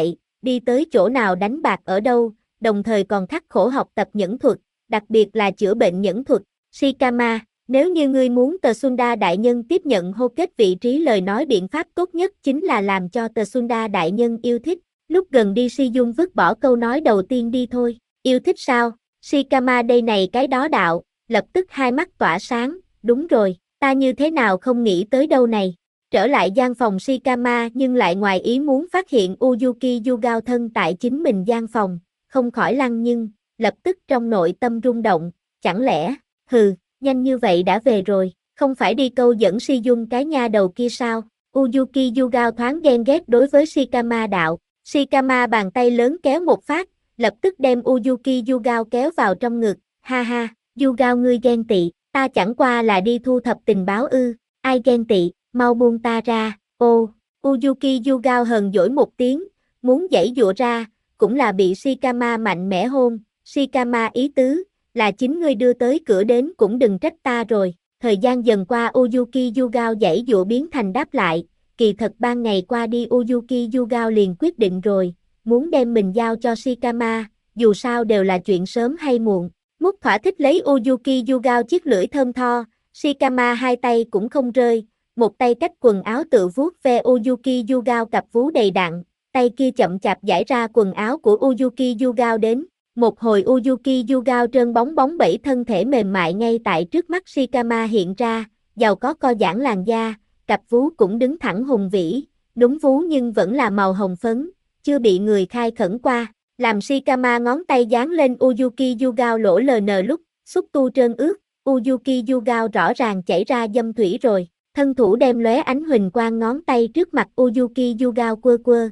đi tới chỗ nào đánh bạc ở đâu, đồng thời còn khắc khổ học tập nhẫn thuật, đặc biệt là chữa bệnh nhẫn thuật. Shikama, nếu như ngươi muốn Tsunda đại nhân tiếp nhận hô kết vị trí lời nói biện pháp tốt nhất chính là làm cho Tsunda đại nhân yêu thích. Lúc gần đi Shizun vứt bỏ câu nói đầu tiên đi thôi. Yêu thích sao? Shikama đây này cái đó đạo, lập tức hai mắt tỏa sáng, đúng rồi, ta như thế nào không nghĩ tới đâu này. Trở lại gian phòng Shikama nhưng lại ngoài ý muốn phát hiện Uyuki Yugao thân tại chính mình gian phòng, không khỏi lăng nhưng, lập tức trong nội tâm rung động, chẳng lẽ, nhanh như vậy đã về rồi, không phải đi câu dẫn Shizun cái nha đầu kia sao? Uyuki Yugao thoáng ghen ghét đối với Shikama đạo, Shikama bàn tay lớn kéo một phát, lập tức đem Uyuki Yugao kéo vào trong ngực, ha ha, Yugao ngươi ghen tị, ta chẳng qua là đi thu thập tình báo ư, ai ghen tị, mau buông ta ra, ô, Uyuki Yugao hờn dỗi một tiếng, muốn giãy giụa ra, cũng là bị Shikama mạnh mẽ hôn, Shikama ý tứ, là chính ngươi đưa tới cửa đến cũng đừng trách ta rồi, thời gian dần qua Uyuki Yugao giãy giụa biến thành đáp lại, kỳ thật ban ngày qua đi Uyuki Yugao liền quyết định rồi, muốn đem mình giao cho Shikama, dù sao đều là chuyện sớm hay muộn. Mút thỏa thích lấy Uyuki Yugao chiếc lưỡi thơm tho, Shikama hai tay cũng không rơi, một tay cách quần áo tự vuốt ve Uyuki Yugao cặp vú đầy đặn, tay kia chậm chạp giải ra quần áo của Uyuki Yugao đến. Một hồi Uyuki Yugao trơn bóng bóng bẩy thân thể mềm mại ngay tại trước mắt Shikama hiện ra, giàu có co giãn làn da, cặp vú cũng đứng thẳng hùng vĩ, đúng vú nhưng vẫn là màu hồng phấn, chưa bị người khai khẩn qua, làm Shikama ngón tay dán lên Uyuki Yugao lỗ LN lúc, xúc tu trơn ướt, Uyuki Yugao rõ ràng chảy ra dâm thủy rồi, thân thủ đem lóe ánh huỳnh quang ngón tay trước mặt Uyuki Yugao quơ quơ,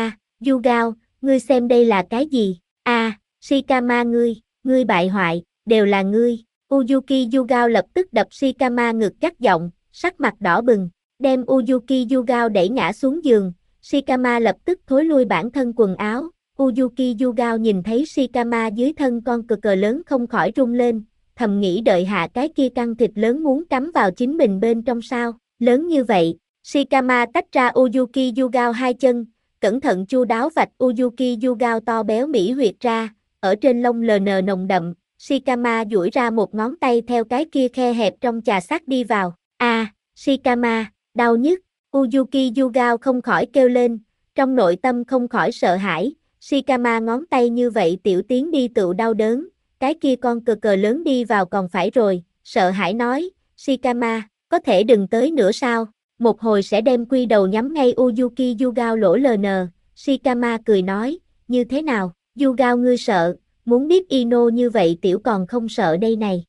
Yugao, ngươi xem đây là cái gì, Shikama ngươi bại hoại, đều là ngươi, Uyuki Yugao lập tức đập Shikama ngực gắt giọng, sắc mặt đỏ bừng, đem Uyuki Yugao đẩy ngã xuống giường, Shikama lập tức thối lui bản thân quần áo, Uyuki Yugao nhìn thấy Shikama dưới thân con cờ lớn không khỏi rung lên, thầm nghĩ đợi hạ cái kia căng thịt lớn muốn cắm vào chính mình bên trong sao, lớn như vậy, Shikama tách ra Uyuki Yugao hai chân, cẩn thận chu đáo vạch Uyuki Yugao to béo mỹ huyệt ra, ở trên lông LN nồng đậm, Shikama duỗi ra một ngón tay theo cái kia khe hẹp trong chà sát đi vào, Shikama, đau nhức, Uyuki Yugao không khỏi kêu lên, trong nội tâm không khỏi sợ hãi, Shikama ngón tay như vậy tiểu tiến đi tựu đau đớn, cái kia con cờ lớn đi vào còn phải rồi, sợ hãi nói, Shikama, có thể đừng tới nữa sao, một hồi sẽ đem quy đầu nhắm ngay Uyuki Yugao lỗ LN, Shikama cười nói, như thế nào, Yugao ngươi sợ, muốn biết Ino như vậy tiểu còn không sợ đây này,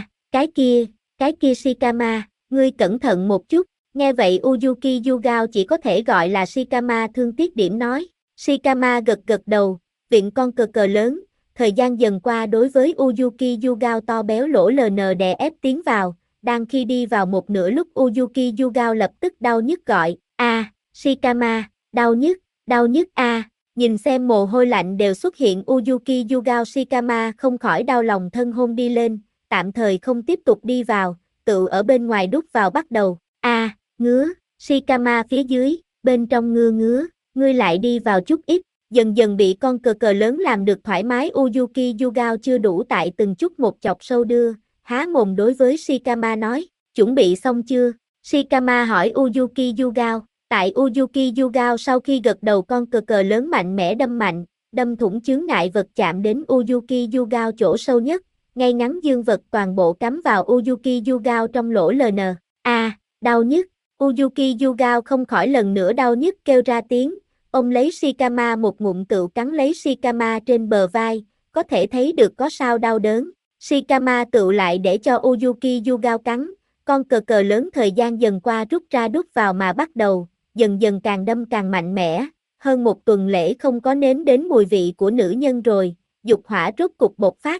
cái kia Shikama, ngươi cẩn thận một chút, nghe vậy Uyuki Yugao chỉ có thể gọi là Shikama thương tiếc điểm nói, Shikama gật gật đầu, viện con cờ lớn, thời gian dần qua đối với Uyuki Yugao to béo lỗ LN đè ép tiến vào, đang khi đi vào một nửa lúc Uyuki Yugao lập tức đau nhức gọi, Shikama, đau nhức nhìn xem mồ hôi lạnh đều xuất hiện Uyuki Yugao Shikama không khỏi đau lòng thân hôn đi lên, tạm thời không tiếp tục đi vào, tự ở bên ngoài đút vào bắt đầu, ngứa, Shikama phía dưới, bên trong ngứa, ngươi lại đi vào chút ít, dần dần bị con cờ lớn làm được thoải mái Uyuki Yugao chưa đủ tại từng chút một chọc sâu đưa, há mồm đối với Shikama nói, chuẩn bị xong chưa? Shikama hỏi Uyuki Yugao, tại Uyuki Yugao sau khi gật đầu con cờ lớn mạnh mẽ đâm thủng chướng ngại vật chạm đến Uyuki Yugao chỗ sâu nhất, ngay ngắn dương vật toàn bộ cắm vào Uyuki Yugao trong lỗ LN, đau nhức, Uyuki Yugao không khỏi lần nữa đau nhức kêu ra tiếng, ông lấy Shikama một ngụm tựu cắn lấy Shikama trên bờ vai, có thể thấy được có sao đau đớn. Shikama tựu lại để cho Uyuki Yugao cắn, con cờ lớn thời gian dần qua rút ra đút vào mà bắt đầu, dần dần càng đâm càng mạnh mẽ, hơn một tuần lễ không có nếm đến mùi vị của nữ nhân rồi, dục hỏa rốt cục bộc phát,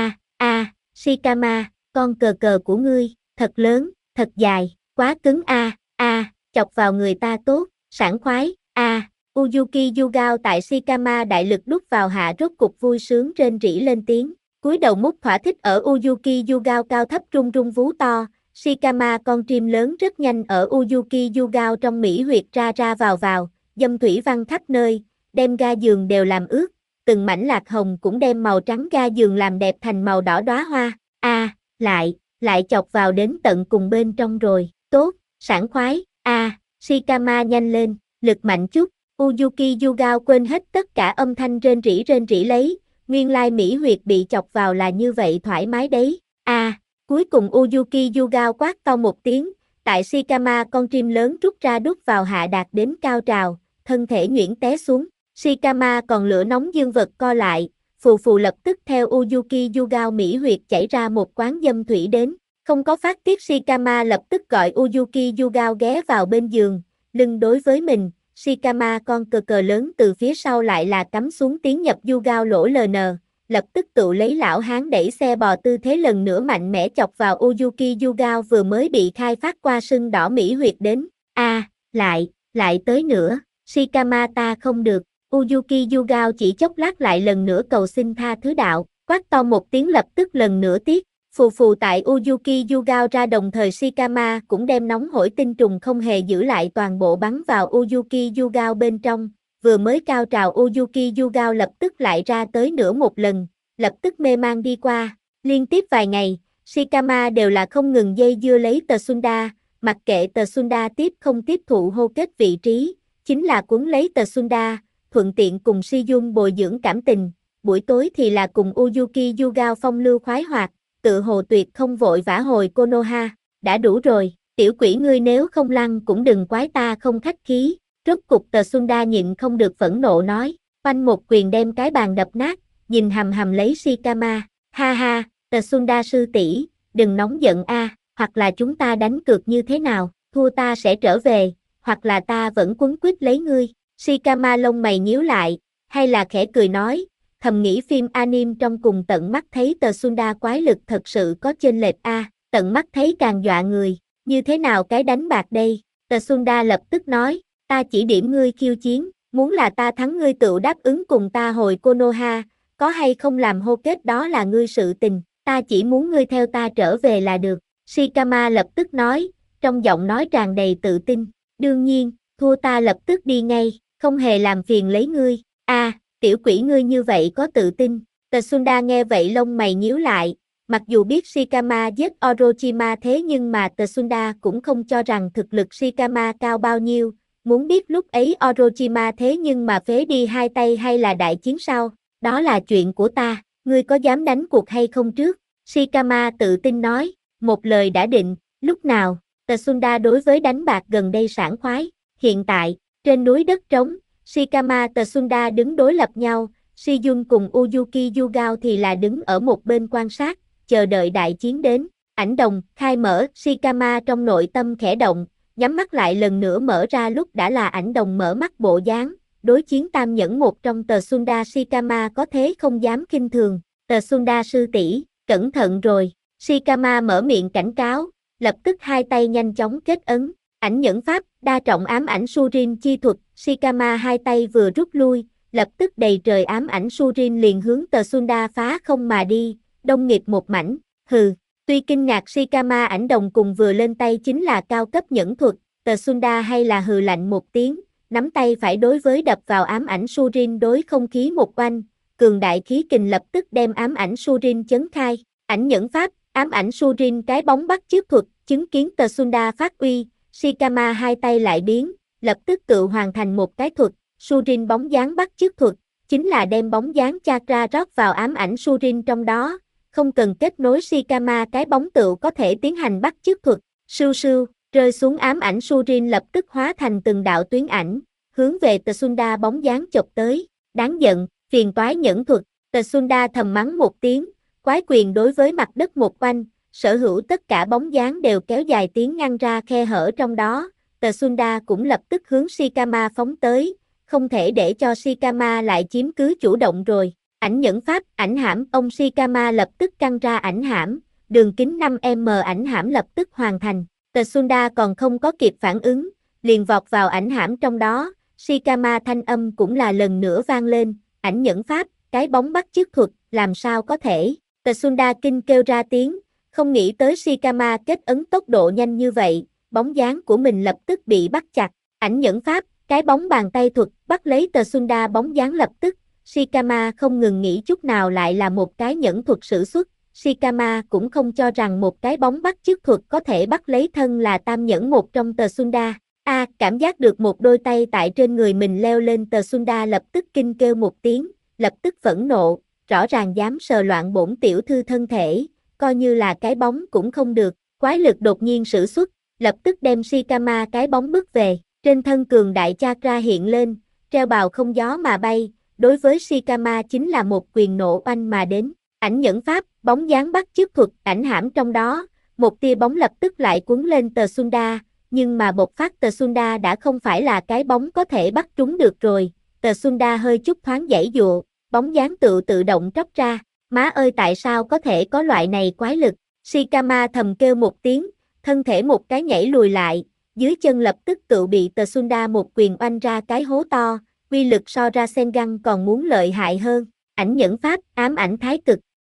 Shikama, con cờ của ngươi, thật lớn, thật dài, quá cứng chọc vào người ta tốt, sảng khoái, Uyuki Yugao tại Shikama đại lực đút vào hạ rốt cục vui sướng rên rỉ lên tiếng, cúi đầu mút thỏa thích ở Uyuki Yugao cao thấp rung rung vú to, Shikama con chim lớn rất nhanh ở Uyuki Yugao trong mỹ huyệt ra vào, dâm thủy văng khắp nơi, đem ga giường đều làm ướt, từng mảnh lạc hồng cũng đem màu trắng ga giường làm đẹp thành màu đỏ đóa hoa. Lại chọc vào đến tận cùng bên trong rồi, tốt, sảng khoái, Shikama nhanh lên, lực mạnh chút, Uyuki Yugao quên hết tất cả âm thanh rên rỉ lấy, nguyên lai mỹ huyệt bị chọc vào là như vậy thoải mái đấy, cuối cùng Uyuki Yugao quát to một tiếng, tại Shikama con chim lớn rút ra đút vào hạ đạt đến cao trào, thân thể nhuyễn té xuống, Shikama còn lửa nóng dương vật co lại, phù lập tức theo Uyuki Yugao mỹ huyệt chảy ra một quán dâm thủy đến, không có phát tiết Shikama lập tức gọi Uyuki Yugao ghé vào bên giường, lưng đối với mình, Shikama con cờ lớn từ phía sau lại là cắm xuống tiến nhập Yugao lỗ LN, lập tức tự lấy lão hán đẩy xe bò tư thế lần nữa mạnh mẽ chọc vào Uyuki Yugao vừa mới bị khai phát qua sưng đỏ mỹ huyệt đến, lại tới nữa, Shikama ta không được, Uyuki Yugao chỉ chốc lát lại lần nữa cầu xin tha thứ đạo, quát to một tiếng lập tức lần nữa tiết, phù tại Uyuki Yugao ra đồng thời Shikama cũng đem nóng hổi tinh trùng không hề giữ lại toàn bộ bắn vào Uyuki Yugao bên trong, vừa mới cao trào Uyuki Yugao lập tức lại ra tới nữa một lần, lập tức mê man đi qua, liên tiếp vài ngày, Shikama đều là không ngừng dây dưa lấy tờ Sunda, mặc kệ tờ Sunda tiếp không tiếp thụ hô kết vị trí, chính là cuốn lấy tờ Sunda, thuận tiện cùng Shiyun bồi dưỡng cảm tình, buổi tối thì là cùng Uyuki Yugao phong lưu khoái hoạt, tự hồ tuyệt không vội vã hồi Konoha, đã đủ rồi, tiểu quỷ ngươi nếu không lăn cũng đừng quái ta không khách khí, rốt cục tờ Sunda nhịn không được phẫn nộ nói, oanh một quyền đem cái bàn đập nát, nhìn hầm lấy Shikama, ha, tờ Sunda sư tỷ, đừng nóng giận hoặc là chúng ta đánh cược như thế nào, thua ta sẽ trở về, hoặc là ta vẫn quấn quýt lấy ngươi, Shikama lông mày nhíu lại, hay là khẽ cười nói, thầm nghĩ phim anime trong cùng tận mắt thấy tờ Sunda quái lực thật sự có chênh lệch tận mắt thấy càng dọa người, như thế nào cái đánh bạc đây, tờ Sunda lập tức nói, ta chỉ điểm ngươi khiêu chiến, muốn là ta thắng ngươi tự đáp ứng cùng ta hồi Konoha, có hay không làm hô kết đó là ngươi sự tình, ta chỉ muốn ngươi theo ta trở về là được, Shikama lập tức nói, trong giọng nói tràn đầy tự tin, đương nhiên, thua ta lập tức đi ngay, không hề làm phiền lấy ngươi, tiểu quỷ ngươi như vậy có tự tin, tờ Sunda nghe vậy lông mày nhíu lại, mặc dù biết Shikama giết Orochima thế nhưng mà tờ Sunda cũng không cho rằng thực lực Shikama cao bao nhiêu, muốn biết lúc ấy Orochima thế nhưng mà phế đi hai tay hay là đại chiến sao, đó là chuyện của ta, ngươi có dám đánh cuộc hay không trước, Shikama tự tin nói, một lời đã định, lúc nào, tờ Sunda đối với đánh bạc gần đây sảng khoái, hiện tại, trên núi đất trống, Shikama tờ Sunda đứng đối lập nhau, Shiyun cùng Uyuki Yugao thì là đứng ở một bên quan sát, chờ đợi đại chiến đến, ảnh đồng, khai mở, Shikama trong nội tâm khẽ động, nhắm mắt lại lần nữa mở ra lúc đã là ảnh đồng mở mắt bộ dáng, đối chiến tam nhẫn một trong tờ Sunda Shikama có thế không dám khinh thường, tờ Sunda sư tỷ, cẩn thận rồi, Shikama mở miệng cảnh cáo, lập tức hai tay nhanh chóng kết ấn, ảnh nhẫn pháp, đa trọng ám ảnh Surin chi thuật, Shikama hai tay vừa rút lui, lập tức đầy trời ám ảnh Surin liền hướng tờ Sunda phá không mà đi, đông nghịt một mảnh, tuy kinh ngạc Shikama ảnh đồng cùng vừa lên tay chính là cao cấp nhẫn thuật, tờ Sunda hay là hừ lạnh một tiếng, nắm tay phải đối với đập vào ám ảnh Surin đối không khí một oanh, cường đại khí kình lập tức đem ám ảnh Surin chấn khai, ảnh nhẫn pháp, ám ảnh Surin cái bóng bắt chước thuật, chứng kiến tờ Sunda phát uy, Shikama hai tay lại biến, lập tức tự hoàn thành một cái thuật, Surin bóng dáng bắt chước thuật, chính là đem bóng dáng chakra rót vào ám ảnh Surin trong đó, không cần kết nối Shikama cái bóng tựu có thể tiến hành bắt chước thuật, sưu, rơi xuống ám ảnh Surin lập tức hóa thành từng đạo tuyến ảnh, hướng về Tsunda bóng dáng chộp tới, đáng giận, phiền toái nhẫn thuật, Tsunda thầm mắng một tiếng, quái quyền đối với mặt đất một oanh, sở hữu tất cả bóng dáng đều kéo dài tiếng ngăn ra khe hở trong đó, Tsunda cũng lập tức hướng Shikama phóng tới, không thể để cho Shikama lại chiếm cứ chủ động rồi. Ảnh nhẫn pháp, ảnh hãm, ông Shikama lập tức căng ra ảnh hãm, đường kính 5m ảnh hãm lập tức hoàn thành. Tsunda còn không có kịp phản ứng, liền vọt vào ảnh hãm trong đó, Shikama thanh âm cũng là lần nữa vang lên, ảnh nhẫn pháp, cái bóng bắt chước thuật, làm sao có thể. Tsunda kinh kêu ra tiếng, không nghĩ tới Shikama kết ấn tốc độ nhanh như vậy, bóng dáng của mình lập tức bị bắt chặt, ảnh nhẫn pháp, Cái bóng bàn tay thuật bắt lấy Tsunda bóng dáng lập tức, Shikama không ngừng nghĩ chút nào lại là một cái nhẫn thuật sử xuất. Shikama cũng không cho rằng một cái bóng bắt chước thuật có thể bắt lấy thân là tam nhẫn một trong Tsunda. Cảm giác được một đôi tay tại trên người mình leo lên, Tsunda lập tức kinh kêu một tiếng, lập tức phẫn nộ, rõ ràng dám sờ loạn bổn tiểu thư thân thể, coi như là cái bóng cũng không được. Quái lực đột nhiên sử xuất, lập tức đem Shikama cái bóng bước về, trên thân cường đại chakra hiện lên, treo bào không gió mà bay, đối với Shikama chính là một quyền nổ oanh mà đến. Ảnh nhẫn pháp, bóng dáng bắt chước thuật, ảnh hãm trong đó, một tia bóng lập tức lại cuốn lên Tsunda, nhưng mà bộc phát Tsunda đã không phải là cái bóng có thể bắt trúng được rồi. Tsunda hơi chút thoáng giãy dụa, bóng dáng tự động tróc ra, má ơi tại sao có thể có loại này quái lực. Shikama thầm kêu một tiếng, thân thể một cái nhảy lùi lại, dưới chân lập tức tự bị Tsunda một quyền oanh ra cái hố to, uy lực so Rasengan còn muốn lợi hại hơn. Ảnh nhẫn pháp, ám ảnh thái cực.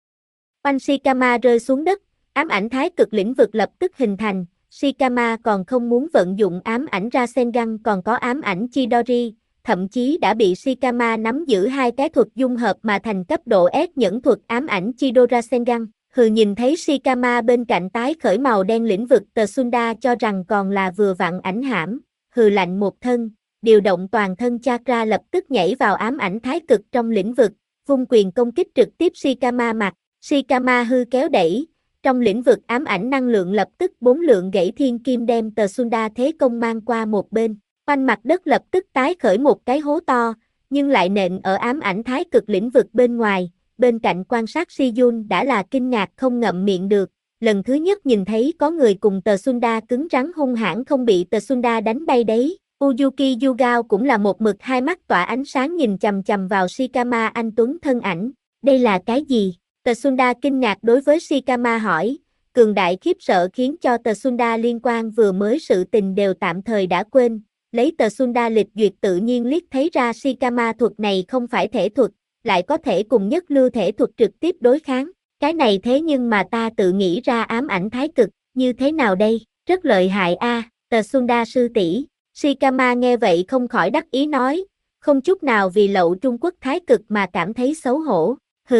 Oanh Shikama rơi xuống đất, ám ảnh thái cực lĩnh vực lập tức hình thành. Shikama còn không muốn vận dụng ám ảnh Rasengan còn có ám ảnh Chidori, thậm chí đã bị Shikama nắm giữ hai cái thuật dung hợp mà thành cấp độ S nhẫn thuật ám ảnh Chido Rasengan. Nhìn thấy Shikama bên cạnh tái khởi màu đen lĩnh vực, Tsunda cho rằng còn là vừa vặn ảnh hãm, lạnh một thân, điều động toàn thân chakra lập tức nhảy vào ám ảnh thái cực trong lĩnh vực, vung quyền công kích trực tiếp Shikama mặt. Shikama hư kéo đẩy, trong lĩnh vực ám ảnh năng lượng lập tức 4 lượng gãy thiên kim đem Tsunda thế công mang qua một bên. Quanh mặt đất lập tức tái khởi một cái hố to, nhưng lại nện ở ám ảnh thái cực lĩnh vực bên ngoài. Bên cạnh quan sát Shiyun đã là kinh ngạc không ngậm miệng được, lần thứ nhất nhìn thấy có người cùng Tsunda cứng rắn hung hãn không bị Tsunda đánh bay đấy. Uyuki Yugao cũng là một mực hai mắt tỏa ánh sáng nhìn chằm chằm vào Shikama anh tuấn thân ảnh. Đây là cái gì? Tsunda kinh ngạc đối với Shikama hỏi, cường đại khiếp sợ khiến cho Tsunda liên quan vừa mới sự tình đều tạm thời đã quên. Lấy Tsunda lịch duyệt tự nhiên liếc thấy ra Shikama thuật này không phải thể thuật, lại có thể cùng nhất lưu thể thuật trực tiếp đối kháng. Cái này thế nhưng mà ta tự nghĩ ra ám ảnh thái cực, như thế nào đây? Rất lợi hại Tsunda sư tỷ. Shikama nghe vậy không khỏi đắc ý nói, không chút nào vì lậu Trung Quốc thái cực mà cảm thấy xấu hổ.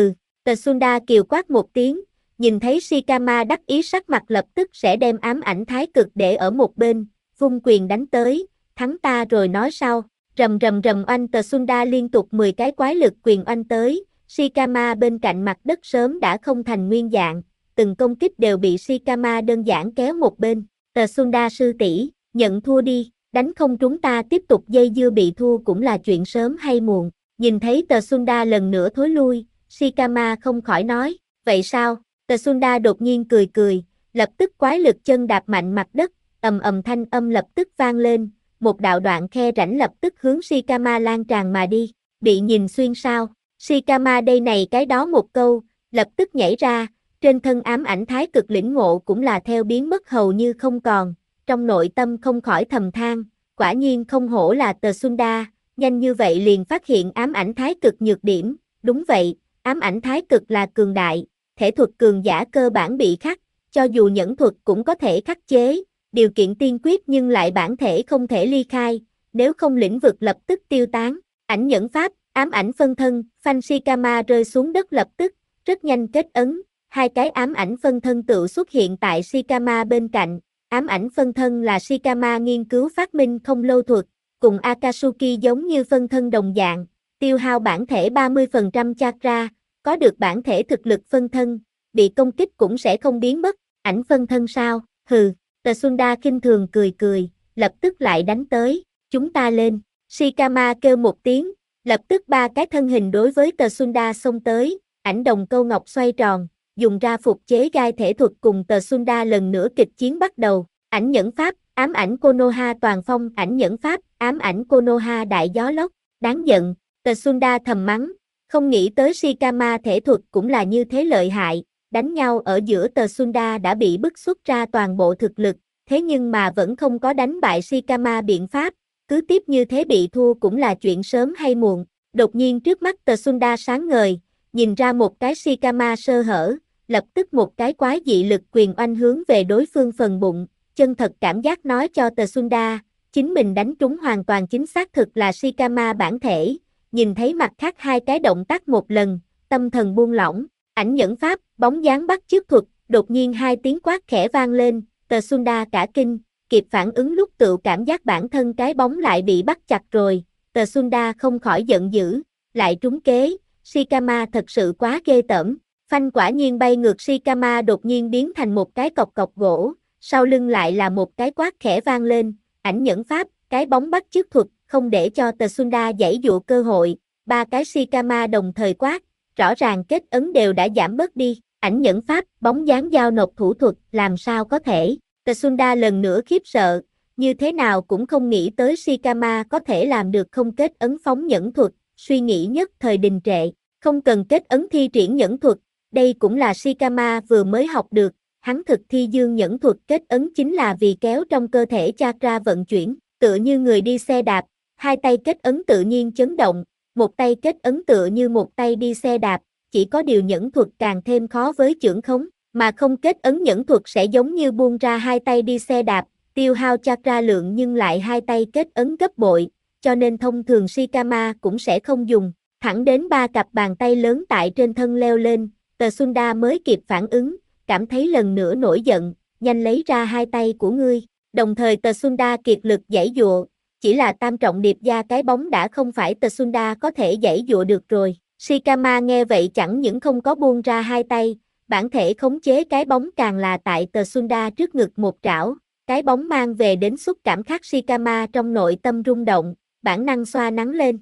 Tsunda kiều quát một tiếng, nhìn thấy Shikama đắc ý sắc mặt lập tức sẽ đem ám ảnh thái cực để ở một bên, vung quyền đánh tới, thắng ta rồi nói sau. Rầm rầm rầm oanh, Tsunda liên tục 10 cái quái lực quyền oanh tới, Shikama bên cạnh mặt đất sớm đã không thành nguyên dạng, từng công kích đều bị Shikama đơn giản kéo một bên. Tsunda sư tỷ, nhận thua đi, đánh không trúng ta tiếp tục dây dưa bị thua cũng là chuyện sớm hay muộn. Nhìn thấy Tsunda lần nữa thối lui, Shikama không khỏi nói, vậy sao? Tsunda đột nhiên cười cười, lập tức quái lực chân đạp mạnh mặt đất, ầm ầm thanh âm lập tức vang lên, một đạo đoạn khe rãnh lập tức hướng Shikama lan tràn mà đi. Bị nhìn xuyên sao? Shikama đây này cái đó một câu, lập tức nhảy ra, trên thân ám ảnh thái cực lĩnh ngộ cũng là theo biến mất hầu như không còn, trong nội tâm không khỏi thầm than, quả nhiên không hổ là Tsunda, nhanh như vậy liền phát hiện ám ảnh thái cực nhược điểm. Đúng vậy, ám ảnh thái cực là cường đại, thể thuật cường giả cơ bản bị khắc, cho dù nhẫn thuật cũng có thể khắc chế, điều kiện tiên quyết nhưng lại bản thể không thể ly khai, nếu không lĩnh vực lập tức tiêu tán. Ảnh nhẫn pháp, ám ảnh phân thân, phanh Shikama rơi xuống đất lập tức, rất nhanh kết ấn, hai cái ám ảnh phân thân tự xuất hiện tại Shikama bên cạnh. Ám ảnh phân thân là Shikama nghiên cứu phát minh không lâu thuật, cùng Akatsuki giống như phân thân đồng dạng, tiêu hao bản thể 30% chakra, có được bản thể thực lực phân thân, bị công kích cũng sẽ không biến mất. Ảnh phân thân sao? Tsunda khinh thường cười, lập tức lại đánh tới, chúng ta lên. Shikama kêu một tiếng, lập tức ba cái thân hình đối với Tsunda xông tới, ảnh đồng câu ngọc xoay tròn, dùng ra phục chế gai thể thuật cùng Tsunda lần nữa kịch chiến bắt đầu. Ảnh nhẫn pháp, ám ảnh Konoha toàn phong, ảnh nhẫn pháp, ám ảnh Konoha đại gió lốc, đáng giận. Tsunda thầm mắng, không nghĩ tới Shikama thể thuật cũng là như thế lợi hại, đánh nhau ở giữa Tsunda đã bị bức xuất ra toàn bộ thực lực, thế nhưng mà vẫn không có đánh bại Shikama biện pháp, cứ tiếp như thế bị thua cũng là chuyện sớm hay muộn. Đột nhiên trước mắt Tsunda sáng ngời, nhìn ra một cái Shikama sơ hở, lập tức một cái quái dị lực quyền oanh hướng về đối phương phần bụng, chân thật cảm giác nói cho Tsunda, chính mình đánh trúng hoàn toàn chính xác thực là Shikama bản thể, nhìn thấy mặt khác hai cái động tác một lần, tâm thần buông lỏng, ảnh nhẫn pháp, bóng dáng bắt chước thuật, đột nhiên hai tiếng quát khẽ vang lên, Tsunda cả kinh, kịp phản ứng lúc tự cảm giác bản thân cái bóng lại bị bắt chặt rồi, Tsunda không khỏi giận dữ, lại trúng kế, Shikama thật sự quá ghê tởm, phanh quả nhiên bay ngược Shikama đột nhiên biến thành một cái cọc cọc gỗ, sau lưng lại là một cái quát khẽ vang lên, ảnh nhẫn pháp, cái bóng bắt chước thuật, không để cho Tsunda giãy dụa cơ hội, ba cái Shikama đồng thời quát, rõ ràng kết ấn đều đã giảm bớt đi, ảnh nhẫn pháp, bóng dáng giao nộp thủ thuật, làm sao có thể, Tsunda lần nữa khiếp sợ, như thế nào cũng không nghĩ tới Shikama có thể làm được không kết ấn phóng nhẫn thuật, suy nghĩ nhất thời đình trệ, không cần kết ấn thi triển nhẫn thuật, đây cũng là Shikama vừa mới học được, hắn thực thi dương nhẫn thuật kết ấn chính là vì kéo trong cơ thể chakra vận chuyển, tựa như người đi xe đạp, hai tay kết ấn tự nhiên chấn động, một tay kết ấn tựa như một tay đi xe đạp, chỉ có điều nhẫn thuật càng thêm khó với chưởng khống, mà không kết ấn nhẫn thuật sẽ giống như buông ra hai tay đi xe đạp, tiêu hao chakra lượng nhưng lại hai tay kết ấn gấp bội, cho nên thông thường Shikama cũng sẽ không dùng, thẳng đến ba cặp bàn tay lớn tại trên thân leo lên, Tsunda mới kịp phản ứng, cảm thấy lần nữa nổi giận, nhanh lấy ra hai tay của ngươi, đồng thời Tsunda kiệt lực giãy dụa, chỉ là tam trọng điệp gia cái bóng đã không phải Tsunda có thể giãy dụa được rồi, Shikama nghe vậy chẳng những không có buông ra hai tay, bản thể khống chế cái bóng càng là tại Tsunda trước ngực một trảo, cái bóng mang về đến xúc cảm khác Shikama trong nội tâm rung động, bản năng xoa nắng lên,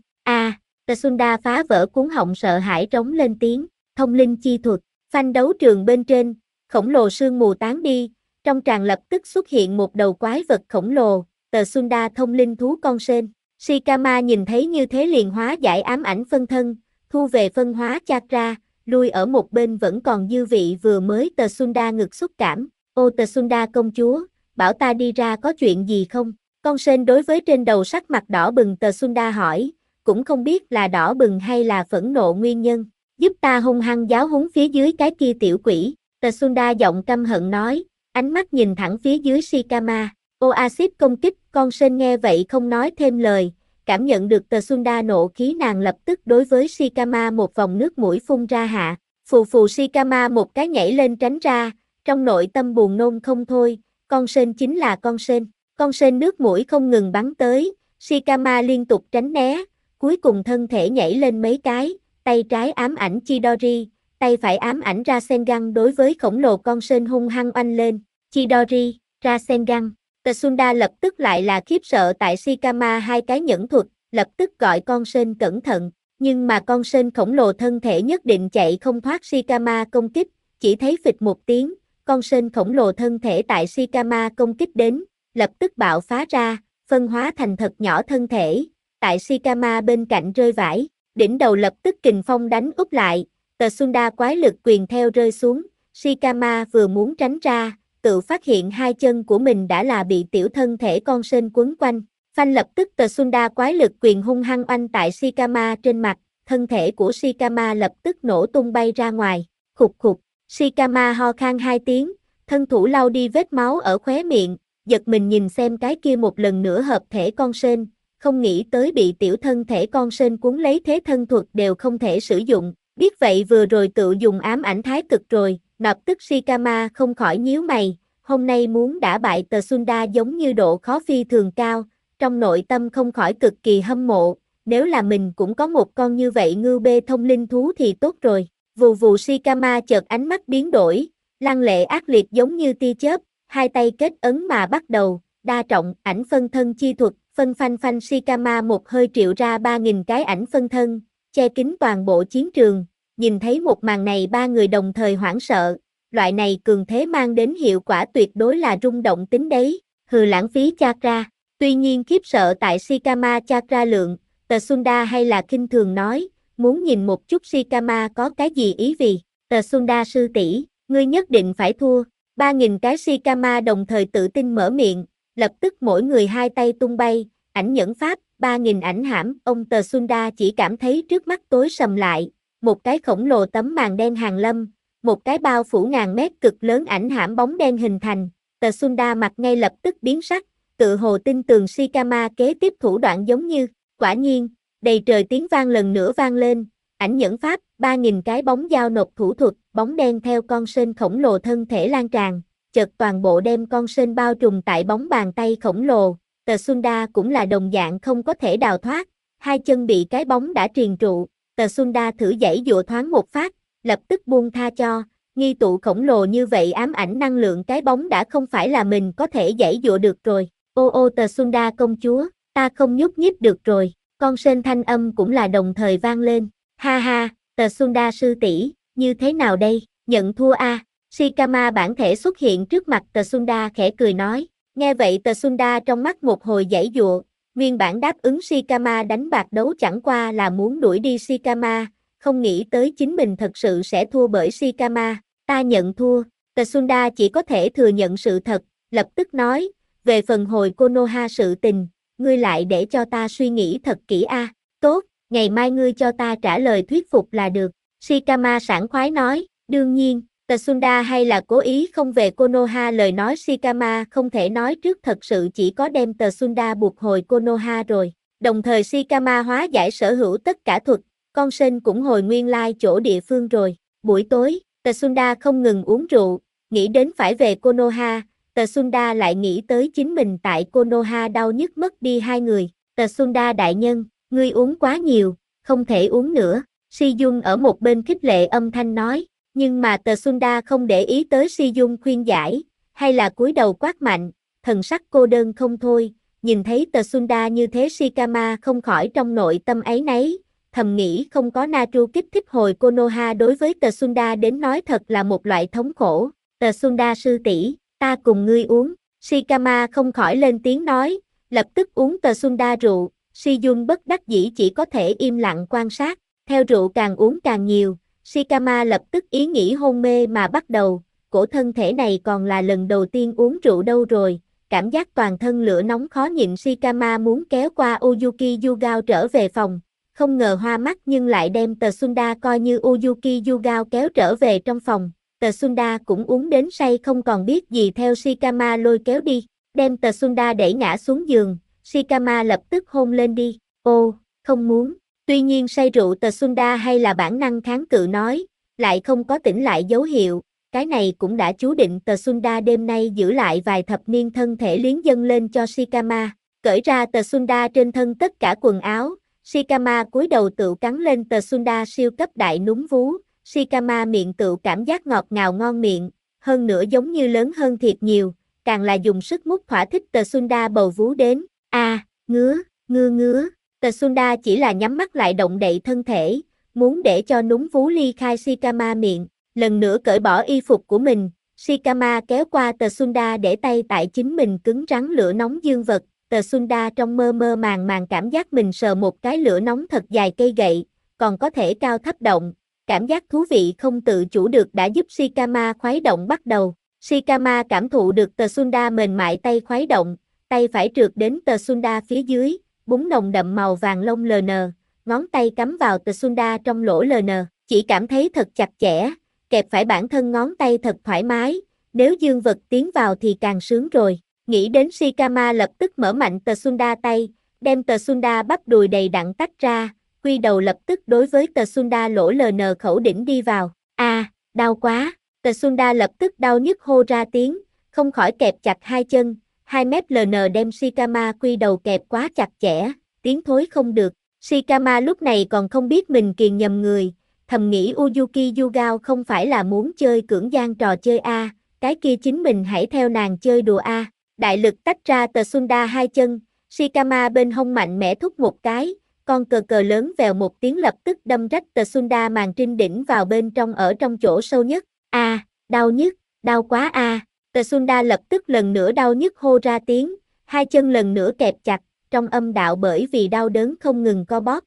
Tsunda phá vỡ cuống họng sợ hãi trống lên tiếng, thông linh chi thuật, phanh đấu trường bên trên, khổng lồ sương mù tán đi, trong tràng lập tức xuất hiện một đầu quái vật khổng lồ, Tsunda thông linh thú con sên, Shikama nhìn thấy như thế liền hóa giải ám ảnh phân thân, thu về phân hóa chakra, lui ở một bên vẫn còn dư vị vừa mới Tsunda ngực xúc cảm, ô Tsunda công chúa, bảo ta đi ra có chuyện gì không? Con sên đối với trên đầu sắc mặt đỏ bừng Tsunda hỏi, cũng không biết là đỏ bừng hay là phẫn nộ nguyên nhân, giúp ta hung hăng giáo huấn phía dưới cái kia tiểu quỷ, Tsunda giọng căm hận nói, ánh mắt nhìn thẳng phía dưới Shikama, Oasis công kích, con sên nghe vậy không nói thêm lời, cảm nhận được Tsunda nộ khí nàng lập tức đối với Shikama một vòng nước mũi phun ra hạ, phù phù Shikama một cái nhảy lên tránh ra, trong nội tâm buồn nôn không thôi, con sên chính là con sên nước mũi không ngừng bắn tới, Shikama liên tục tránh né, cuối cùng thân thể nhảy lên mấy cái, tay trái ám ảnh Chidori, tay phải ám ảnh Rasengan đối với khổng lồ con sên hung hăng oanh lên, Chidori, Rasengan. Tsunda lập tức lại là khiếp sợ tại Shikama hai cái nhẫn thuật, lập tức gọi con sên cẩn thận, nhưng mà con sên khổng lồ thân thể nhất định chạy không thoát Shikama công kích, chỉ thấy phịch một tiếng, con sên khổng lồ thân thể tại Shikama công kích đến, lập tức bạo phá ra, phân hóa thành thật nhỏ thân thể, tại Shikama bên cạnh rơi vãi, đỉnh đầu lập tức kình phong đánh úp lại, Tsunda quái lực quyền theo rơi xuống, Shikama vừa muốn tránh ra, tự phát hiện hai chân của mình đã là bị tiểu thân thể con sên quấn quanh, phanh lập tức Tsunda quái lực quyền hung hăng oanh tại Shikama trên mặt, thân thể của Shikama lập tức nổ tung bay ra ngoài, khục khục, Shikama ho khan hai tiếng, thân thủ lau đi vết máu ở khóe miệng, giật mình nhìn xem cái kia một lần nữa hợp thể con sên, không nghĩ tới bị tiểu thân thể con sên cuốn lấy thế thân thuật đều không thể sử dụng, biết vậy vừa rồi tự dùng ám ảnh thái cực rồi, lập tức Shikama không khỏi nhíu mày, hôm nay muốn đả bại Tsunda giống như độ khó phi thường cao, trong nội tâm không khỏi cực kỳ hâm mộ, nếu là mình cũng có một con như vậy ngưu bê thông linh thú thì tốt rồi, vù vù Shikama chợt ánh mắt biến đổi, lăng lệ ác liệt giống như tia chớp, hai tay kết ấn mà bắt đầu, đa trọng ảnh phân thân chi thuật, phân phanh phanh Shikama một hơi triệu ra 3.000 cái ảnh phân thân, che kín toàn bộ chiến trường, nhìn thấy một màn này ba người đồng thời hoảng sợ, loại này cường thế mang đến hiệu quả tuyệt đối là rung động tính đấy, hừ lãng phí chakra, tuy nhiên khiếp sợ tại Shikama chakra lượng, Tsunda hay là khinh thường nói, muốn nhìn một chút Shikama có cái gì ý vì, Tsunda sư tỷ, ngươi nhất định phải thua, 3.000 cái Shikama đồng thời tự tin mở miệng, lập tức mỗi người hai tay tung bay, ảnh nhẫn pháp, 3.000 ảnh hãm, ông Tsunda chỉ cảm thấy trước mắt tối sầm lại, một cái khổng lồ tấm màn đen hàng lâm, một cái bao phủ ngàn mét cực lớn ảnh hãm bóng đen hình thành, Tsunda mặt ngay lập tức biến sắc, tự hồ tin tường Shikama kế tiếp thủ đoạn giống như, quả nhiên, đầy trời tiếng vang lần nữa vang lên, ảnh nhẫn pháp, 3.000 cái bóng dao nộp thủ thuật, bóng đen theo con sên khổng lồ thân thể lan tràn, chợt toàn bộ đem con sên bao trùm tại bóng bàn tay khổng lồ, Tsunda cũng là đồng dạng không có thể đào thoát, hai chân bị cái bóng đã triền trụ, Tsunda thử giãy giụa thoáng một phát, lập tức buông tha cho, nghi tụ khổng lồ như vậy ám ảnh năng lượng cái bóng đã không phải là mình có thể giãy giụa được rồi, ô Tsunda công chúa, ta không nhúc nhích được rồi, con sên thanh âm cũng là đồng thời vang lên, ha ha, Tsunda sư tỷ, như thế nào đây, nhận thua a? Shikama bản thể xuất hiện trước mặt Tsunda khẽ cười nói, nghe vậy Tsunda trong mắt một hồi giãy giụa, nguyên bản đáp ứng Shikama đánh bạc đấu chẳng qua là muốn đuổi đi Shikama, không nghĩ tới chính mình thật sự sẽ thua bởi Shikama, ta nhận thua, Tsunda chỉ có thể thừa nhận sự thật, lập tức nói, về phần hồi Konoha sự tình, ngươi lại để cho ta suy nghĩ thật kỹ a. Tốt, ngày mai ngươi cho ta trả lời thuyết phục là được, Shikama sảng khoái nói, đương nhiên, Tsunda hay là cố ý không về Konoha lời nói Shikama không thể nói trước thật sự chỉ có đem Tsunda buộc hồi Konoha rồi, đồng thời Shikama hóa giải sở hữu tất cả thuật, con sên cũng hồi nguyên lai chỗ địa phương rồi, buổi tối, Tsunda không ngừng uống rượu, nghĩ đến phải về Konoha, Tsunda lại nghĩ tới chính mình tại Konoha đau nhức mất đi hai người, Tsunda đại nhân, ngươi uống quá nhiều, không thể uống nữa, Shiyun ở một bên khích lệ âm thanh nói, nhưng mà Tsunda không để ý tới Shiyun khuyên giải, hay là cúi đầu quát mạnh, thần sắc cô đơn không thôi, nhìn thấy Tsunda như thế Shikama không khỏi trong nội tâm áy náy, thầm nghĩ không có Natru kích thích hồi Konoha đối với Tsunda đến nói thật là một loại thống khổ, Tsunda sư tỷ, ta cùng ngươi uống, Shikama không khỏi lên tiếng nói, lập tức uống Tsunda rượu, Shiyun bất đắc dĩ chỉ có thể im lặng quan sát, theo rượu càng uống càng nhiều, Shikama lập tức ý nghĩ hôn mê mà bắt đầu, cổ thân thể này còn là lần đầu tiên uống rượu đâu rồi, cảm giác toàn thân lửa nóng khó nhịn Shikama muốn kéo qua Uyuki Yugao trở về phòng, không ngờ hoa mắt nhưng lại đem Tsunda coi như Uyuki Yugao kéo trở về trong phòng, Tsunda cũng uống đến say không còn biết gì theo Shikama lôi kéo đi, đem Tsunda đẩy ngã xuống giường, Shikama lập tức hôn lên đi, ô, không muốn. Tuy nhiên say rượu Tsunda hay là bản năng kháng cự nói, lại không có tỉnh lại dấu hiệu, cái này cũng đã chú định Tsunda đêm nay giữ lại vài thập niên thân thể liếng dâng lên cho Shikama, cởi ra Tsunda trên thân tất cả quần áo, Shikama cúi đầu tự cắn lên Tsunda siêu cấp đại núm vú, Shikama miệng tự cảm giác ngọt ngào ngon miệng, hơn nữa giống như lớn hơn thiệt nhiều, càng là dùng sức mút thỏa thích Tsunda bầu vú đến, ngứa, ngứa. Tsunda chỉ là nhắm mắt lại động đậy thân thể, muốn để cho núm vú ly khai Shikama miệng, lần nữa cởi bỏ y phục của mình, Shikama kéo qua Tsunda để tay tại chính mình cứng rắn lửa nóng dương vật, Tsunda trong mơ mơ màng cảm giác mình sờ một cái lửa nóng thật dài cây gậy, còn có thể cao thấp động, cảm giác thú vị không tự chủ được đã giúp Shikama khuấy động bắt đầu, Shikama cảm thụ được Tsunda mềm mại tay khuấy động, tay phải trượt đến Tsunda phía dưới, búng nồng đậm màu vàng lông LN, ngón tay cắm vào Tsunda trong lỗ LN, chỉ cảm thấy thật chặt chẽ, kẹp phải bản thân ngón tay thật thoải mái, nếu dương vật tiến vào thì càng sướng rồi. Nghĩ đến Shikama lập tức mở mạnh Tsunda tay, đem Tsunda bắp đùi đầy đặn tách ra, quy đầu lập tức đối với Tsunda lỗ LN khẩu đỉnh đi vào. Đau quá, Tsunda lập tức đau nhức hô ra tiếng, không khỏi kẹp chặt hai chân, 2 mét LN đem Shikama quy đầu kẹp quá chặt chẽ, tiếng thối không được. Shikama lúc này còn không biết mình kiền nhầm người, thầm nghĩ Uyuki Yugao không phải là muốn chơi cưỡng gian trò chơi cái kia chính mình hãy theo nàng chơi đùa Đại lực tách ra Tsunda hai chân, Shikama bên hông mạnh mẽ thúc một cái, con cờ lớn vèo một tiếng lập tức đâm rách Tsunda màng trinh đỉnh vào bên trong ở trong chỗ sâu nhất. Đau nhức, đau quá Tsunda lập tức lần nữa đau nhức hô ra tiếng, hai chân lần nữa kẹp chặt, trong âm đạo bởi vì đau đớn không ngừng co bóp.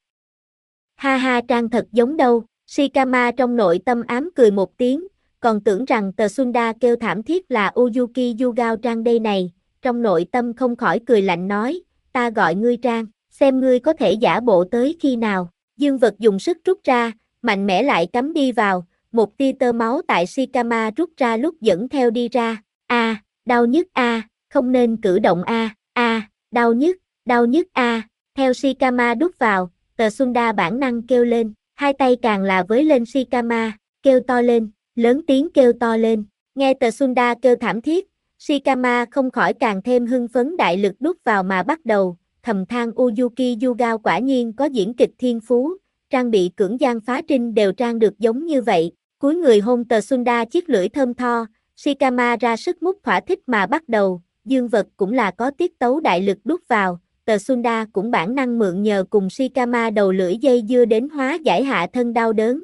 Ha Trang thật giống đâu, Shikama trong nội tâm ám cười một tiếng, còn tưởng rằng Tsunda kêu thảm thiết là Uyuki Yugao Trang đây này, trong nội tâm không khỏi cười lạnh nói, ta gọi ngươi Trang, xem ngươi có thể giả bộ tới khi nào, dương vật dùng sức rút ra, mạnh mẽ lại cắm đi vào, một tia tơ máu tại Shikama rút ra lúc dẫn theo đi ra, đau nhức không nên cử động Đau nhức a. Theo Shikama đút vào, tờ Sunda bản năng kêu lên, hai tay càng là với lên Shikama, kêu to lên, lớn tiếng kêu to lên. Nghe tờ Sunda kêu thảm thiết, Shikama không khỏi càng thêm hưng phấn đại lực đút vào mà bắt đầu, thầm than Uyuki Yugao quả nhiên có diễn kịch thiên phú, trang bị cưỡng gian phá trinh đều trang được giống như vậy. Cúi người hôn tờ Sunda chiếc lưỡi thơm tho, Shikama ra sức mút thỏa thích mà bắt đầu, dương vật cũng là có tiết tấu đại lực đút vào, tờ Sunda cũng bản năng mượn nhờ cùng Shikama đầu lưỡi dây dưa đến hóa giải hạ thân đau đớn.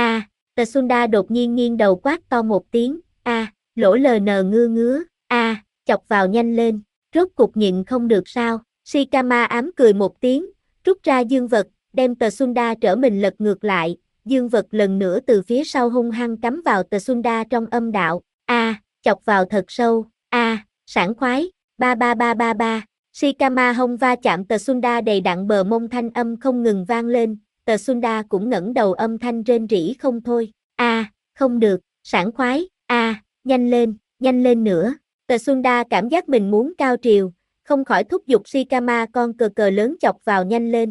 Tờ Sunda đột nhiên nghiêng đầu quát to một tiếng, lỗ LN ngứa, chọc vào nhanh lên, rốt cục nhịn không được sao. Shikama ám cười một tiếng, rút ra dương vật, đem tờ Sunda trở mình lật ngược lại, dương vật lần nữa từ phía sau hung hăng cắm vào tờ Sunda trong âm đạo, chọc vào thật sâu, sảng khoái, ba ba ba ba ba. Shikama hông va chạm tờ Sunda đầy đặn bờ mông thanh âm không ngừng vang lên, tờ Sunda cũng ngẩng đầu âm thanh rên rỉ không thôi, không được, sảng khoái, nhanh lên nữa. Tờ Sunda cảm giác mình muốn cao trìu, không khỏi thúc giục Shikama con cờ lớn chọc vào nhanh lên,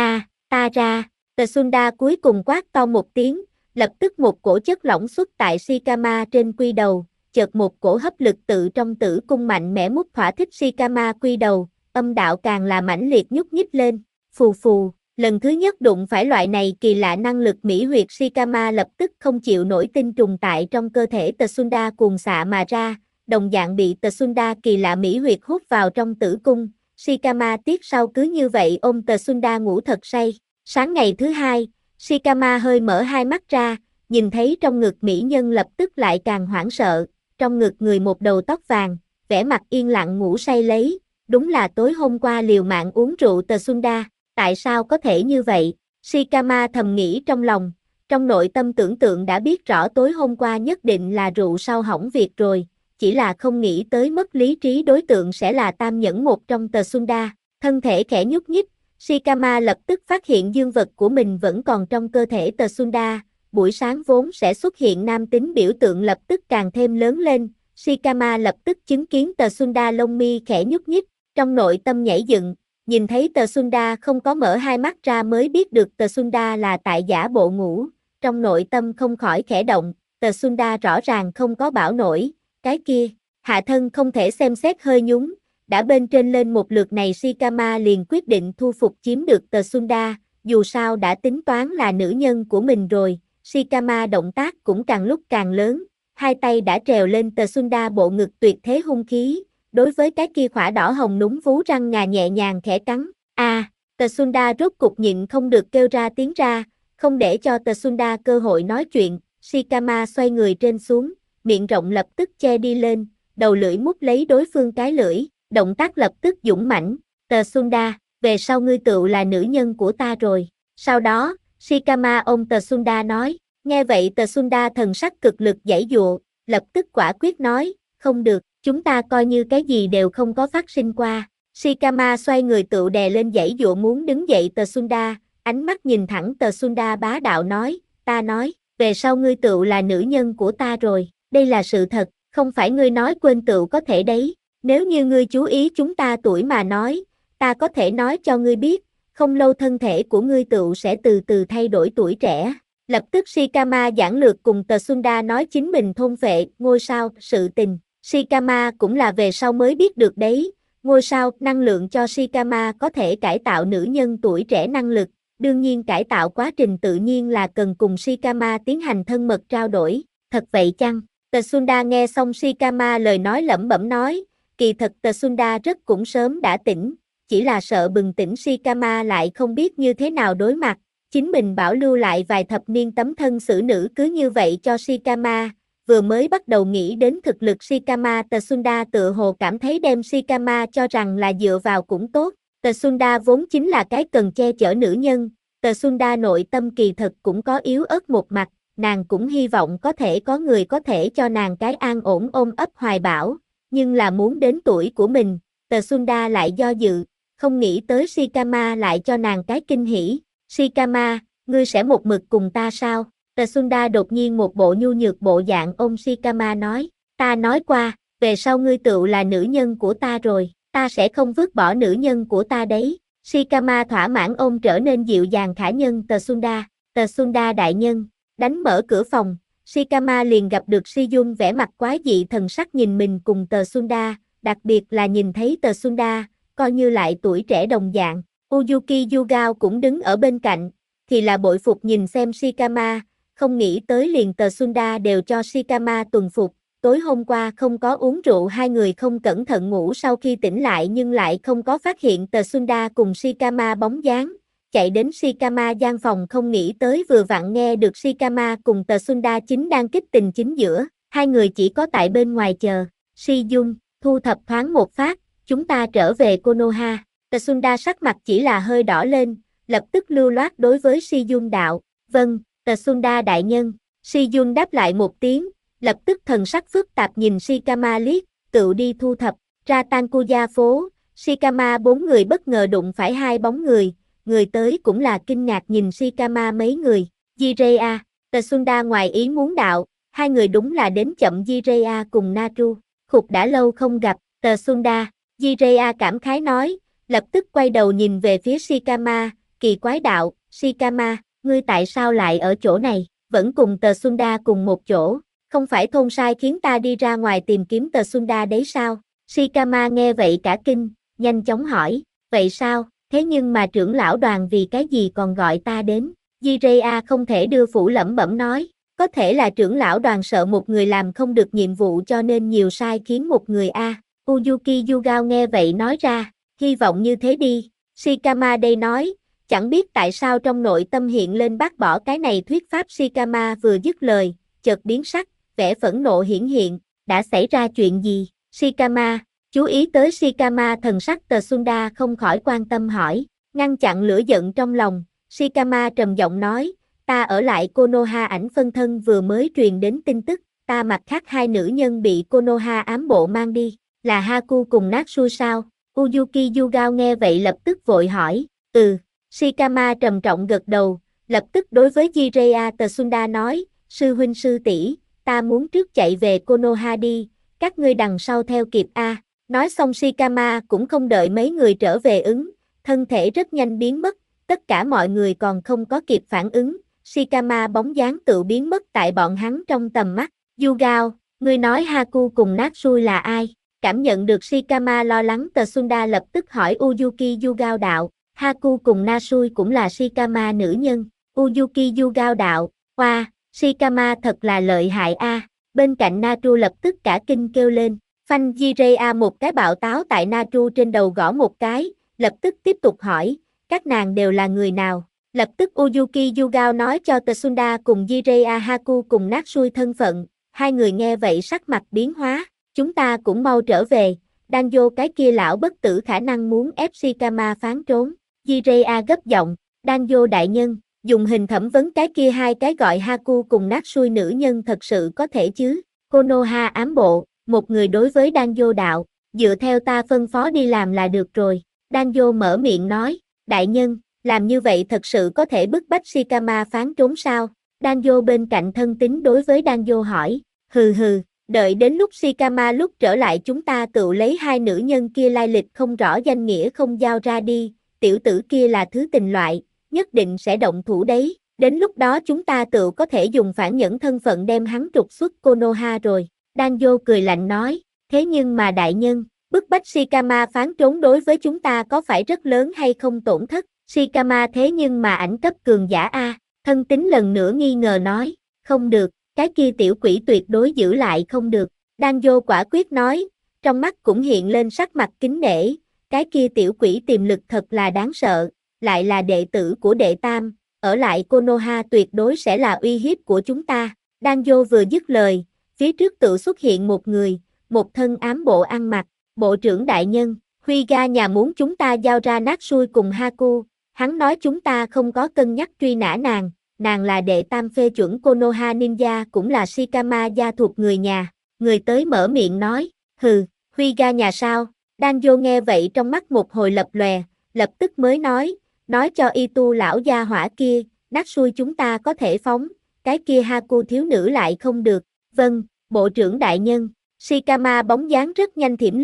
ta ra. Tờ Sunda cuối cùng quát to một tiếng, lập tức một cổ chất lỏng xuất tại Shikama trên quy đầu, chợt một cổ hấp lực tự trong tử cung mạnh mẽ mút thỏa thích Shikama quy đầu, âm đạo càng là mãnh liệt nhúc nhích lên, phù phù. Lần thứ nhất đụng phải loại này kỳ lạ năng lực mỹ huyệt, Shikama lập tức không chịu nổi tinh trùng tại trong cơ thể tờ Sunda cuồng xạ mà ra, đồng dạng bị tờ Sunda kỳ lạ mỹ huyệt hút vào trong tử cung. Shikama tiếc sau cứ như vậy ôm tờ Sunda ngủ thật say. Sáng ngày thứ hai, Shikama hơi mở hai mắt ra, nhìn thấy trong ngực mỹ nhân lập tức lại càng hoảng sợ, trong ngực người một đầu tóc vàng, vẻ mặt yên lặng ngủ say lấy, đúng là tối hôm qua liều mạng uống rượu tờ Sunda, tại sao có thể như vậy? Shikama thầm nghĩ trong lòng, trong nội tâm tưởng tượng đã biết rõ tối hôm qua nhất định là rượu sau hỏng việc rồi, chỉ là không nghĩ tới mất lý trí đối tượng sẽ là tam nhẫn một trong tờ Sunda, thân thể khẽ nhúc nhích. Shikama lập tức phát hiện dương vật của mình vẫn còn trong cơ thể tờ Sunda, buổi sáng vốn sẽ xuất hiện nam tính biểu tượng lập tức càng thêm lớn lên, Shikama lập tức chứng kiến tờ Sunda lông mi khẽ nhúc nhích, trong nội tâm nhảy dựng, nhìn thấy tờ Sunda không có mở hai mắt ra mới biết được tờ Sunda là tại giả bộ ngủ, trong nội tâm không khỏi khẽ động, tờ Sunda rõ ràng không có bảo nổi, cái kia, hạ thân không thể xem xét hơi nhúng. Đã bên trên lên một lượt này Shikama liền quyết định thu phục chiếm được tờ Sunda, dù sao đã tính toán là nữ nhân của mình rồi, Shikama động tác cũng càng lúc càng lớn, hai tay đã trèo lên tờ Sunda bộ ngực tuyệt thế hung khí, đối với cái kia khỏa đỏ hồng núng vú răng ngà nhẹ nhàng khẽ cắn, tờ Sunda rốt cục nhịn không được kêu ra tiếng ra, không để cho tờ Sunda cơ hội nói chuyện, Shikama xoay người trên xuống, miệng rộng lập tức che đi lên, đầu lưỡi mút lấy đối phương cái lưỡi. Động tác lập tức dũng mãnh, tờ Sunda, về sau ngươi tựu là nữ nhân của ta rồi. Sau đó, Shikama ôm tờ Sunda nói, nghe vậy tờ Sunda thần sắc cực lực giãy giụa, lập tức quả quyết nói, không được, chúng ta coi như cái gì đều không có phát sinh qua. Shikama xoay người tựu đè lên giãy giụa muốn đứng dậy tờ Sunda, ánh mắt nhìn thẳng tờ Sunda bá đạo nói, ta nói, về sau ngươi tựu là nữ nhân của ta rồi, đây là sự thật, không phải ngươi nói quên tựu có thể đấy. Nếu như ngươi chú ý chúng ta tuổi mà nói, ta có thể nói cho ngươi biết, không lâu thân thể của ngươi tựu sẽ từ từ thay đổi tuổi trẻ. Lập tức Shikama giản lược cùng tờ Sunda nói chính mình thôn phệ, ngôi sao, sự tình. Shikama cũng là về sau mới biết được đấy, ngôi sao, năng lượng cho Shikama có thể cải tạo nữ nhân tuổi trẻ năng lực. Đương nhiên cải tạo quá trình tự nhiên là cần cùng Shikama tiến hành thân mật trao đổi, thật vậy chăng? Tờ Sunda nghe xong Shikama lời nói lẩm bẩm nói, kỳ thật tờ Sunda rất cũng sớm đã tỉnh, chỉ là sợ bừng tỉnh Shikama lại không biết như thế nào đối mặt, chính mình bảo lưu lại vài thập niên tấm thân xử nữ cứ như vậy cho Shikama, vừa mới bắt đầu nghĩ đến thực lực Shikama tờ Sunda tự hồ cảm thấy đem Shikama cho rằng là dựa vào cũng tốt, tờ Sunda vốn chính là cái cần che chở nữ nhân, tờ Sunda nội tâm kỳ thật cũng có yếu ớt một mặt, nàng cũng hy vọng có thể có người có thể cho nàng cái an ổn ôm ấp hoài bão. Nhưng là muốn đến tuổi của mình, tờ Sunda lại do dự, không nghĩ tới Shikama lại cho nàng cái kinh hỉ. Shikama, ngươi sẽ một mực cùng ta sao? Tờ Sunda đột nhiên một bộ nhu nhược bộ dạng ôm Shikama nói, ta nói qua, về sau ngươi tựu là nữ nhân của ta rồi. Ta sẽ không vứt bỏ nữ nhân của ta đấy. Shikama thỏa mãn ôm trở nên dịu dàng khả nhân Tsunda. Tsunda đại nhân, đánh mở cửa phòng, Shikama liền gặp được Sejun vẻ mặt quái dị thần sắc nhìn mình cùng Tsunda, đặc biệt là nhìn thấy Tsunda, coi như lại tuổi trẻ đồng dạng. Uyuki Yugao cũng đứng ở bên cạnh, thì là bội phục nhìn xem Shikama, không nghĩ tới liền Tsunda đều cho Shikama tuần phục. Tối hôm qua không có uống rượu hai người không cẩn thận ngủ sau khi tỉnh lại nhưng lại không có phát hiện Tsunda cùng Shikama bóng dáng. Chạy đến Shikama gian phòng không nghĩ tới vừa vặn nghe được Shikama cùng Tsunda chính đang kích tình chính giữa, hai người chỉ có tại bên ngoài chờ. Sejun, thu thập thoáng một phát, chúng ta trở về Konoha. Tsunda sắc mặt chỉ là hơi đỏ lên, lập tức lưu loát đối với Sejun đạo, vâng, Tsunda đại nhân. Sejun đáp lại một tiếng, lập tức thần sắc phức tạp nhìn Shikama liếc, cựu đi thu thập, ra Tankuya phố, Shikama bốn người bất ngờ đụng phải hai bóng người tới cũng là kinh ngạc nhìn Shikama mấy người, Jiraiya, Tsunda ngoài ý muốn đạo, hai người đúng là đến chậm Jiraiya cùng Naru, khục đã lâu không gặp, Tsunda, Jiraiya cảm khái nói, lập tức quay đầu nhìn về phía Shikama, kỳ quái đạo, Shikama, ngươi tại sao lại ở chỗ này, vẫn cùng Tsunda cùng một chỗ. Không phải thôn sai khiến ta đi ra ngoài tìm kiếm Tsunda đấy sao? Shikama nghe vậy cả kinh, nhanh chóng hỏi, vậy sao? Thế nhưng mà trưởng lão đoàn vì cái gì còn gọi ta đến? Jiraiya không thể đưa phủ lẩm bẩm nói, có thể là trưởng lão đoàn sợ một người làm không được nhiệm vụ cho nên nhiều sai khiến một người a. Uyuki Yugao nghe vậy nói ra, hy vọng như thế đi. Shikama đây nói, chẳng biết tại sao trong nội tâm hiện lên bác bỏ cái này thuyết pháp. Shikama vừa dứt lời, chợt biến sắc, vẻ phẫn nộ hiển hiện, đã xảy ra chuyện gì? Shikama, chú ý tới Shikama thần sắc Tsunda không khỏi quan tâm hỏi, ngăn chặn lửa giận trong lòng, Shikama trầm giọng nói, ta ở lại Konoha ảnh phân thân vừa mới truyền đến tin tức, ta mặt khác hai nữ nhân bị Konoha ám bộ mang đi, là Haku cùng Natsu sao? Uyuki Yugao nghe vậy lập tức vội hỏi, Shikama trầm trọng gật đầu, lập tức đối với Jiraiya Tsunda nói, sư huynh sư tỷ, ta muốn trước chạy về Konoha đi, các ngươi đằng sau theo kịp a. Nói xong Shikama cũng không đợi mấy người trở về ứng, thân thể rất nhanh biến mất, tất cả mọi người còn không có kịp phản ứng, Shikama bóng dáng tự biến mất tại bọn hắn trong tầm mắt. Yugao, ngươi nói Haku cùng Natsui là ai? Cảm nhận được Shikama lo lắng Tsunda lập tức hỏi Uyuki Yugao đạo, Haku cùng Natsui cũng là Shikama nữ nhân. Uyuki Yugao đạo, hoa, Shikama thật là lợi hại a. Bên cạnh Naru lập tức cả kinh kêu lên, phanh Jiraiya một cái bạo táo tại Naru trên đầu gõ một cái, lập tức tiếp tục hỏi, các nàng đều là người nào? Lập tức Uyuki Yugao nói cho Tsunda cùng Jiraiya Haku cùng Natsui thân phận, hai người nghe vậy sắc mặt biến hóa, chúng ta cũng mau trở về, Danjo cái kia lão bất tử khả năng muốn ép Shikama phán trốn. Jiraiya gấp giọng, Danjo đại nhân, dùng hình thẩm vấn cái kia hai cái gọi Haku cùng Natsui nữ nhân thật sự có thể chứ? Konoha ám bộ, một người đối với Danjo đạo, dựa theo ta phân phó đi làm là được rồi. Danjo mở miệng nói, đại nhân, làm như vậy thật sự có thể bức bách Shikama phán trốn sao? Danjo bên cạnh thân tín đối với Danjo hỏi, hừ, đợi đến lúc Shikama lúc trở lại chúng ta tự lấy hai nữ nhân kia lai lịch không rõ danh nghĩa không giao ra đi, tiểu tử kia là thứ tình loại, nhất định sẽ động thủ đấy, đến lúc đó chúng ta tự có thể dùng phản nhẫn thân phận đem hắn trục xuất Konoha rồi. Danjo cười lạnh nói, thế nhưng mà đại nhân, bức bách Shikama phán trốn đối với chúng ta có phải rất lớn hay không tổn thất? Shikama thế nhưng mà ảnh cấp cường giả a. Thân tín lần nữa nghi ngờ nói, không được, cái kia tiểu quỷ tuyệt đối giữ lại không được. Danjo quả quyết nói, trong mắt cũng hiện lên sắc mặt kính nể, cái kia tiểu quỷ tiềm lực thật là đáng sợ, lại là đệ tử của đệ tam, ở lại Konoha tuyệt đối sẽ là uy hiếp của chúng ta. Danjo vừa dứt lời, phía trước tự xuất hiện một người, một thân ám bộ ăn mặc, bộ trưởng đại nhân, Huyga nhà muốn chúng ta giao ra Natsui cùng Haku, hắn nói chúng ta không có cân nhắc truy nã nàng là đệ tam phê chuẩn Konoha Ninja cũng là Shikama gia thuộc người nhà, người tới mở miệng nói, Huyga nhà sao? Danjo nghe vậy trong mắt một hồi lập lòe, lập tức mới nói cho Itu lão gia hỏa kia, Natsui chúng ta có thể phóng, cái kia Haku thiếu nữ lại không được, vâng, bộ trưởng đại nhân. Shikama bóng dáng rất nhanh thiểm lược,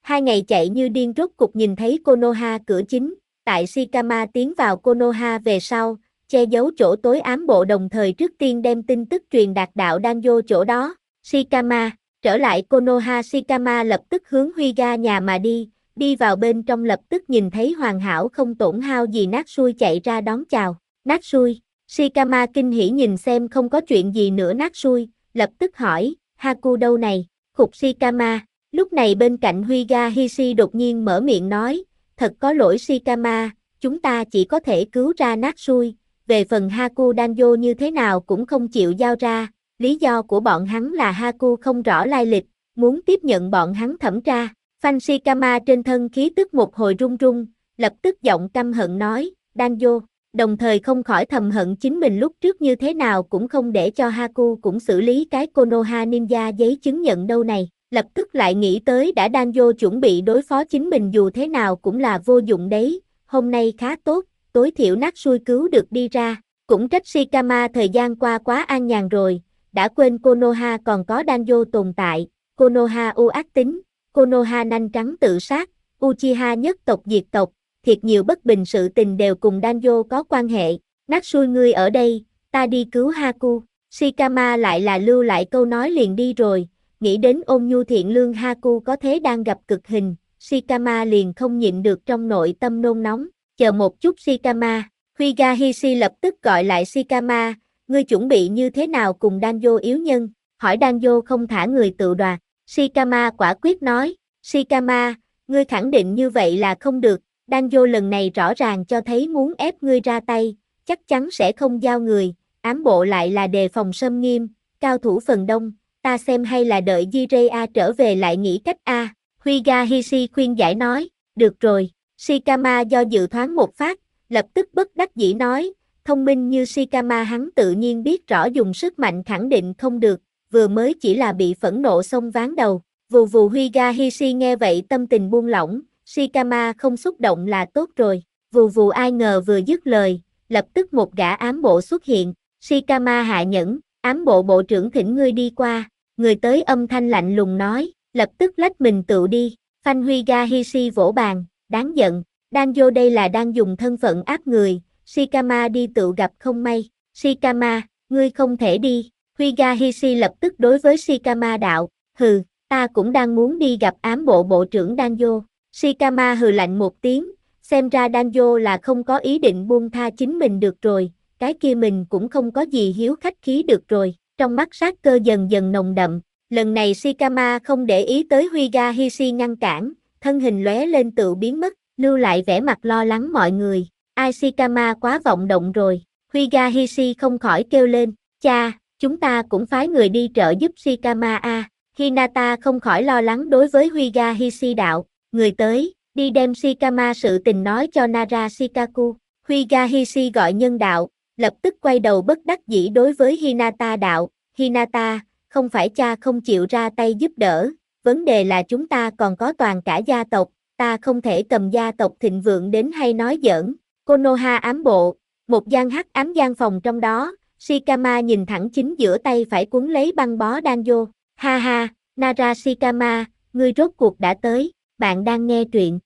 2 ngày chạy như điên rốt cục nhìn thấy Konoha cửa chính, tại Shikama tiến vào Konoha về sau, che giấu chỗ tối ám bộ đồng thời trước tiên đem tin tức truyền đạt đạo Danjo chỗ đó. Shikama, trở lại Konoha. Shikama lập tức hướng Huyga nhà mà đi vào bên trong lập tức nhìn thấy hoàn hảo không tổn hao gì Natsui chạy ra đón chào. Natsui, Shikama kinh hỉ nhìn xem không có chuyện gì nữa Natsui, lập tức hỏi, Haku đâu này, khục Shikama. Lúc này bên cạnh Huyga Hishi đột nhiên mở miệng nói, thật có lỗi Shikama, chúng ta chỉ có thể cứu ra Natsui, về phần Haku Danjo như thế nào cũng không chịu giao ra, lý do của bọn hắn là Haku không rõ lai lịch, muốn tiếp nhận bọn hắn thẩm tra. Phanh Shikama trên thân khí tức một hồi run run, lập tức giọng căm hận nói, Danjo, đồng thời không khỏi thầm hận chính mình lúc trước như thế nào cũng không để cho Haku cũng xử lý cái Konoha Ninja giấy chứng nhận đâu này. Lập tức lại nghĩ tới đã Danjo chuẩn bị đối phó chính mình dù thế nào cũng là vô dụng đấy, hôm nay khá tốt, tối thiểu Natsui cứu được đi ra, cũng trách Shikama thời gian qua quá an nhàn rồi, đã quên Konoha còn có Danjo tồn tại, Konoha u ác tính, Konoha nanh trắng tự sát, Uchiha nhất tộc diệt tộc, thiệt nhiều bất bình sự tình đều cùng Danjo có quan hệ, Natsui ngươi ở đây, ta đi cứu Haku, Shikama lại là lưu lại câu nói liền đi rồi. Nghĩ đến ôn nhu thiện lương Haku có thế đang gặp cực hình, Shikama liền không nhịn được trong nội tâm nôn nóng, chờ một chút Shikama, Huyga Hishi lập tức gọi lại Shikama, ngươi chuẩn bị như thế nào cùng Danjo yếu nhân, hỏi Danjo không thả người tự đoạt, Shikama quả quyết nói, Shikama, ngươi khẳng định như vậy là không được, Danjo lần này rõ ràng cho thấy muốn ép ngươi ra tay, chắc chắn sẽ không giao người, ám bộ lại là đề phòng xâm nghiêm, cao thủ phần đông. Ta xem hay là đợi Jiraiya trở về lại nghĩ cách a. Huyga Hishi khuyên giải nói, được rồi, Shikama do dự thoáng một phát, lập tức bất đắc dĩ nói, thông minh như Shikama hắn tự nhiên biết rõ dùng sức mạnh khẳng định không được, vừa mới chỉ là bị phẫn nộ xông ván đầu, vù vù Huyga Hishi nghe vậy tâm tình buông lỏng, Shikama không xúc động là tốt rồi, vù vù ai ngờ vừa dứt lời, lập tức một gã ám bộ xuất hiện, Shikama hạ nhẫn, ám bộ bộ trưởng thỉnh ngươi đi qua. Người tới âm thanh lạnh lùng nói, lập tức lách mình tự đi, Phanh Huyga Hishi vỗ bàn, đáng giận, Danjo đây là đang dùng thân phận áp người, Shikama đi tự gặp không may, Shikama, ngươi không thể đi, Huyga Hishi lập tức đối với Shikama đạo, hừ, ta cũng đang muốn đi gặp ám bộ bộ trưởng Danjo, Shikama hừ lạnh một tiếng, xem ra Danjo là không có ý định buông tha chính mình được rồi, cái kia mình cũng không có gì hiếu khách khí được rồi. Trong mắt sát cơ dần dần nồng đậm, lần này Shikama không để ý tới Huyga Hishi ngăn cản, thân hình lóe lên tự biến mất, lưu lại vẻ mặt lo lắng mọi người, ai Shikama quá vọng động rồi, Huyga Hishi không khỏi kêu lên, cha, chúng ta cũng phái người đi trợ giúp Shikama a. Hinata không khỏi lo lắng đối với Huyga Hishi đạo, người tới, đi đem Shikama sự tình nói cho Nara Shikaku, Huyga Hishi gọi nhân đạo, lập tức quay đầu bất đắc dĩ đối với Hinata đạo, Hinata, không phải cha không chịu ra tay giúp đỡ, vấn đề là chúng ta còn có toàn cả gia tộc, ta không thể cầm gia tộc thịnh vượng đến hay nói giỡn, Konoha ám bộ, một gian hắc ám gian phòng trong đó, Shikama nhìn thẳng chính giữa tay phải cuốn lấy băng bó Danjo, ha ha, Nara Shikama, ngươi rốt cuộc đã tới, bạn đang nghe truyện.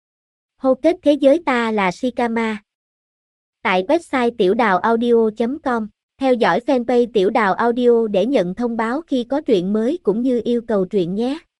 Hô kết thế giới ta là Shikama. Tại website tiểu đào audio.com, theo dõi fanpage tiểu đào audio để nhận thông báo khi có truyện mới cũng như yêu cầu truyện nhé.